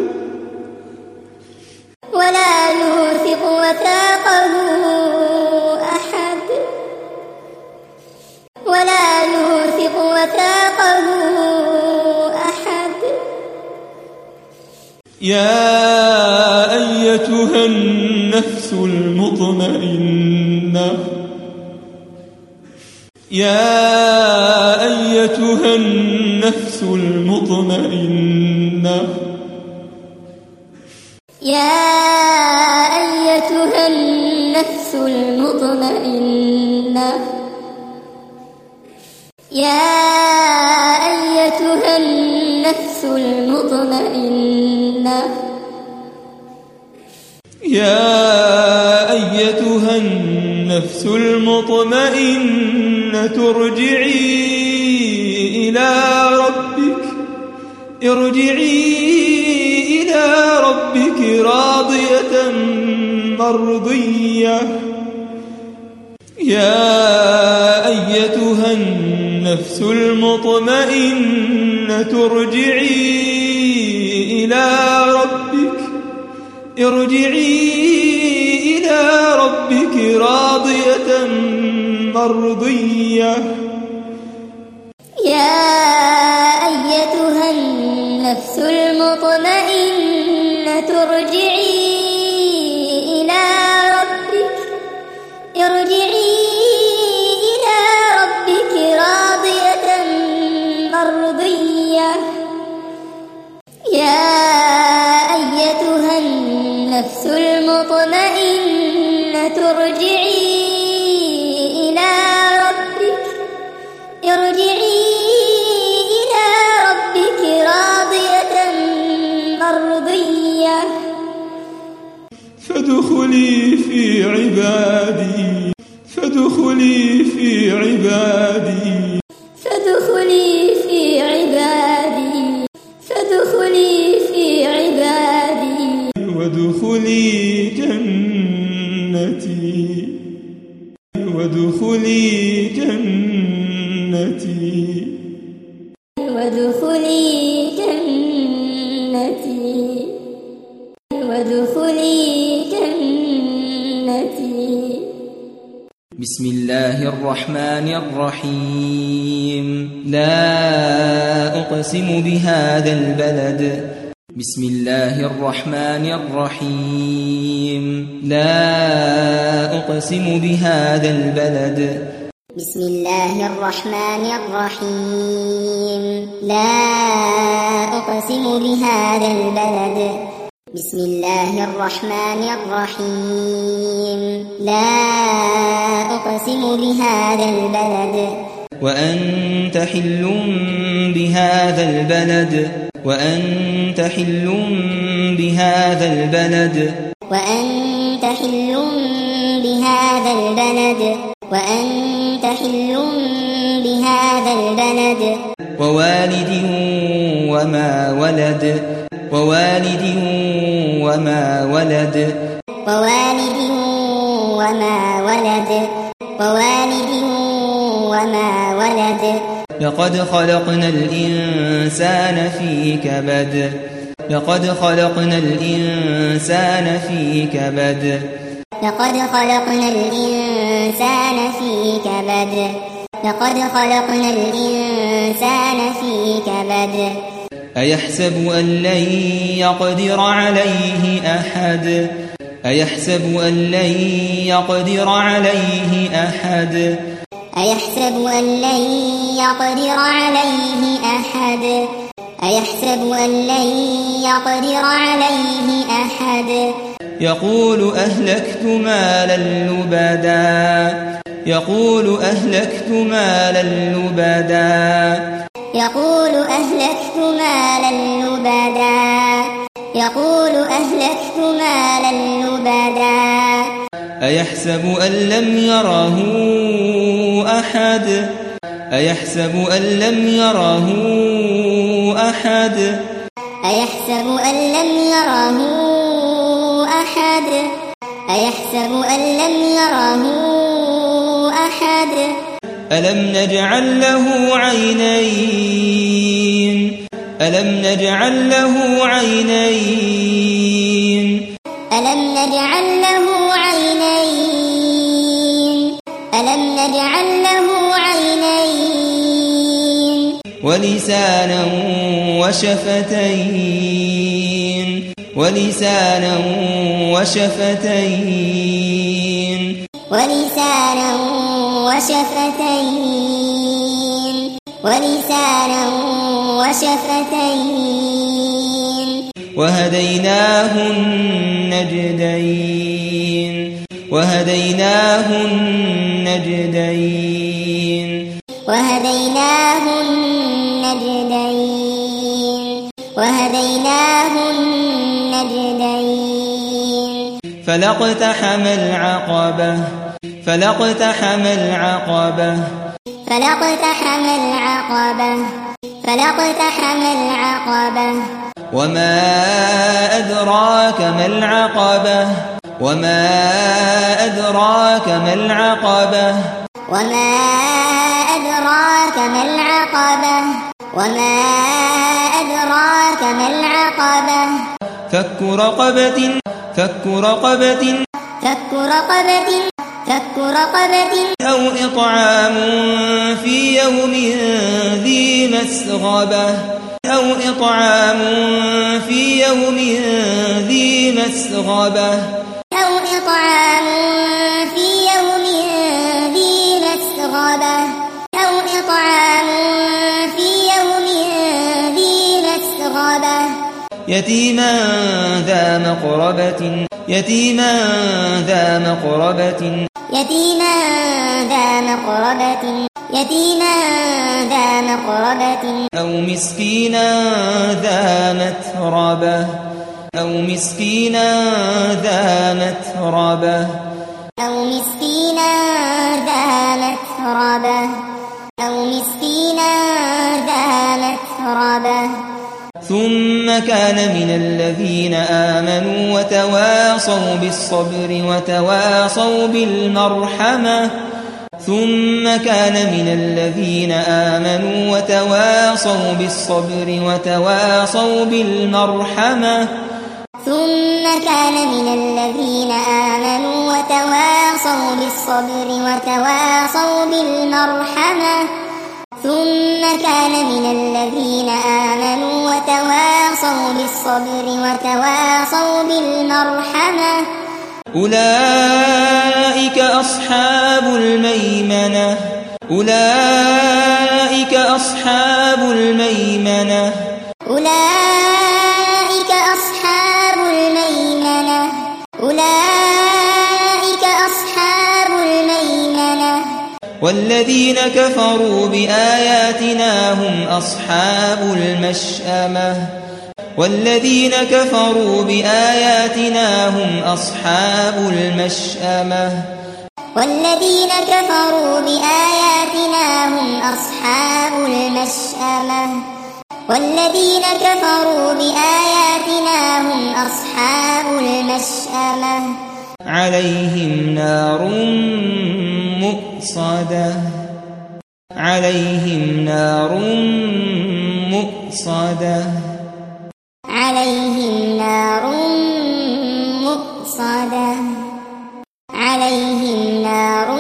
ولا يوثق وثاقه أحد ولا يوثق وثاقه أحد
يا أيتها النفس المطمئنة يا أيتها النفس المطمئنة
يا أيتها النفس المطمئنة يا أيتها النفس المطمئنة
يا أيتها النفس المطمئنة ارجعي إلى ربك ارجعي إلى ربك راضية مرضية يا أيتها النفس المطمئنة ارجعي إلى ربك ارجعي إلى ربك راضية مرضية
يا أيتها النفس المطمئنة ارجعي إلى ربك ارجعي إلى ربك راضية مرضية يا أيتها النفس المطمئنة ارجعي إلى ربك ارجعي إلى ربك راضية مرضية
فادخلي في عبادي فادخلي في عبادي
فادخلي في عبادي فادخلي في عبادي
وادخلي جنتي وادخلي جنتي
وادخلي جنتي وادخلي جنتي
بسم الله الرحمن الرحيم لا أقسم بهذا البلد بسم الله الرحمن الرحيم لا أقسم بهذا البلد
بسم الله الرحمن الرحيم لا أقسم بهذا البلد بسم الله الرحمن الرحيم لا أقسم بهذا البلد
وأنت حل بهذا البلد وأنت حل بهذا البلد
وأنت حل بهذا البلد وأنت حل بهذا البلد
ووالد وما ولد ووالد وما ولد
ووالد وما ولد ووالد وما ولد
لقد خلقنا الإنسان في كبد لقد خلقنا الإنسان في كبد
لقد خلقنا الإنسان في كبد لقد خلقنا الإنسان في كبد
أيحسب أن لن يقدر عليه أحد أيحسب أن لن يقدر عليه أحد
أيحسب أن لن يقدر عليه أحد أيحسب أن لن يقدر عليه أحد
يقول أهلكت مالا لبدا يقول أهلكت مالا لبدا
يقول أهلكت مالا لبدا يقول أهلكت مالا لبدا
أيحسب أن لم يره أحد أيحسب أن لم يره أحد
أيحسب أن لم يره أحد أيحسب أن لم يره أحد
ألم نجعل له عينين ألم نجعل له عينين
ألم نجعل له عينين ألم نجعل له عينين
ولسانا وشفتين ولسانا وشفتين
ولسانا وشفتين ولسانا وشفتين
وهديناه النجدين وهديناه النجدين
وهديناه النجدين وهديناه النجدين
فلاقتحم العقبة فلاقتحم العقبة
فلاقتحم العقبة فلاقتحم العقبة
وما أدراك ما العقبة وما أدراك ما العقبة
وما أدراك ما العقبة وما أدراك ما العقبة
فك رقبة فك رقبة
فك رقبة فك رقبة
أو إطعام في يوم ذي مسغبة أو إطعام في يوم ذي مسغبة
أو إطعام في يوم ذي مسغبة أو إطعام في يوم ذي مسغبة
يتيما ذا مقربة يتيما ذا مقربة
يتيما ذا مقربة يتيما ذا مقربة
أو مسكينا ذا متربة أو مسكينا ذا متربة
أو مسكينا ذا متربة أو مسكينا ذا متربة
ثم كان من الذين آمنوا وتواصوا بالصبر وتواصوا بالمرحمة ثم كان من الذين آمنوا وتواصوا بالصبر وتواصوا بالمرحمة
ثم كان من الذين آمنوا وتواصوا بالصبر وتواصوا بالمرحمة ثم كان من الذين آمنوا وتواصوا بالصبر وتواصوا بالمرحمة
أولئك أصحاب الميمنة أولئك أصحاب الميمنة
أولئك أصحاب الميمنة أولئك أصحاب الميمنة
والذين كفروا بآياتنا هم أصحاب المشأمة والذين كفروا بآياتنا هم أصحاب المشأمة
والذين كفروا بآياتنا هم أصحاب المشأمة والذين كفروا بآياتنا هم أصحاب المشأمة
عليهم نار مؤصدة عليهم نار مؤصدة
عليهم نار مؤصدة عليهم نار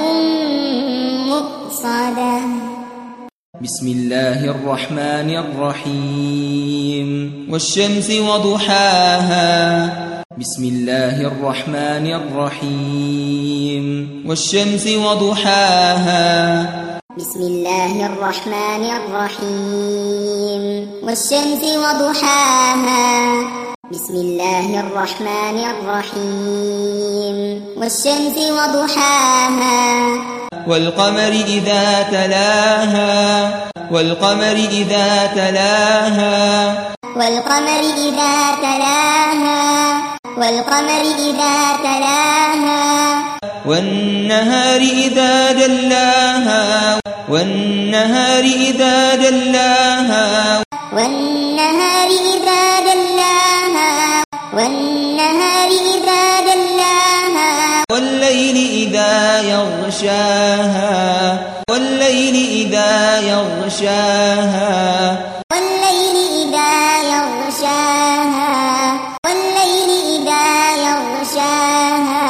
مؤصدة
بسم الله الرحمن الرحيم والشمس وضحاها بسم الله الرحمن الرحيم والشمس وضحاها
بسم الله الرحمن الرحيم والشمس وضحاها بسم الله الرحمن الرحيم والشمس وضحاها
والقمر إذا تلاها والقمر إذا تلاها
والقمر إذا تلاها والقمر إذا تلاها
والنهار إذا جلاها والنهار إذا جلاها
والنهار إذا جلاها والنهار إذا جلاها
والليل إذا يغشاها والليل إذا يغشاها
والليل إذا يغشاها والليل إذا يغشاها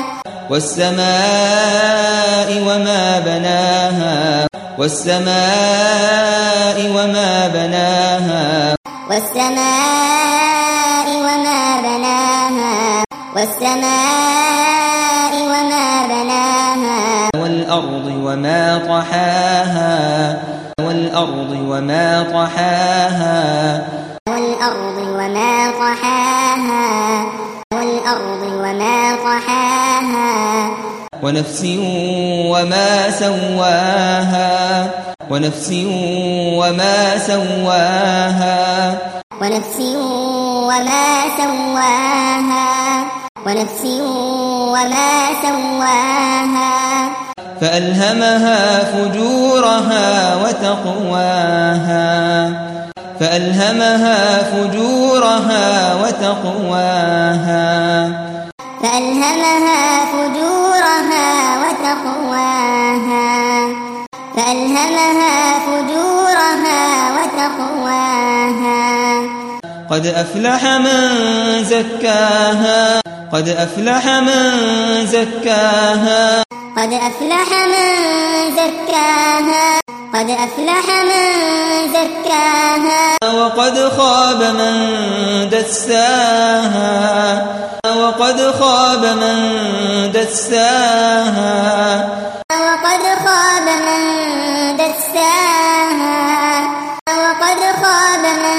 والسماء وما بناها والسماء وما بناها
والسماء وما بناها والسماء وما بناها
والأرض وما طحاها والأرض وما طحاها
والأرض وما طحاها والأرض وما طحاها
ونفس وما سواها ونفس وما سواها
ونفس وما سواها ونفس وما سواها
فألهمها فجورها وتقواها فألهمها فجورها وتقواها
فألهمها فجورها وتقواها فألهمها فجورها وتقواها
قد أفلح من زكاها قد أفلح من زكاها
قد أفلح من زكاها قد أفلح من زكاها
وقد خاب من دساها وقد خاب من دساها
وقد خاب من دساها وقد خاب من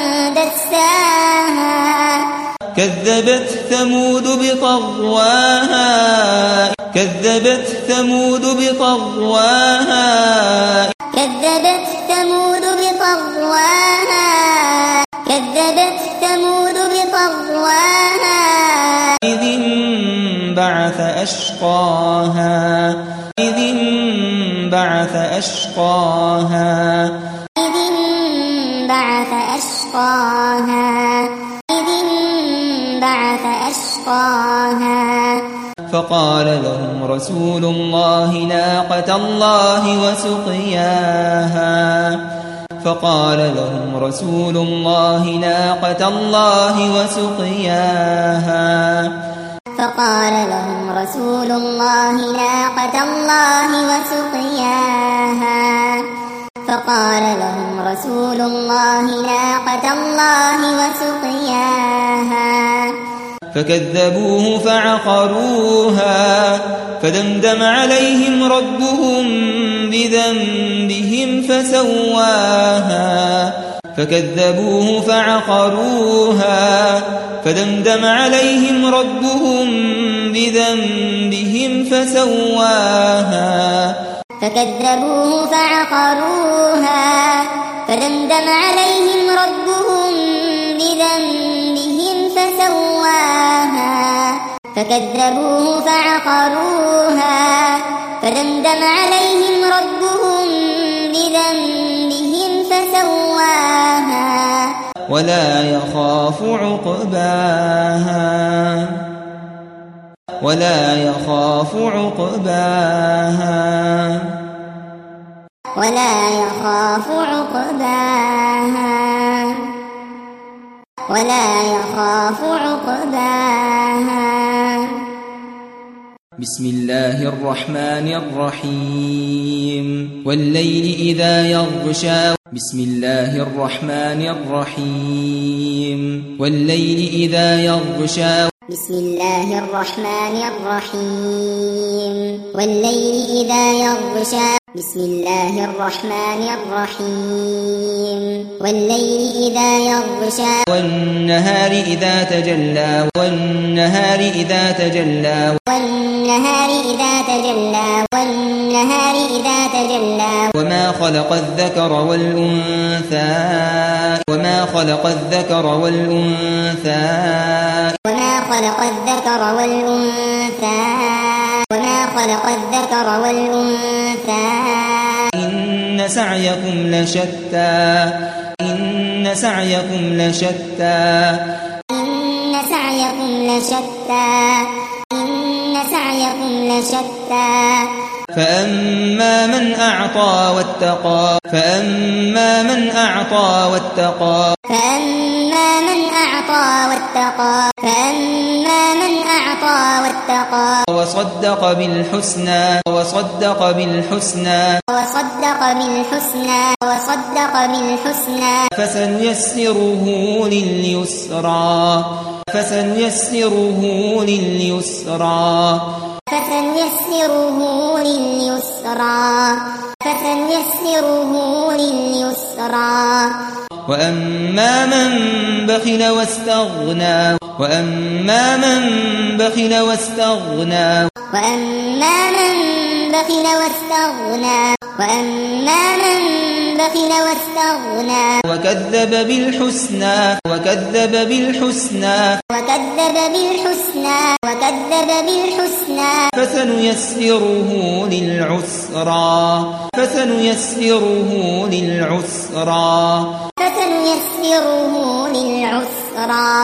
دساها
كذبت ثمود بطغواها كذبت ثمود بطغواها
كذبت ثمود بطغواها كذبت ثمود بطغواها
إذ انبعث أشقاها إذ انبعث أشقاها
إذ انبعث أشقاها إذ انبعث أشقاها
فقال لهم رسول الله ناقة الله وسقياها فقال لهم رسول الله ناقة الله وسقياها
فقال لهم رسول الله ناقة الله وسقياها فقال لهم رسول الله ناقة الله وسقياها
فكذبوه فعقروها فدمدم عليهم ربهم بذنبهم فسواها فكذبوه فعقروها فدمدم عليهم ربهم بذنبهم فسواها
فكذبوه فعقروها فدمدم عليهم ربهم بذنبهم فسواها فكذبوه فعقروها فدمدم عليهم ربهم بذنبهم فسواها
ولا يخاف عقباها ولا يخاف عقباها
ولا يخاف عقباها ولا يخاف عقباها
بسم الله الرحمن الرحيم والليل إذا يغشى بسم الله الرحمن الرحيم والليل إذا يغشى
بسم الله الرحمن الرحيم والليل إذا يغشى بسم الله الرحمن الرحيم والليل إذا يغشى
والنهار إذا تجلى والنهار إذا تجلى
والنهار إذا تجلى والنهار إذا تجلى
وما خلق الذكر والأنثى وما خلق الذكر والأنثى
وما خلق الذكر والأنثى وما خلق الذكر والأنثى
إن سعيكم لشتى إن سعيكم لشتى
إن سعيكم لشتى إن سعيكم لشتى
فأما من أعطى واتقى فأما من أعطى واتقى
فأما من أعطى واتقى فأما من أعطى واتقى
وصدق بالحسنى وصدق بالحسنى
وصدق بالحسنى وصدق بالحسنى
فسنيسره لليسرى فسنيسره لليسرى
فسنيسره لليسرى فسنيسره لليسرى
وأما من بخل واستغنى وأما من بخل واستغنى
وأما من بخل واستغنى وأما من بخل واستغنى
وكذب بالحسنى وكذب بالحسنى
وكذب بالحسنى وكذب بالحسنى
فسنيسره للعسرى فسنيسره للعسرى
فسنيسره للعسرى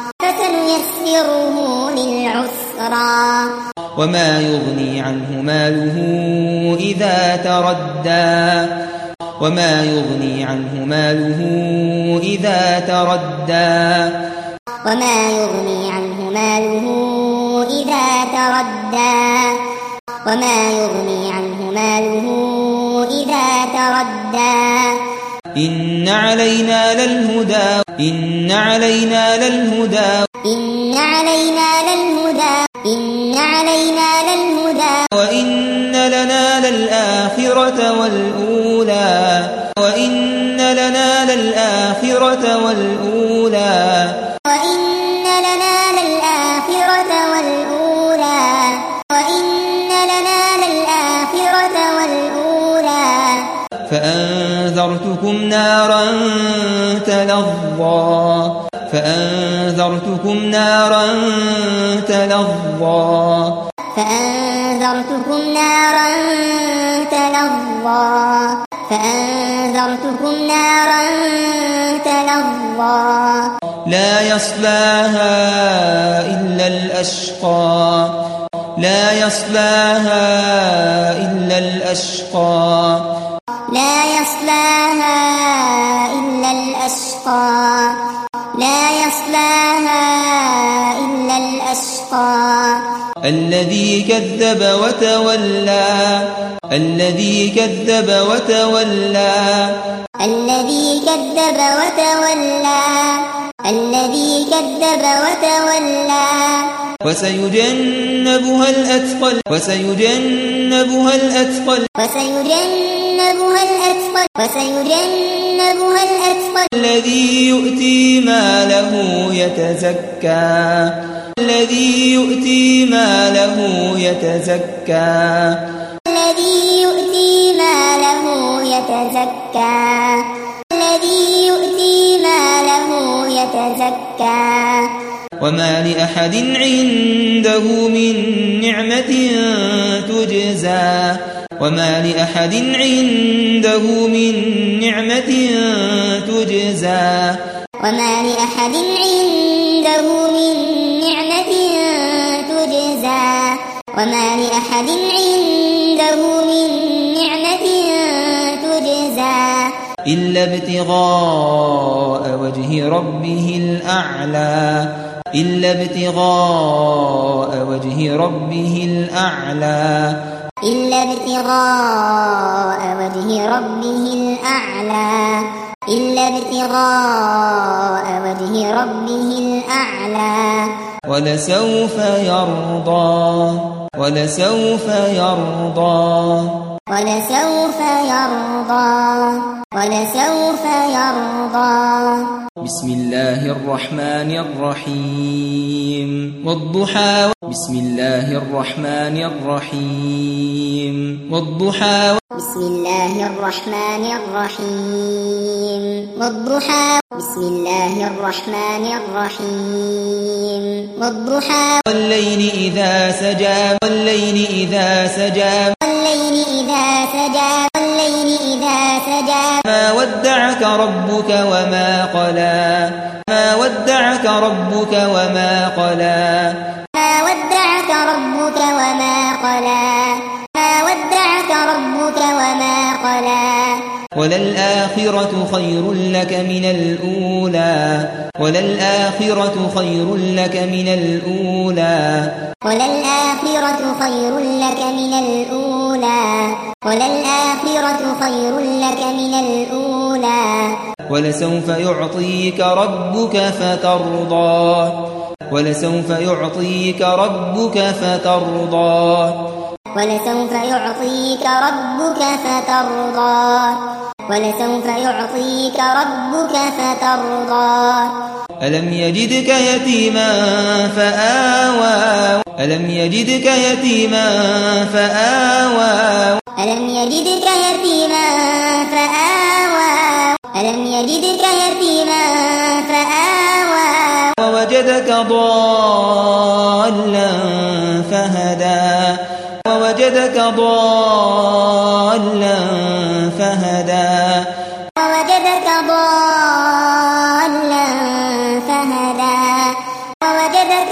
فسنيسره للعسرى
وما يغني عنه ماله إذا تردى وما يغني عنه ماله إذا تردى
وما يغني عنه ماله إذا تردى وما يغني عنه ماله إذا تردى
إن علينا للهدى إن علينا للهدى
إن علينا للهدى إن علينا للهدى
وإن لنا للآخرة والأولى وإن لنا للآخرة والأولى
وإن لنا للآخرة والأولى وإن لنا للآخرة والأولى
فأنذرتكم نارا تلظى فأنذرتكم نارا تلظى
فأنذرتكم نارا تلظى فأنذرتكم نارا تلظى
لا يصلاها إلا الأشقى لا يصلاها إلا الأشقى
لا يصلاها إلا الأشقى لا يصلاها إلا الأشقى
الذي كذب وتولى الذي كذب وتولى
الذي كذب وتولى الذي كذب وتولى
وسيجنبها الأتقى وسيجنبها الأتقى
وسيجنبها الأتقى وسيجنبها الأتقى
الذي يؤتي ماله يتزكى الذي يؤتي ماله يتزكى
الذي يؤتي ماله يتزكى الذي يؤتي ماله يتزكى
وما لأحد عنده من نعمة تجزى وما لأحد عنده من نعمة تجزى
وما لأحد عنده من نعمة تجزى وما لأحد عنده من نعمة تجزى
إلا ابتغاء وجه ربه الأعلى إلا ابتغاء وجه ربه الأعلى
إلا ابتغاء وجه ربه الأعلى إلا ابتغاء وجه ربه الأعلى
ولسوف يرضى ولسوف يرضى
ولسوف يرضى ولسوف يرضى
بسم الله الرحمن الرحيم والضحى بسم الله الرحمن الرحيم والضحى
بسم الله الرحمن الرحيم والضحى بسم الله الرحمن الرحيم والضحى
والليل إذا سجى والليل إذا سجى
والليل إذا سجى والليل إذا سجى
ما ودعك ربك وما قلى ما ودعك ربك وما قلى
ما ودعك ربك وما قلى ما ودعك ربك وما قلى
وللآخرة خير لك من الأولى وللآخرة خير لك من الأولى
وللآخرة خير لك من الأولى وللآخرة خير لك من الأولى
ولسوف يعطيك ربك فترضى ولسوف يعطيك ربك فترضى
ولسوف يعطيك ربك فترضى ولسوف يعطيك ربك فترضى
ألم يجدك يتيما فآوى ألم يجدك يتيما فآوى
ألم يجدك يتيما فآوى ألم يجدك يتيما فآوى
ووجدك ضالا فهدى ووجدك ضالا فهدى
ووجدك ضالا فهدى ووجدك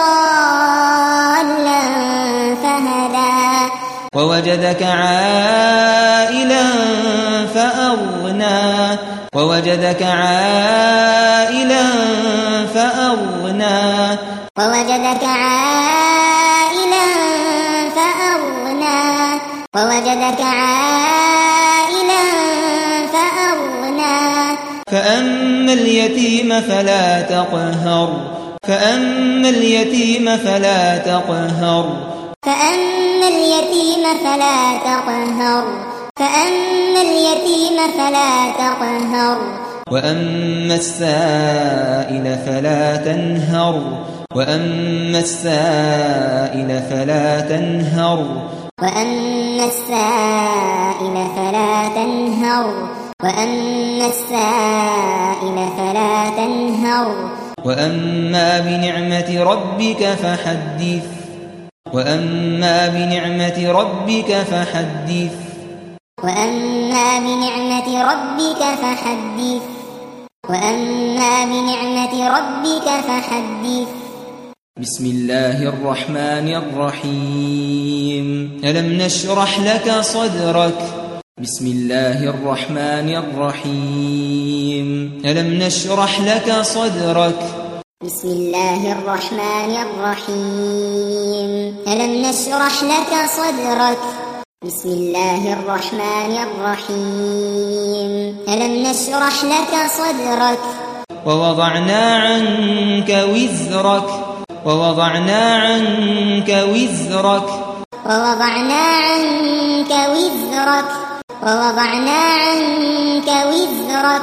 ضالا فهدى
ووجدك عائلا فأغنى ووجدك عائلا فأغنى
ووجدك عائلا فأغنى ووجدك عائلا فأغنى
فأما اليتيم فلا تقهر فأما اليتيم فلا تقهر
فأما اليتيم فلا تقهر فأما اليتيم فلا تقهر
وأما السائل فلا تنهر وأما السائل فلا تنهر
وأما السائل فلا تنهر وأما السائل فلا تنهر
وأما بنعمة ربك فحدث وأما بنعمة ربك فحدث
وأما بنعمة ربك فحدث وأما بنعمة ربك فحدث
بسم الله الرحمن الرحيم ألم نشرح لك صدرك بسم الله الرحمن الرحيم ألم نشرح لك صدرك
بسم الله الرحمن الرحيم ألم نشرح لك صدرك بسم الله الرحمن الرحيم ألم نشرح لك صدرك
ووضعنا عنك وزرك ووضعنا عنك وزرك
ووضعنا عنك وزرك ووضعنا عنك وزرك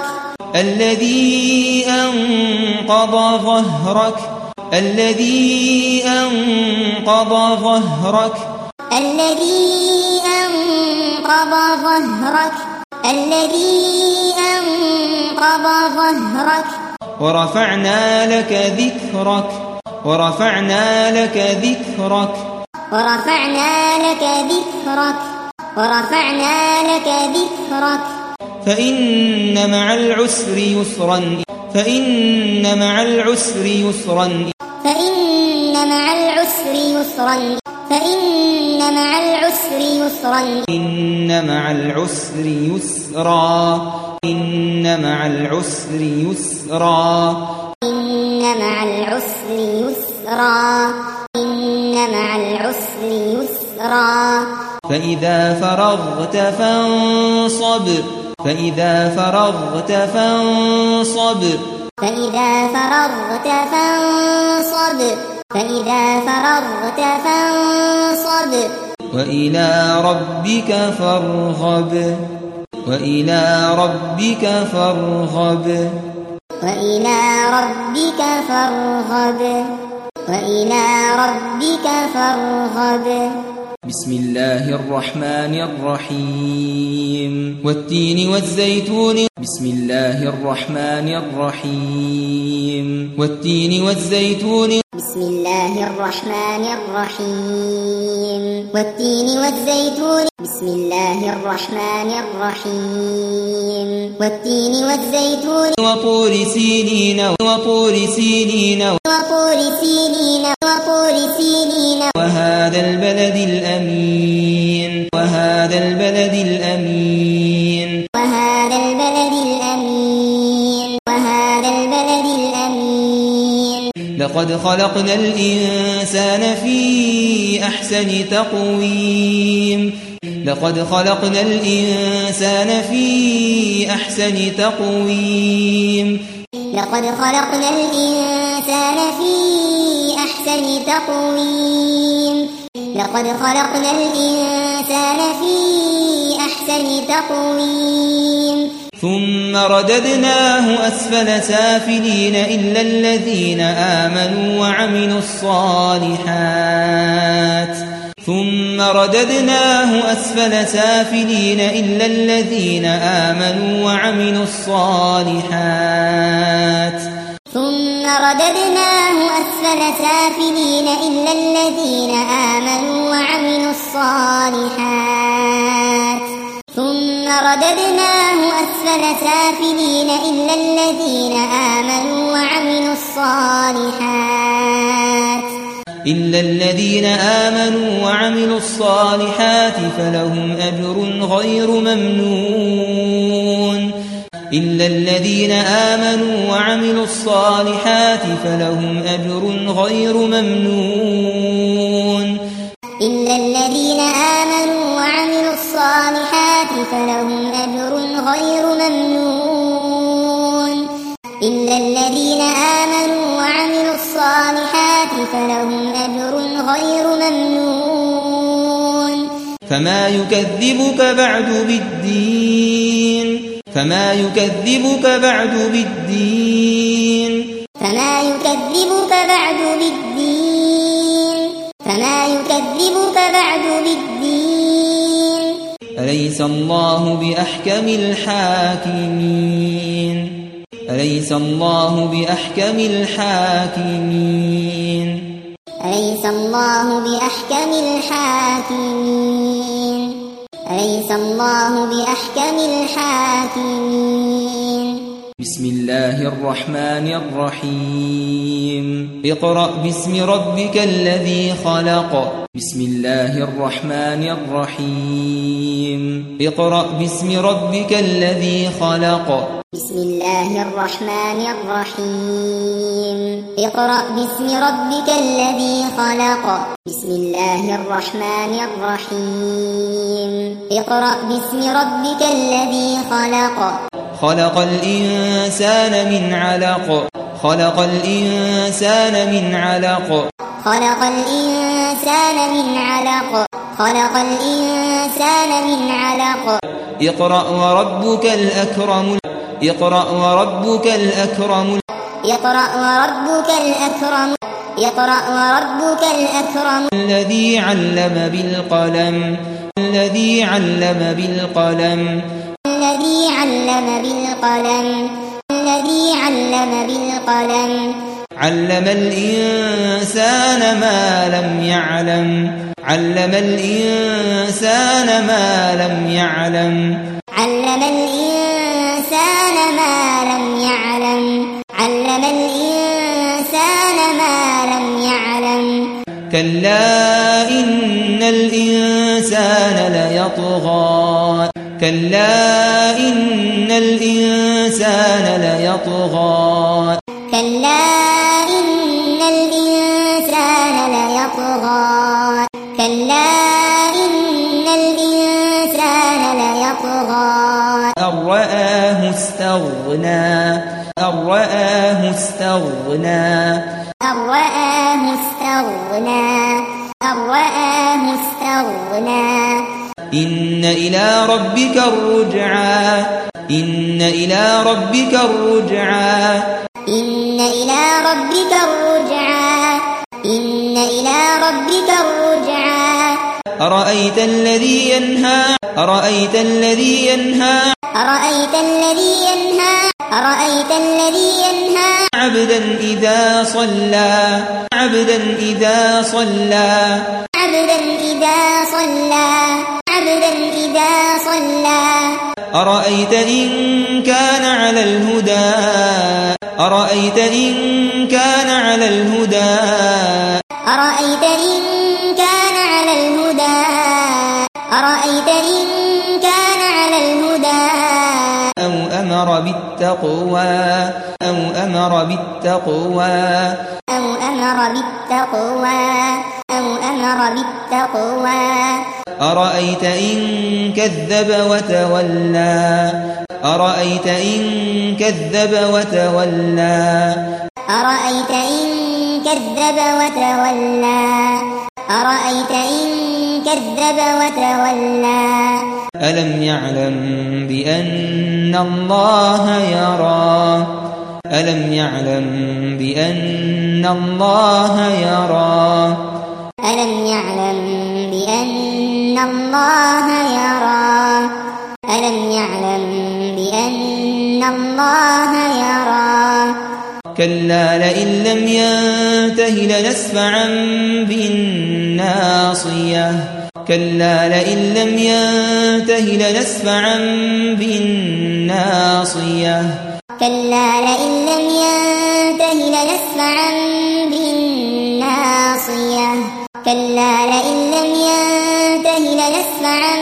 الذي أنقض ظهرك الذي أنقض ظهرك
الذي أنقض ظهرك الذي أنقض ظهرك
ورفعنا لك ذكرك ورفعنا لك ذكرك
ورفعنا لك ذكرك ورفعنا لك ذكرك
فإن مع العسر يسرا فإن مع العسر يسرا
فإن مع العسر يسرا فإن مع العسر يسرا
إن مع العسر يسرا إن مع العسر يسرا
إن مع العسر يسرا إن مع العسر يسرا
فإذا فرغت فانصب فإذا فرغت فانصب
فإذا فرغت فانصب فإذا فرغت فانصب
وإلى ربك فارغب وإلى ربك فارغب
وإلى ربك فارغب وإلى ربك فارغب
بسم الله الرحمن الرحيم والتين والزيتون بسم الله الرحمن الرحيم والتين والزيتون
بسم الله الرحمن الرحيم والتين والزيتون بسم الله الرحمن الرحيم والتين والزيتون
وطور سينين وطور سينين
وطور سينين وطور سينين
وهذا البلد الأمين وهذا البلد الأمين
وهذا البلد الأمين وهذا البلد الأمين
لقد خلقنا الإنسان في أحسن تقويم لقد خلقنا الإنسان في أحسن تقويم
لقد خلقنا الإنسان في أحسن تقويم لقد خلقنا الإنسان في أحسن تقويم
ثم رددناه أسفل سافلين إلا الذين آمنوا وعملوا الصالحات ثم رددناه أسفل سافلين إلا الذين آمنوا وعملوا الصالحات
ثم رددناه أسفل سافلين إلا الذين آمنوا وعملوا الصالحات ثم رددناه أسفل سافلين إلا الذين آمنوا وعملوا الصالحات
إلا الذين آمنوا وعملوا الصالحات فلهم أجر غير ممنون إلا الذين آمنوا وعملوا الصالحات فلهم أجر غير ممنون
إلا الذين آمنوا وعملوا الصالحات فلهم أجر غير ممنون إلا الذين آمنوا وعملوا الصالحات فلهم أجر غير ممنون
فما يكذبك بعد بالدين فما يكذبك بعد بالدين
فما يكذبك بعد بالدين فما يكذبك بعد بالدين
أليس الله بأحكم الحاكمين أليس الله بأحكم الحاكمين
أليس الله بأحكم الحاكمين أليس الله بأحكم الحاكمين
بسم الله الرحمن الرحيم اقرأ باسم ربك الذي خلق بسم الله الرحمن الرحيم اقرأ باسم ربك الذي خلق
بسم الله الرحمن الرحيم اقرأ باسم ربك الذي خلق بسم الله الرحمن الرحيم اقرأ باسم ربك الذي خلق
خلق الإنسان من علق خلق الإنسان من علق
خلق الإنسان من علق خلق الإنسان من علق
اقرأ وربك الأكرم اقرأ وربك الأكرم
اقرأ وربك الأكرم اقرأ وربك الأكرم
الذي علم بالقلم الذي علم بالقلم
الذي علم بالقلم الذي علم بالقلم
علم الإنسان ما لم يعلم علم الإنسان ما لم يعلم
علم الإنسان ما لم يعلم علم الإنسان ما لم يعلم
كلا إن الإنسان ليطغى كلا إن الإنسان ليطغى
كلا إن الإنسان ليطغى كلا إن الإنسان ليطغى
أن رآه استغنى أن رآه استغنى
أن رآه استغنى أن رآه استغنى
إن إلى ربك الرجعى إن إلى ربك الرجعى
إن إلى ربك الرجعى إن إلى ربك الرجعى
أرأيت الذي ينهى أرأيت الذي ينهى
أرأيت الذي ينهى أرأيت الذي ينهى
عبدا إذا صلى عبدا إذا صلى
عبدا إذا صلى عبدا إذا صلى
أرأيت إن كان على الهدى أرأيت إن كان على الهدى
أرأيت إن كان على الهدى أرأيت إن كان على الهدى
أو أمر بالتقوى أو أمر بالتقوى
أو أمر بالتقوى أو أمر بالتقوى
أرأيت إن كذب وتولى أرأيت إن كذب وتولى
أرأيت إن كذب وتولى أرأيت إن كذب وتولى
ألم يعلم بأن الله يرى ألم يعلم بأن الله يرى
ألم يعلم بأن الله يرى ألم يعلم بأن الله يرى
كلا لئن لم ينته لنسفعا بالناصية كلا لئن لم ينته لنسفعا بالناصية
كلا لئن لم ينته لنسفعا بالناصية كلا لئن لم ينته لنسفعا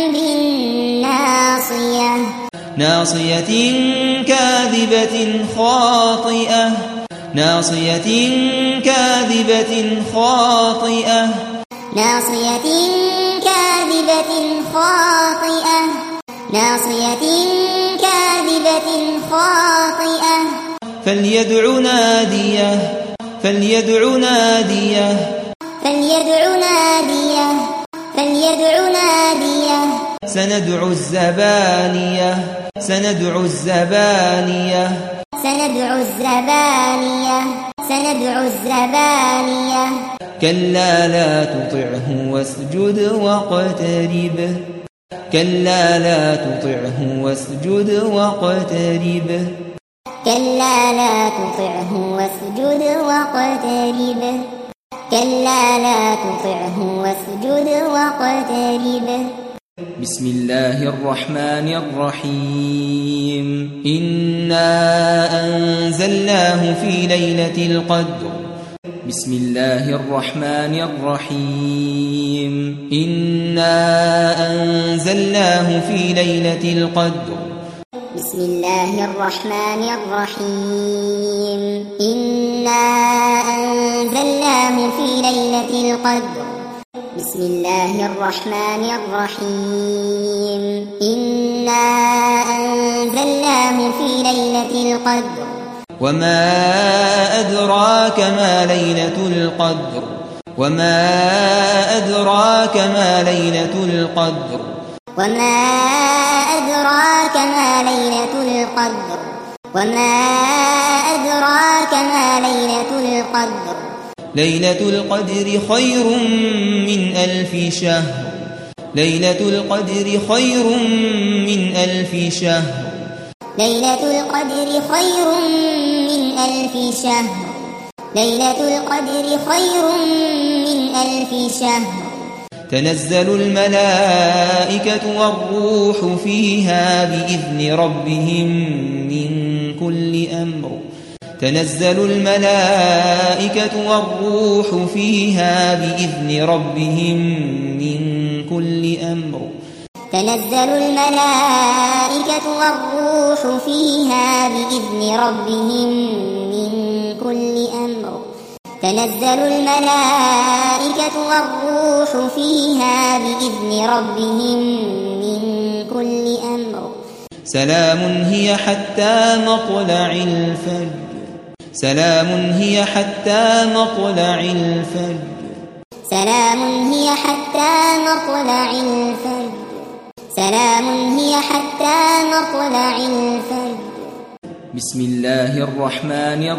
بالناصية
ناصية كاذبة خاطئة ناصية كاذبة خاطئة
ناصية كاذبة خاطئة ناصية كاذبة خاطئة
فليدع ناديه فليدع ناديه
فليدع ناديه فليدع ناديه
سندع الزبانية سندع الزبانية
سندع الزبانية سندع الزبانية
كلا لا تطعه واسجد واقترب كلا لا تطعه واسجد واقترب
كلا لا تطعه واسجد واقترب كلا لا تطعه واسجد واقترب
بسم الله الرحمن الرحيم إنا أنزلناه في ليلة القدر بسم الله الرحمن الرحيم إنا أنزلناه في ليلة القدر
بسم الله الرحمن الرحيم إنا أنزلناه في ليلة القدر بسم الله الرحمن الرحيم إنا أنزلناه ليلة القدر
وما أدراك ما ليلة القدر وما أدراك ما ليلة القدر
وما أدراك ما ليلة القدر وما أدراك ما ليلة القدر
ليلة القدر خير من ألف شهر ليلة القدر خير من ألف شهر
ليلة القدر خير من ألف شهر ليلة القدر خير من ألف شهر
تنزل الملائكة والروح فيها بإذن ربهم من كل أمر تنزل الملائكة والروح فيها بإذن ربهم من كل أمر
تنزل الملائكة والروح فيها بإذن ربهم من كل أمر تنزل الملائكة والروح فيها بإذن ربهم من كل أمر
سلام هي حتى مطلع الفجر سلام هي حتى مطلع الفجر
سلام هي حتى مطلع الفجر سلام هي حتى مطلع الفجر
بسم الله الرحمن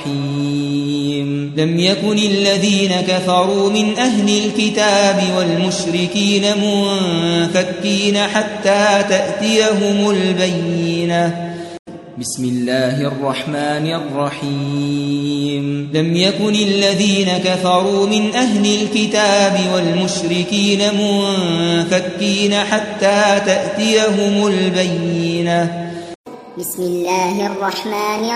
الرحيم لم يكن الذين كفروا من أهل الكتاب والمشركين منفكين حتى تأتيهم البينة بسم الله الرحمن الرحيم لم يكن الذين كفروا من أهل الكتاب والمشركين منفكين حتى تأتيهم البينة
بسم الله الرحمن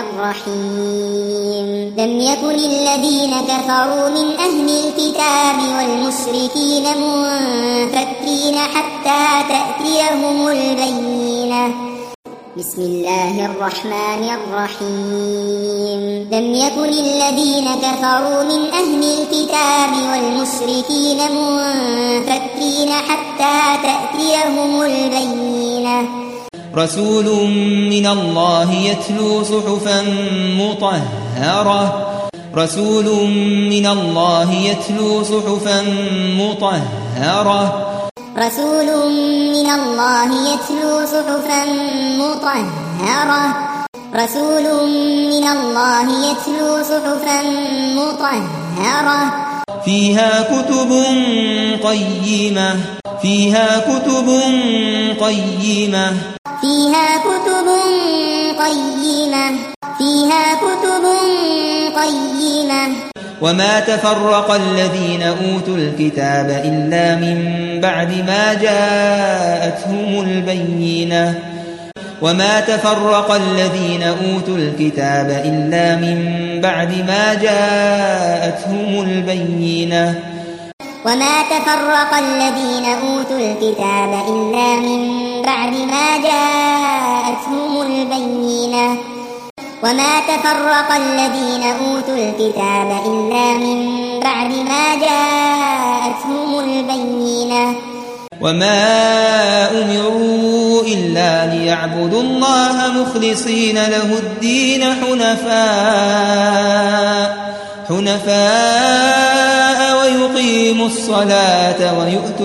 الرحيم لم يكن الذين كفروا من أهل الكتاب والمشركين منفكين حتى تأتيهم البينة بسم الله الرحمن الرحيم لم يكن الذين كفروا من أهل الكتاب والمشركين منفكين حتى تأتيهم البينة
رسول من الله يتلو صحفا مطهرة رسول من الله يتلو صحفا مطهرة
رسول من الله يتلو صحفا مطهرة رسول من الله يتلو صحفا مطهرة
فيها كتب قيمة فيها كتب قيمة
فيها كتب قيمة فيها كتب قيمة
وما تفرق الذين أوتوا الكتاب إلا من بعد ما جاءتهم البينة وما تفرق الذين أوتوا الكتاب إلا من بعد ما جاءتهم البينة
وما تفرق الذين أوتوا الكتاب إلا من بعد ما جاءتهم البينة وما تفرق الذين أوتوا الكتاب إلا من بعد ما جاءتهم البينة
وما أمروا إلا ليعبدوا الله مخلصين له الدين حنفاء حنفاء ويقيموا الصلاة ويؤتوا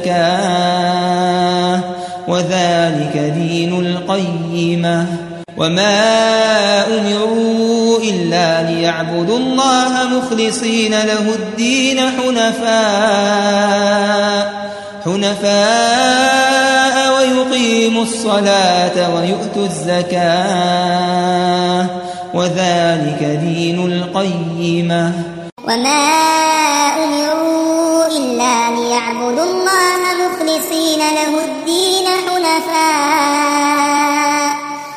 الزكاة وذلك دين القيمة وما أمروا إلا ليعبدوا الله مخلصين له الدين حنفاء حنفاء ويقيموا الصلاة ويؤتوا الزكاة وذلك دين القيمة
وما أمروا إلا ليعبدوا الله مخلصين له الدين حنفاء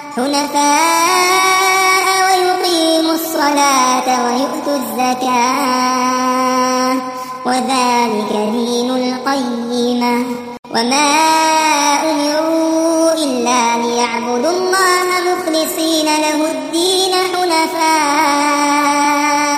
حنفاء ويقيموا الصلاة ويؤتوا الزكاة وذلك دين القيمة وما أمروا إلا ليعبدوا الله مخلصين له الدين حنفاء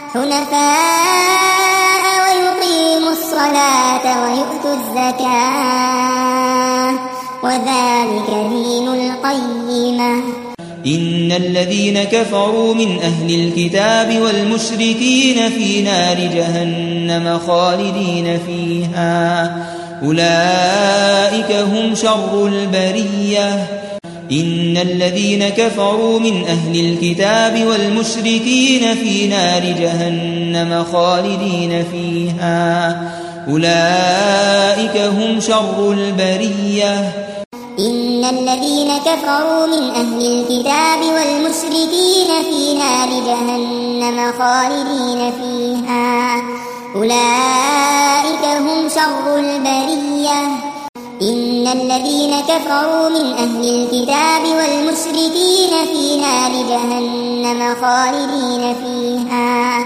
حنفاء ويقيموا الصلاة ويؤتوا الزكاة وذلك دين القيمة
إن الذين كفروا من أهل الكتاب والمشركين في نار جهنم خالدين فيها أولئك هم شر البرية إن الذين كفروا من أهل الكتاب والمشركين في نار جهنم خالدين فيها أولئك هم شر البرية
إن الذين كفروا من أهل الكتاب والمشركين في نار جهنم خالدين فيها أولئك هم شر البرية إن الذين كفروا من أهل الكتاب والمشركين في نار جهنم خالدين فيها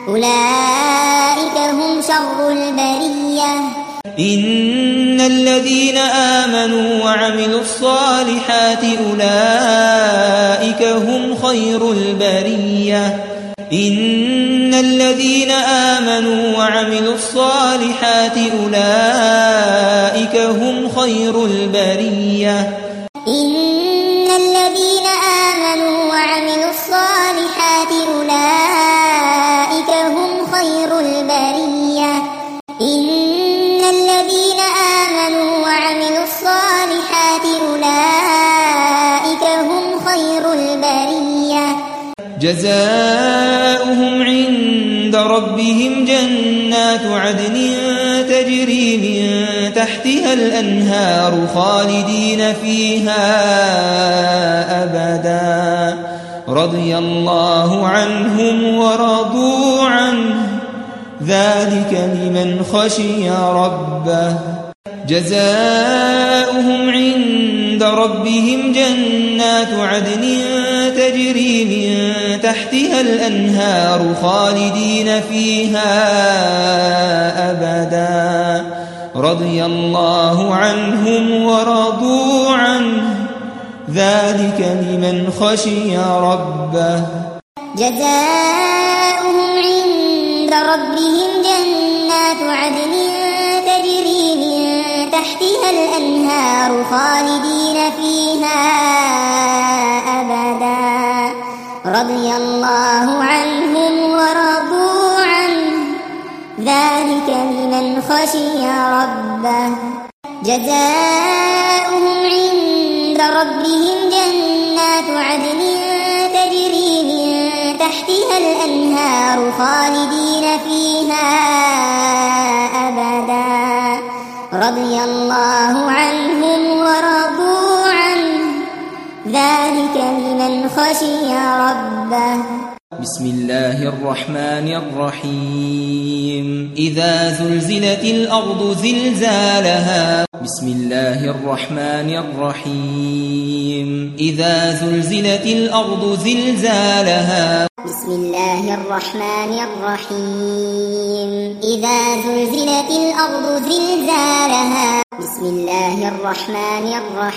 أولئك هم شر البرية
إن الذين آمنوا وعملوا الصالحات أولئك هم خير البرية إن الذين آمنوا وعملوا الصالحات أولئك هم خير البرية
إن الذين آمنوا وعملوا الصالحات أولئك هم خير البرية إن الذين آمنوا وعملوا الصالحات أولئك هم خير البرية
جزاؤهم عند ربهم جنات عدن تجري من تحتها الأنهار خالدين فيها أبدا رضي الله عنهم ورضوا عنه ذلك لمن خشي ربه جزاؤهم عند ربهم جنات عدن تجري من تحتها الأنهار خالدين فيها أبدا رضي الله عنهم ورضوا عنه ذلك لمن خشي ربه
جزاؤهم عند ربهم جنات عدن تجري من تحتها الأنهار خالدين فيها أبدا رضي الله عنهم ورضوا عنه ذلك لمن خشي ربه جزاؤهم عند ربهم جنات عدن تجري من تحتها الأنهار خالدين فيها أبدا رضي الله عنهم ورضوا عنه ذلك لمن خشي ربه
بسم الله الرحمن الرحيم إذا زلزلت الأرض زلزالها بسم الله الرحمن الرحيم إذا زلزلت الأرض زلزالها
بسم الله الرحمن الرحيم إذا زلزلت الأرض زلزالها بسم الله الرحمن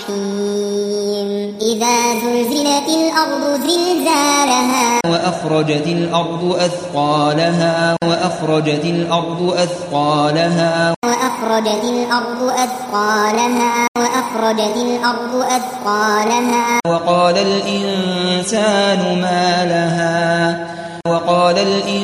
الرحيم إذا زلزلت الأرض زلزالها
وأخرجت الأرض أثقالها وأخرجت الأرض أثقالها
وأخرجت الأرض أثقالها وأخرجت الأرض أثقالها
وقال الإنسان ما لها وقال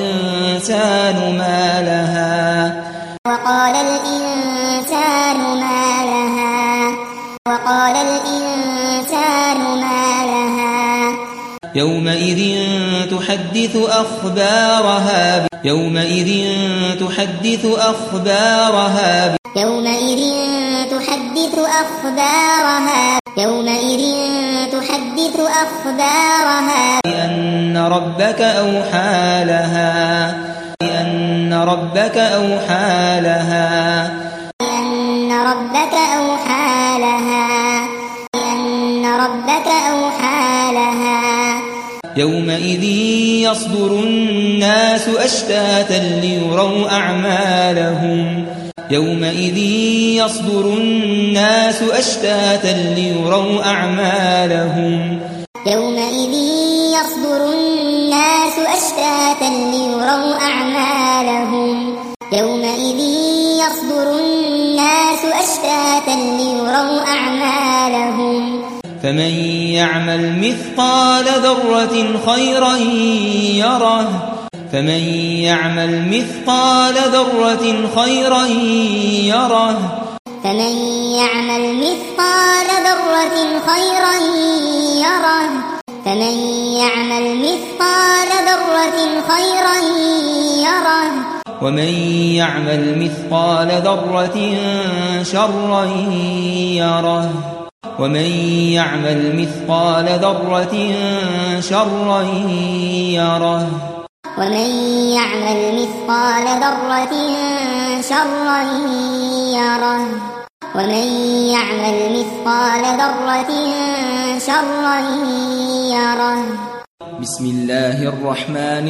الإنسان ما لها
وقال الإنسان ما لها وقال الإنسان ما لها
يومئذ تحدث أخبارها يومئذ تحدث أخبارها
يومئذ تحدث أخبارها يومئذ تحدث أخبارها
بأن ربك أوحى لها بأن ربك أوحى لها
بأن ربك أوحى لها بأن ربك أوحى لها
يومئذ يصدر الناس أشتاتا ليروا أعمالهم يومئذ يصدر الناس أشتاتا ليروا أعمالهم
يومئذ يصدر الناس أشتاتا ليروا أعمالهم يومئذ يصدر الناس أشتاتا ليروا أعمالهم
فمن يعمل مثقال ذرة خيرا يره فمن يعمل مثقال ذرة خيرا يره
فمن يعمل مثقال ذرة خيرا يره فمن يعمل مثقال ذرة خيرا يره
ومن يعمل مثقال ذرة شرا يره ومن يعمل مثقال ذرة شرا يره
ومن يعمل مثقال ذرة شرا يره ومن يعمل مثقال ذرة شرا يره
بسم الله الرحمن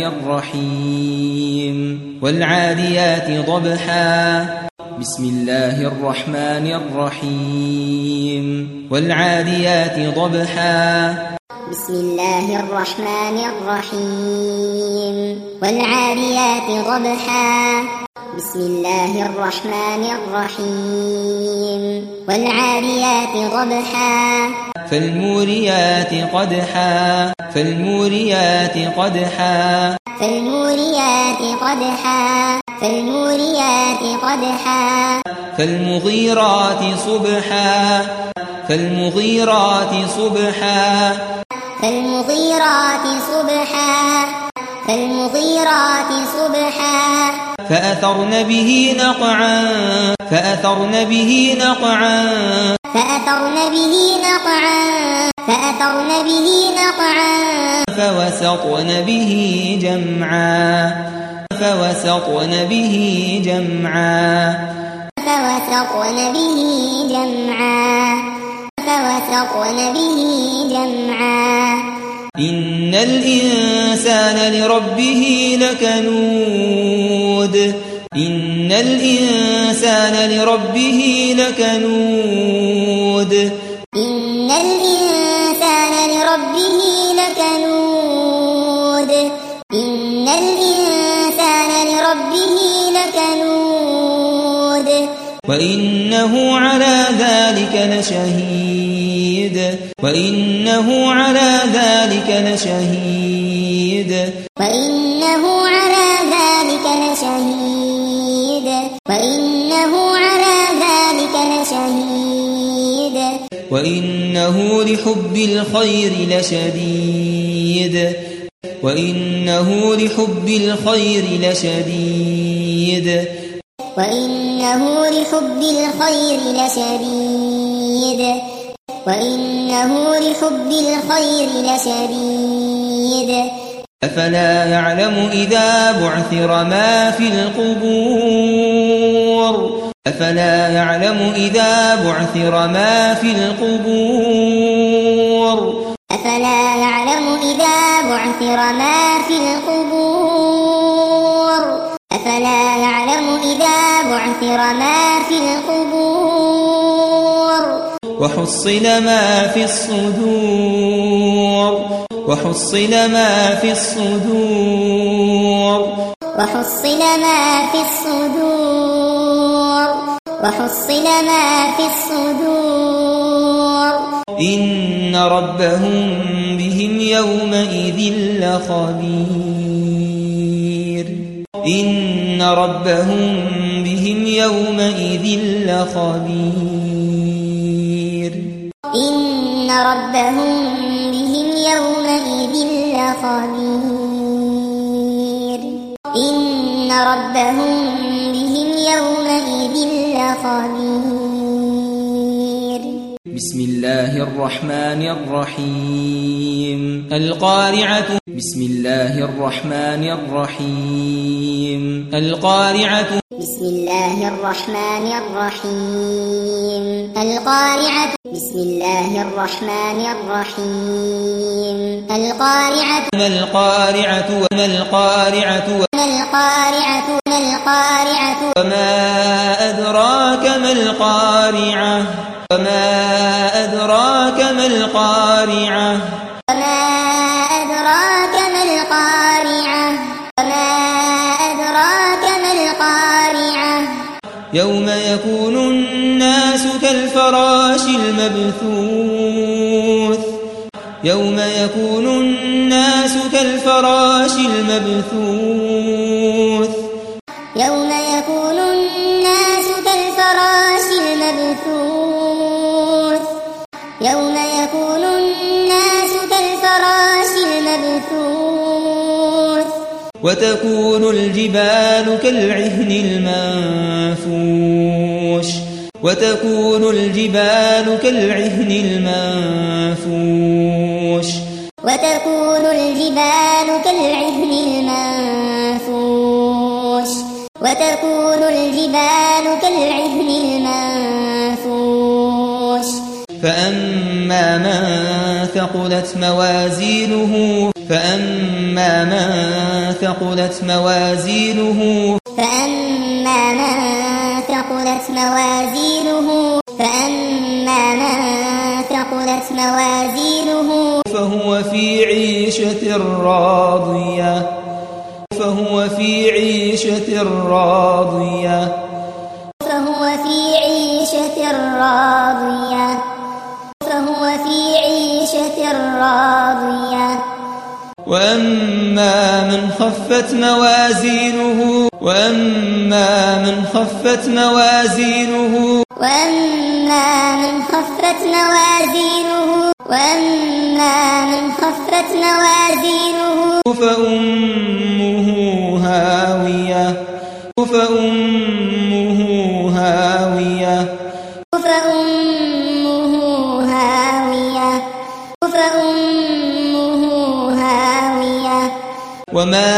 الرحيم والعاديات ضبحا بسم الله الرحمن الرحيم والعاديات ضبحا
بسم الله الرحمن الرحيم والعاديات ضبحا بسم الله الرحمن الرحيم والعاديات ضبحا
فالموريات قدحا فالموريات قدحا
فالموريات قدحا فالموريات قدحا
فالمغيرات صبحا فالمغيرات صبحا
فالمغيرات صبحا فالمغيرات صبحا
فأثرن به نقعا فأثرن به نقعا
فأثرن به نقعا فأثرن به نقعا
فوسطن به جمعا فوسطن به جمعا
فوسطن به جمعا فوسطن به جمعا
إن الإنسان لربه لكنود إن الإنسان لربه لكنود
إن الإنسان لربه لكنود إن الإنسان لربه لكنود
وإنه على ذلك لشهيد وإنه على ذلك لشهيد
وإنه على ذلك لشهيد وإنه على ذلك لشهيد
وإنه لحب الخير لشديد وإنه لحب الخير لشديد
وإنه لحب الخير لشديد وإنه لحب الخير لشديد
أفلا يعلم إذا بعثر ما في القبور أفلا يعلم إذا بعثر ما في القبور
أفلا يعلم إذا بعثر ما في القبور أفلا يعلم إذا بعثر ما في القبور
وحصل ما في الصدور وحصل ما في الصدور
وحصل ما في الصدور وحصل ما في الصدور
إن ربهم بهم يومئذ لخبير إن ربهم بهم يومئذ لخبير
إن ربهم بهم يومئذ لخبير إن ربهم بهم يومئذ لخبير
بسم الله الرحمن الرحيم القارعة بسم الله الرحمن الرحيم القارعة
بسم الله الرحمن الرحيم القارعة بسم الله الرحمن الرحيم القارعة
ما القارعة وما القارعة
ما القارعة ما القارعة
وما أدراك ما القارعة وما أدراك ما القارعة
وما أدراك ما القارعة وما أدراك ما القارعة
يوم يكون الناس كالفراش المبثوث يوم يكون الناس كالفراش المبثوث
يوم يكون الناس كالفراش المبثوث يوم يكون الناس كالفراش المبثوث
وتكون الجبال كالعهن المنفوش وتكون الجبال كالعهن المنفوش
وتكون الجبال كالعهن المنفوش وتكون الجبال كالعهن المنفوش
فأما من ثقلت موازينه فأما من ثقلت موازينه
فأما من ثقلت موازينه فأما من ثقلت موازينه
فهو في عيشة راضية فهو في عيشة راضية
فهو في عيشة راضية فهو في عيشة راضية
وأما من خفت موازينه وأما من خفت موازينه
وأما من خفت موازينه وأما من خفت موازينه
فأمه هاوية فأمه هاوية
فأمه هاوية فأمه هاوية
وما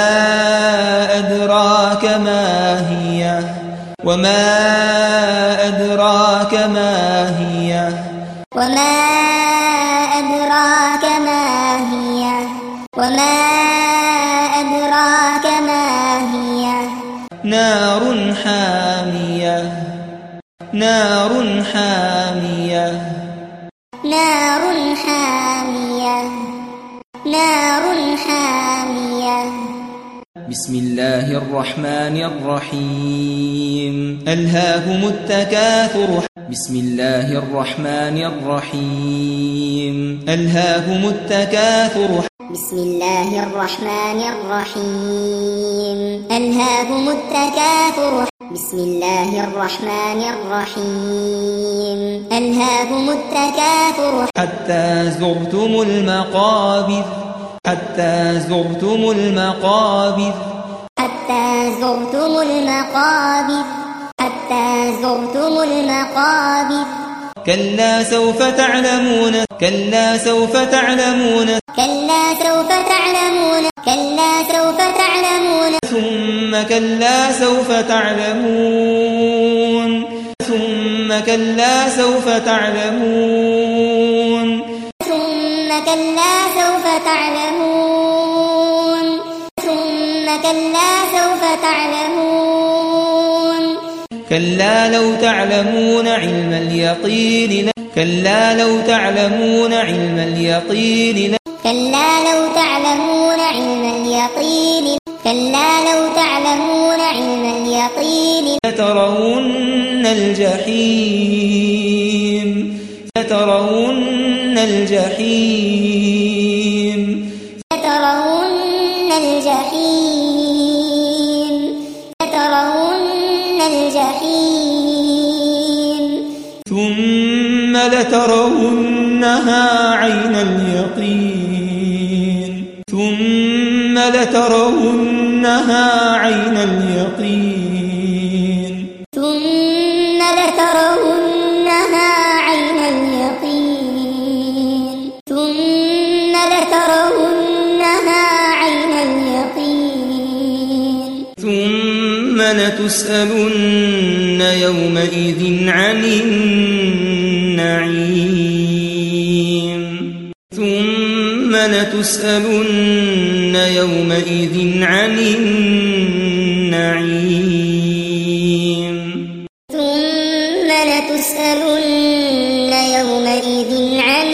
أدراك ما هي وما أدراك ما هي
وما أدراك ما هي وما أدراك ما هي
نار حامية نار حامية
نار حامية نار حامية
بسم الله الرحمن الرحيم ألهاكم التكاثر بسم الله الرحمن الرحيم ألهاكم التكاثر
بسم الله الرحمن الرحيم ألهاكم التكاثر بسم الله الرحمن الرحيم ألهاكم التكاثر
حتى زرتم المقابر حتى زرتم المقابر
حتى زرتم المقابر حتى زرتم المقابر
كلا سوف تعلمون كلا سوف تعلمون
كلا سوف تعلمون كلا سوف تعلمون
ثم كلا سوف تعلمون ثم كلا سوف تعلمون
ثم كلا سوف تعلمون ثم كلا سوف تعلمون
كلا لو تعلمون علم اليقين كلا لو تعلمون علم اليقين
كلا لو تعلمون علم اليقين كلا لو تعلمون علم اليقين
لترون الجحيم لترون الجحيم
لترون الجحيم لترون الجحيم
ثم لترونها عين اليقين ثم لترونها عين اليقين
ثم لترونها عين اليقين ثم لترونها عين اليقين
ثم لتسألن يومئذ عن النعيم ثم لتسألن يومئذ عن النعيم
ثم لتسألن يومئذ عن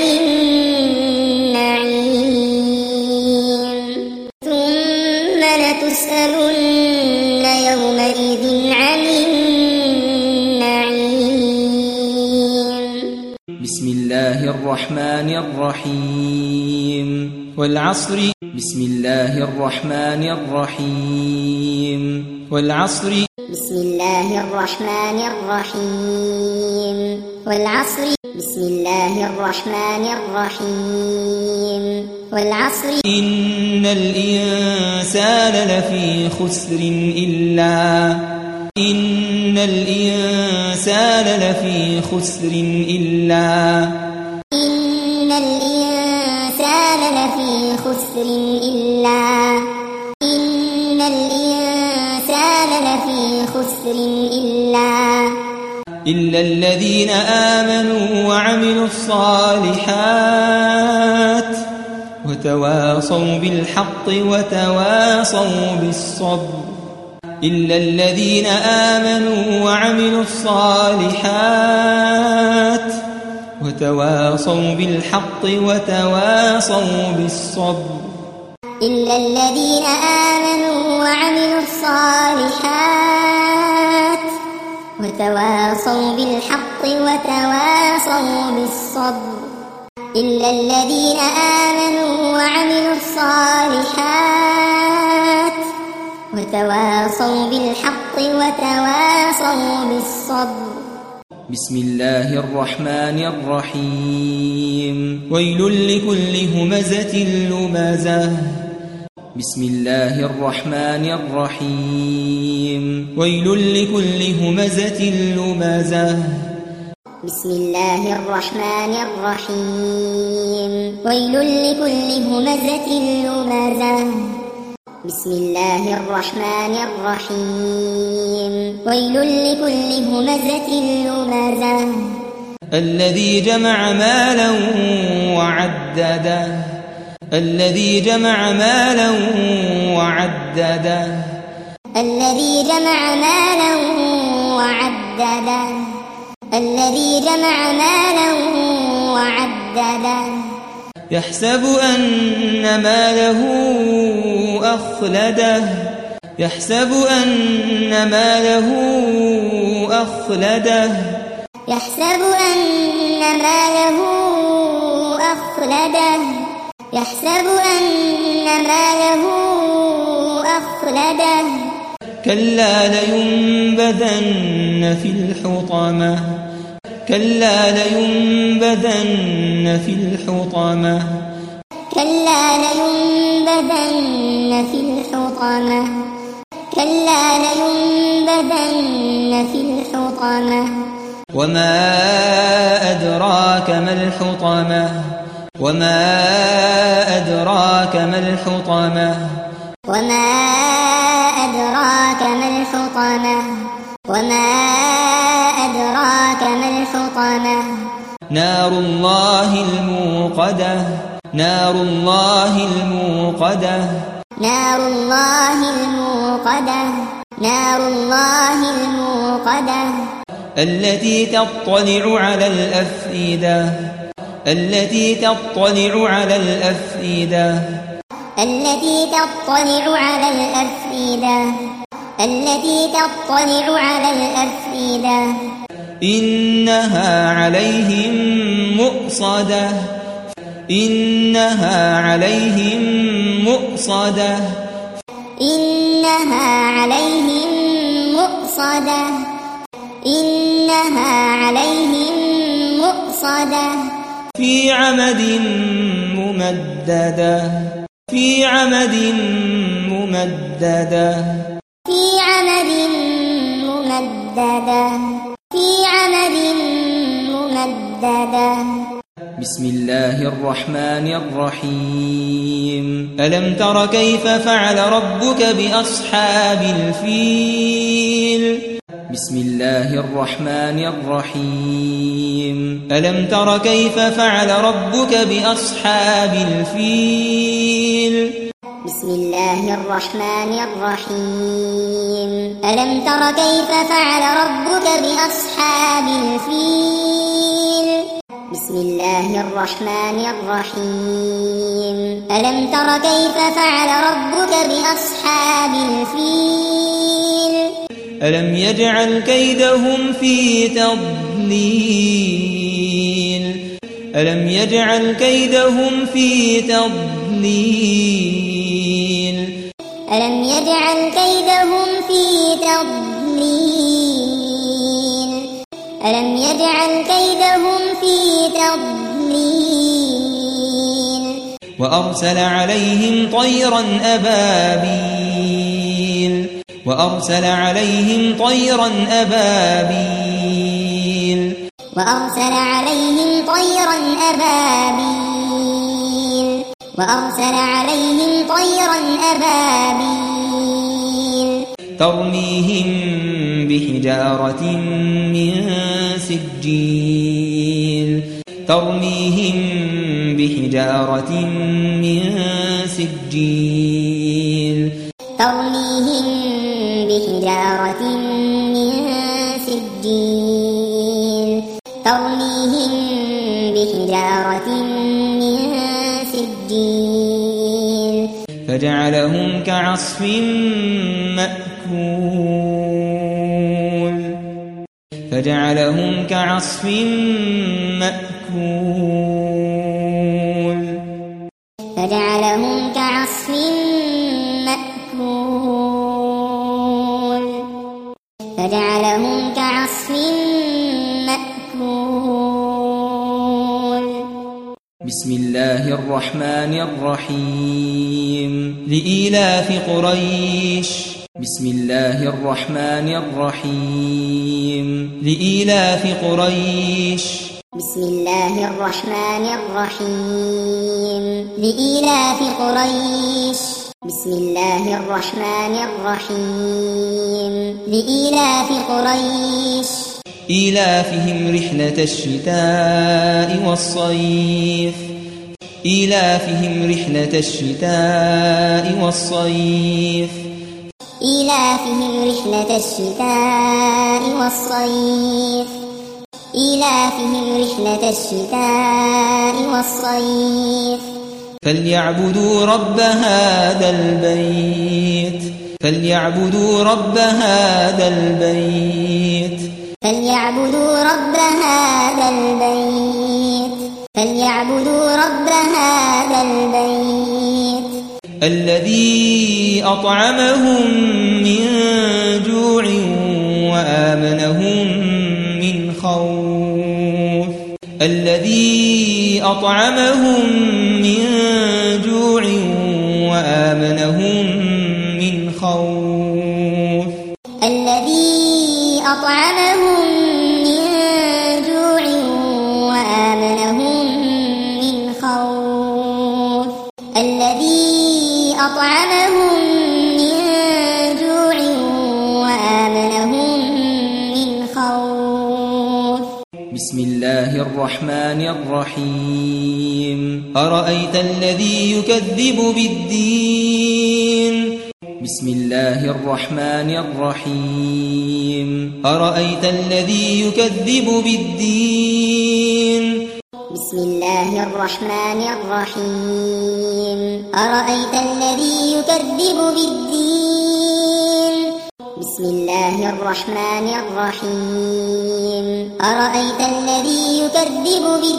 النعيم ثم لتسألن يومئذ عن النعيم
بسم الله الله الرحمن الرحيم والعصر بسم الله الرحمن الرحيم والعصر
بسم الله الرحمن الرحيم والعصر بسم الله الرحمن الرحيم والعصر
إن الإنسان لفي خسر إلا إن الإنسان لفي خسر إلا
إن الإنسان لفي خسر إلا إن الإنسان لفي خسر إلا
إلا الذين آمنوا وعملوا الصالحات وتواصوا بالحق وتواصوا بالصبر إلا الذين آمنوا وعملوا الصالحات وتواصوا بالحق وتواصوا بالصبر
إلا الذين آمنوا وعملوا الصالحات وتواصوا بالحق وتواصوا بالصبر إلا الذين آمنوا وعملوا الصالحات وتواصوا بالحق وتواصوا بالصبر
بسم الله الرحمن الرحيم ويل لكل همزة لمزة بسم الله الرحمن الرحيم ويل لكل همزة لمزة
بسم الله الرحمن الرحيم ويل لكل همزة لمزة بسم الله الرحمن الرحيم ويل لكل همزة لمزة
الذي جمع مالا وعدده الذي جمع مالا وعدده
الذي جمع مالا وعدده الذي جمع مالا وعدده
يحسب أن ماله أخلده يحسب أن ماله أخلده
يحسب أن ماله أخلده يحسب أن ماله أخلده
كلا لينبذن في الحطمة كلا لينبذن في الحطمة
كلا لينبذن في الحطمة كلا لينبذن في الحطمة
وما أدراك ما الحطمة وما أدراك ما الحطمة
وما أدراك ما الحطمة وما أدراك ما الحطمة
نار الله الموقدة نار الله الموقدة
نار الله الموقدة نار الله الموقدة
التي تطلع على الأفئدة التي تطلع على الأفئدة
التي تطلع على الأفئدة التي تطلع على الأفئدة
إنها عليهم مؤصدة إنها عليهم مؤصدة
إنها عليهم مؤصدة إنها عليهم مؤصدة
في عمد ممددة في عمد ممددة
في عمد ممددة في عمد ممددة
بسم الله الرحمن الرحيم ألم تر كيف فعل ربك بأصحاب الفيل بسم الله الرحمن الرحيم ألم تر كيف فعل ربك بأصحاب الفيل
بسم الله الرحمن الرحيم ألم تر كيف فعل ربك بأصحاب الفيل بسم الله الرحمن الرحيم ألم تر كيف فعل ربك بأصحاب الفيل
ألم يجعل كيدهم في تضليل ألم يجعل كيدهم في تضليل
ألم يجعل كيدهم في تضليل ألم يجعل كيدهم في تضليل
وأرسل عليهم طيرا أبابيل وأرسل عليهم طيرا أبابيل
وأرسل عليهم طيرا أبابيل وأرسل عليهم طيرا أبابيل
ترميهم بحجارة من سجيل ترميهم بحجارة من سجيل
ترميهم بحجارة من سجيل ترميهم بحجارة من سجيل
فجعلهم كعصف مأكول فجعلهم كعصف مأكول
فجعلهم كعصف مأكول فجعلهم كعصف مأكول
بسم الله الرحمن الرحيم لإيلاف قريش بسم الله الرحمن الرحيم لإيلاف قريش
بسم الله الرحمن الرحيم لإيلاف قريش بسم الله الرحمن الرحيم لإيلاف قريش
إيلافهم رحلة الشتاء والصيف إيلافهم رحلة الشتاء والصيف
إيلافهم رحلة الشتاء والصيف إيلافهم رحلة الشتاء والصيف
فليعبدوا رب هذا البيت فليعبدوا رب هذا البيت
فليعبدوا رب هذا البيت فليعبدوا رب هذا البيت
الذي أطعمهم من جوع وآمنهم من خوف الذي أطعمهم من جوع وآمنهم من خوف
الذي أطعمهم من جوع وآمنهم من خوف الذي أطعمهم من جوع وآمنهم من خوف
بسم الله الرحمن الرحيم أرأيت الذي يكذب بالدين بسم الله الرحمن الرحيم أرأيت الذي يكذب بالدين
بسم الله الرحمن الرحيم أرأيت الذي يكذب بالدين بسم الله الرحمن الرحيم أرأيت الذي يكذب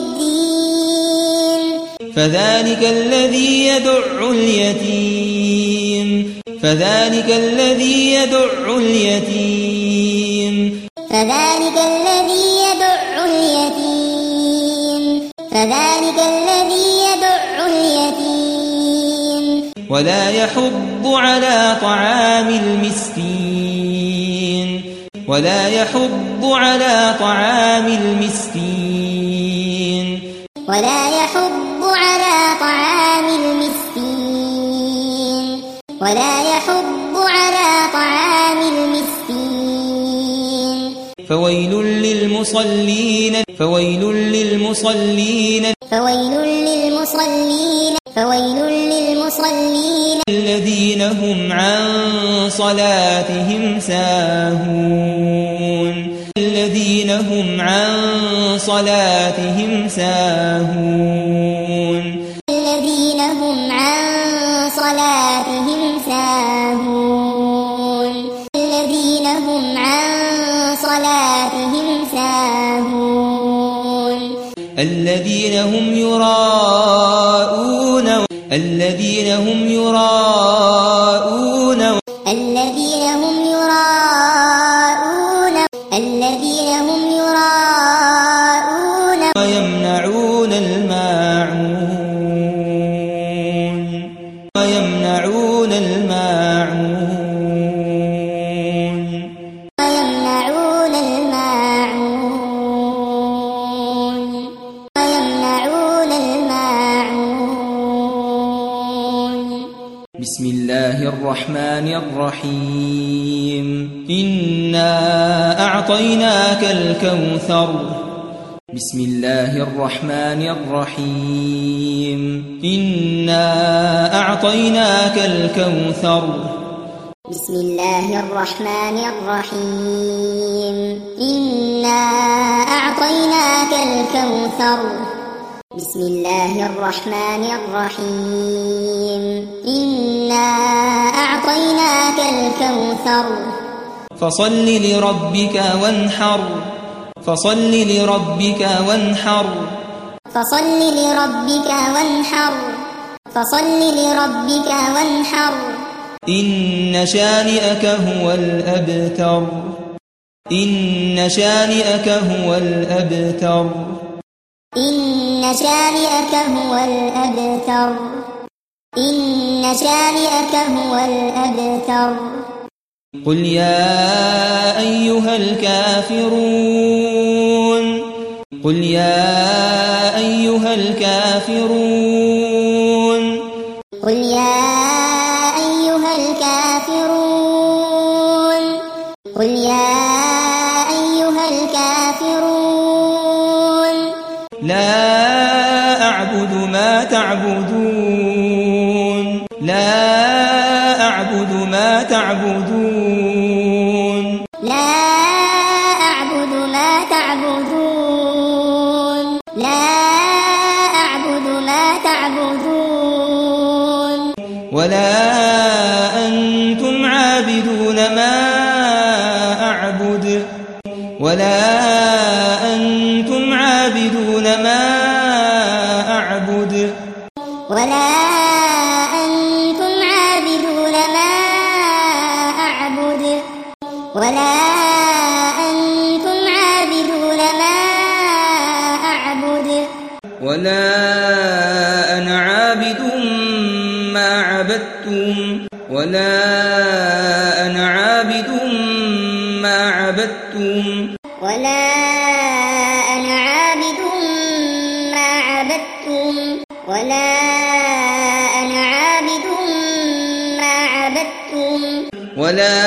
بالدين
فذلك الذي يدع اليتيم فذلك الذي يدع اليتيم
فذلك الذي يدع اليتيم فذلك الذي يدع اليتيم
ولا يحض على طعام المسكين ولا يحض على طعام المسكين
ولا يحض على طعام المسكين ولا يحض على طعام المسكين
فويل للمصلين فويل للمصلين
فويل للمصلين فويل للمصلين
الذين هم عن صلاتهم ساهون الذين هم عن صلاتهم ساهون
الذين هم عن صلاتهم ساهون الذين هم عن صلاتهم ساهون
الذين هم يراءون الذين هم يراءون
الذين هم يراءون الذين هم يراءون
ويمنعون الماعون ويمنعون الماعون
ويمنعون الماعون ويمنعون الماعون
بسم الله الرحمن الرحيم إنا أعطيناك الكوثر بسم الله الرحمن الرحيم إنا أعطيناك الكوثر
بسم الله الرحمن الرحيم إنا أعطيناك الكوثر بسم الله الرحمن الرحيم إنا أعطيناك الكوثر
فصل لربك وانحر فصل لربك وانحر
فصل لربك وانحر فصل لربك وانحر
إن شانئك هو الأبتر إن شانئك هو الأبتر
إن شانئك هو الأبتر إن شانئك هو الأبتر
قل يا أيها الكافرون قل يا أيها الكافرون
قل يا أيها الكافرون قل يا أيها الكافرون
لا أعبد ما تعبدون لا أعبد ما تعبدون
لا أعبد ما تعبدون لا أعبد ما تعبدون
ولا أنتم عابدون ما أعبد ولا أنتم عابدون ما أعبد
ولا أنتم عابدون ما أعبد ولا أنتم عابدون ما أعبد
ولا أنا عابد ما عبدتم ولا أنا عابد ما عبدتم
ولا أنا عابد ما عبدتم ولا أنا عابد ما عبدتم
ولا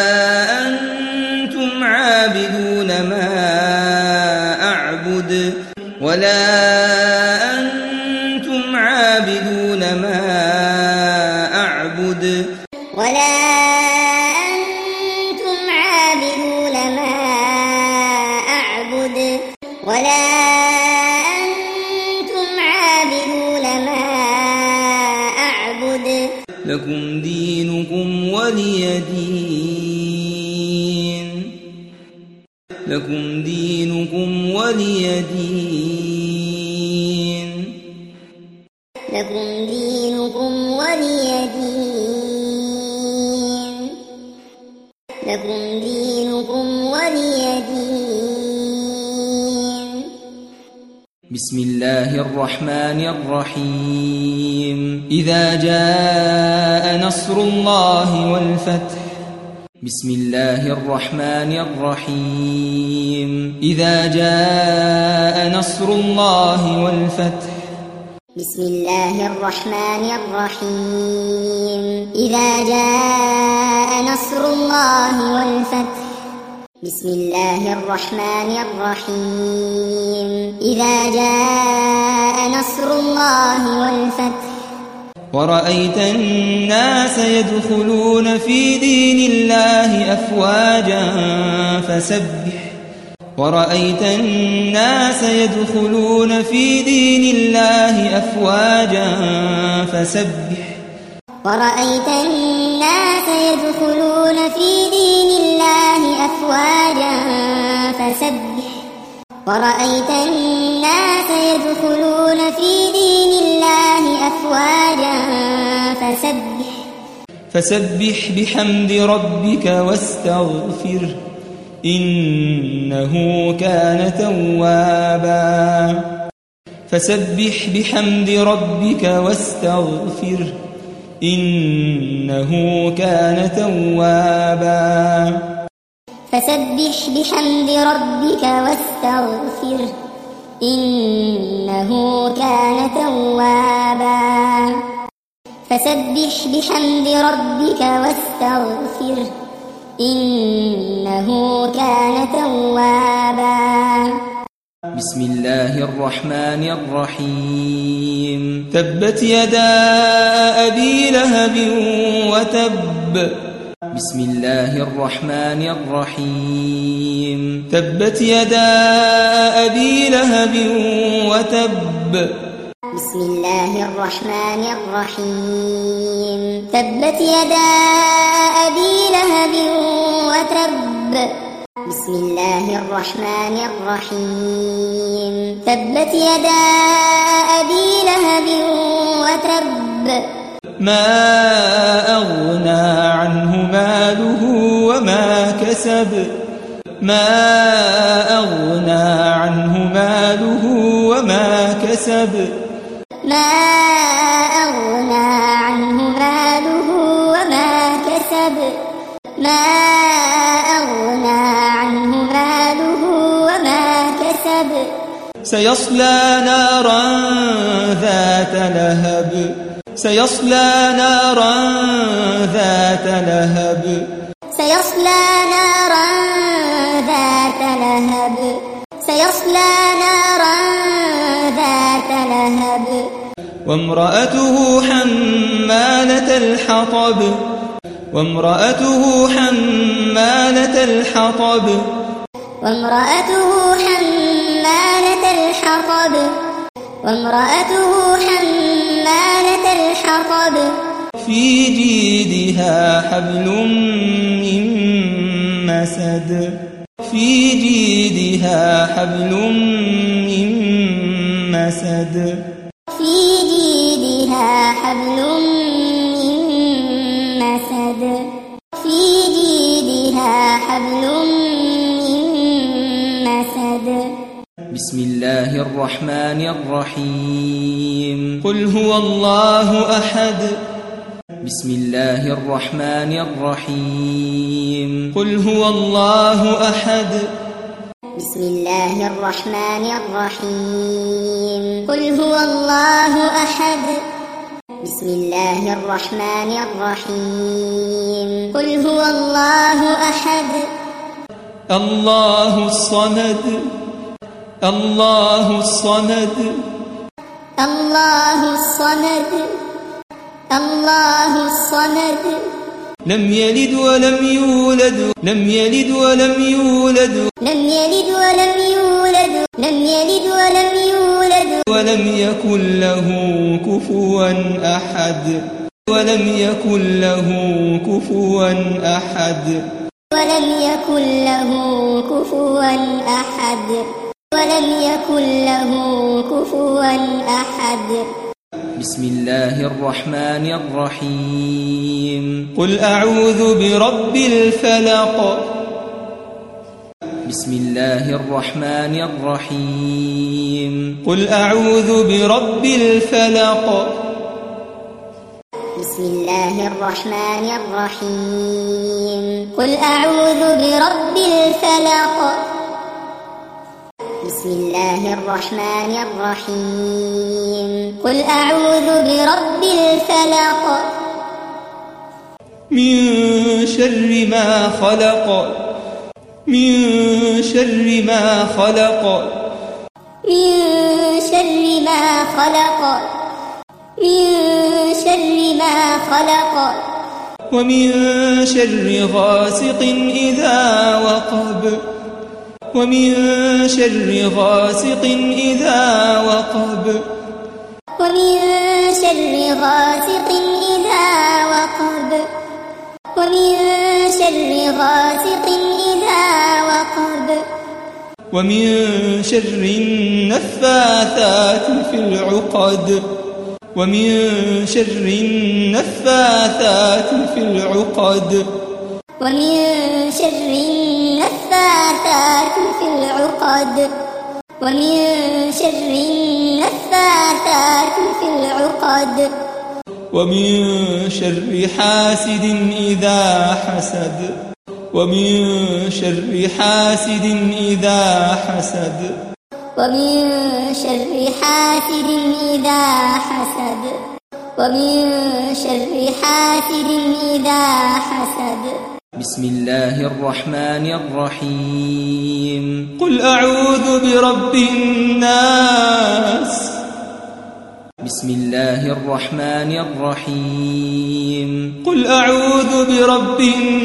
أنتم عابدون ما أعبد ولا أنتم عابدون ما أعبد
ولا أنتم عابدون ما أعبد ولا أنتم عابدون ما أعبد
لكم دينكم ولي دين لكم دينكم ولي دين
لكم دينكم ولي دين لكم دينكم ولي دين
بسم الله الرحمن الرحيم إذا جاء نصر الله والفتح بسم الله الرحمن الرحيم إذا جاء نصر الله والفتح
بسم الله الرحمن الرحيم إذا جاء نصر الله والفتح بسم الله الرحمن الرحيم إذا جاء نصر الله والفتح
ورأيت الناس يدخلون في دين الله أفواجا فسبح ورأيت الناس يدخلون في دين الله أفواجا فسبح
ورأيت الناس يدخلون في دين الله أفواجا فسبح ورأيت الناس يدخلون في دين الله أفواجا فسبح
فسبح بحمد ربك واستغفره إنه كان توابا فسبح بحمد ربك واستغفره إنه كان توابا
فسبح بحمد ربك واستغفره إنه كان توابا فسبح بحمد ربك واستغفره إنه كان توابا
بسم الله الرحمن الرحيم تبت يدا أبي لهب وتب بسم الله الرحمن الرحيم تبت يدا أبي لهب وتب
بسم الله الرحمن الرحيم تبت يدا أبي لهب وتب بسم الله الرحمن الرحيم تبت يدا أبي لهب وتب
ما أغنى عنه ماله وما كسب ما أغنى عنه ماله وما كسب
ما أغنى عنه ماله وما كسب ما أغنى عنه ماله وما كسب
سيصلى نارا ذات لهب سيصلى نارا ذات لهب
سيصلى نارا ذات لهب سيصلى نارا ذات لهب
وامرأته حمالة الحطب وامرأته حمالة الحطب
وامرأته حمالة الحطب وامرأته حمالة الحطب
في جيدها حبل من مسد في جيدها حبل من مسد
في جيدها حبل من مسد في جيدها حبل من مسد
بسم الله الرحمن الرحيم قل هو الله أحد بسم الله الرحمن الرحيم قل هو الله أحد
بسم الله الرحمن الرحيم قل هو الله أحد بسم الله الرحمن الرحيم قل هو الله أحد
الله الصمد الله الصمد
الله الصمد الله الصمد
لم يلد ولم يولد لم يلد ولم يولد
لم يلد ولم يولد لم يلد ولم يولد
ولم يكن له كفوا أحد ولم يكن له كفوا أحد
ولم يكن له كفوا أحد ولم يكن له كفوا أحد
بسم الله الرحمن الرحيم قل أعوذ برب الفلق بسم الله الرحمن الرحيم قل أعوذ برب الفلق
بسم الله الرحمن الرحيم قل أعوذ برب الفلق بسم الله الرحمن الرحيم قل أعوذ برب الفلق
من شر ما خلق من شر ما خلق
من شر ما خلق من شر ما خلق
ومن شر غاسق إذا وقب ومن شر غاسق إذا وقب
ومن شر غاسق إذا وقب ومن شر غاسق إذا وقب
ومن شر النفاثات في العقد ومن شر النفاثات في العقد
ومن شر النفاثات في العقد ومن شر النفاثات في العقد
ومن شر حاسد إذا حسد ومن شر حاسد إذا حسد
ومن شر حاسد إذا حسد ومن شر حاسد إذا حسد
بسم الله الرحمن الرحيم قل أعوذ برب الناس بسم الله الرحمن الرحيم قل أعوذ برب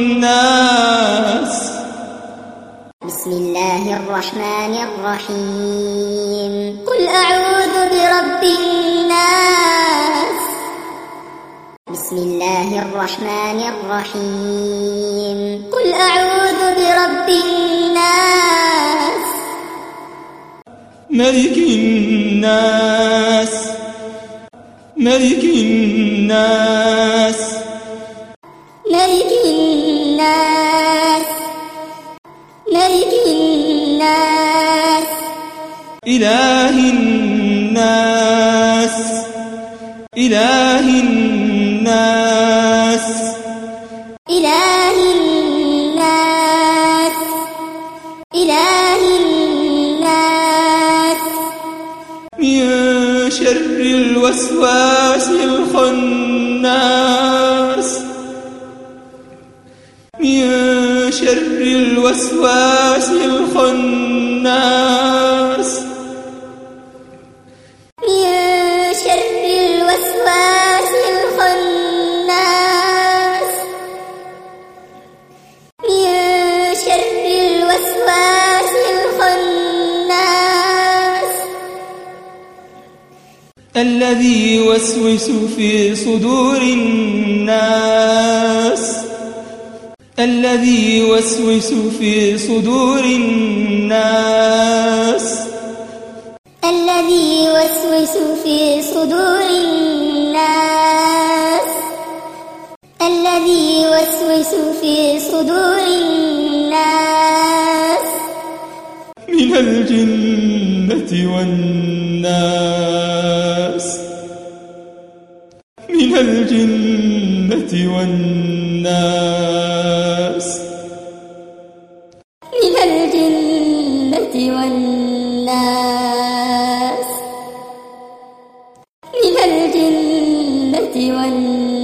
الناس
بسم الله الرحمن الرحيم قل أعوذ برب الناس بسم الله الرحمن الرحيم قل أعوذ برب الناس
ملك الناس ملك الناس
ملك الناس ملك الناس
إله الناس إله الناس
إله الناس إله الناس
من شر الوسواس الخناس من شر الوسواس الخناس
من شر الوسواس الخناس من شر الوسواس الخناس
الذي يوسوس في صدور الناس الذي يوسوس في صدور الناس
الذي يوسوس في صدور الناس الذي يوسوس في صدور الناس
من الجنة والناس من الجنة والناس
من الجنة والناس من الجنة والناس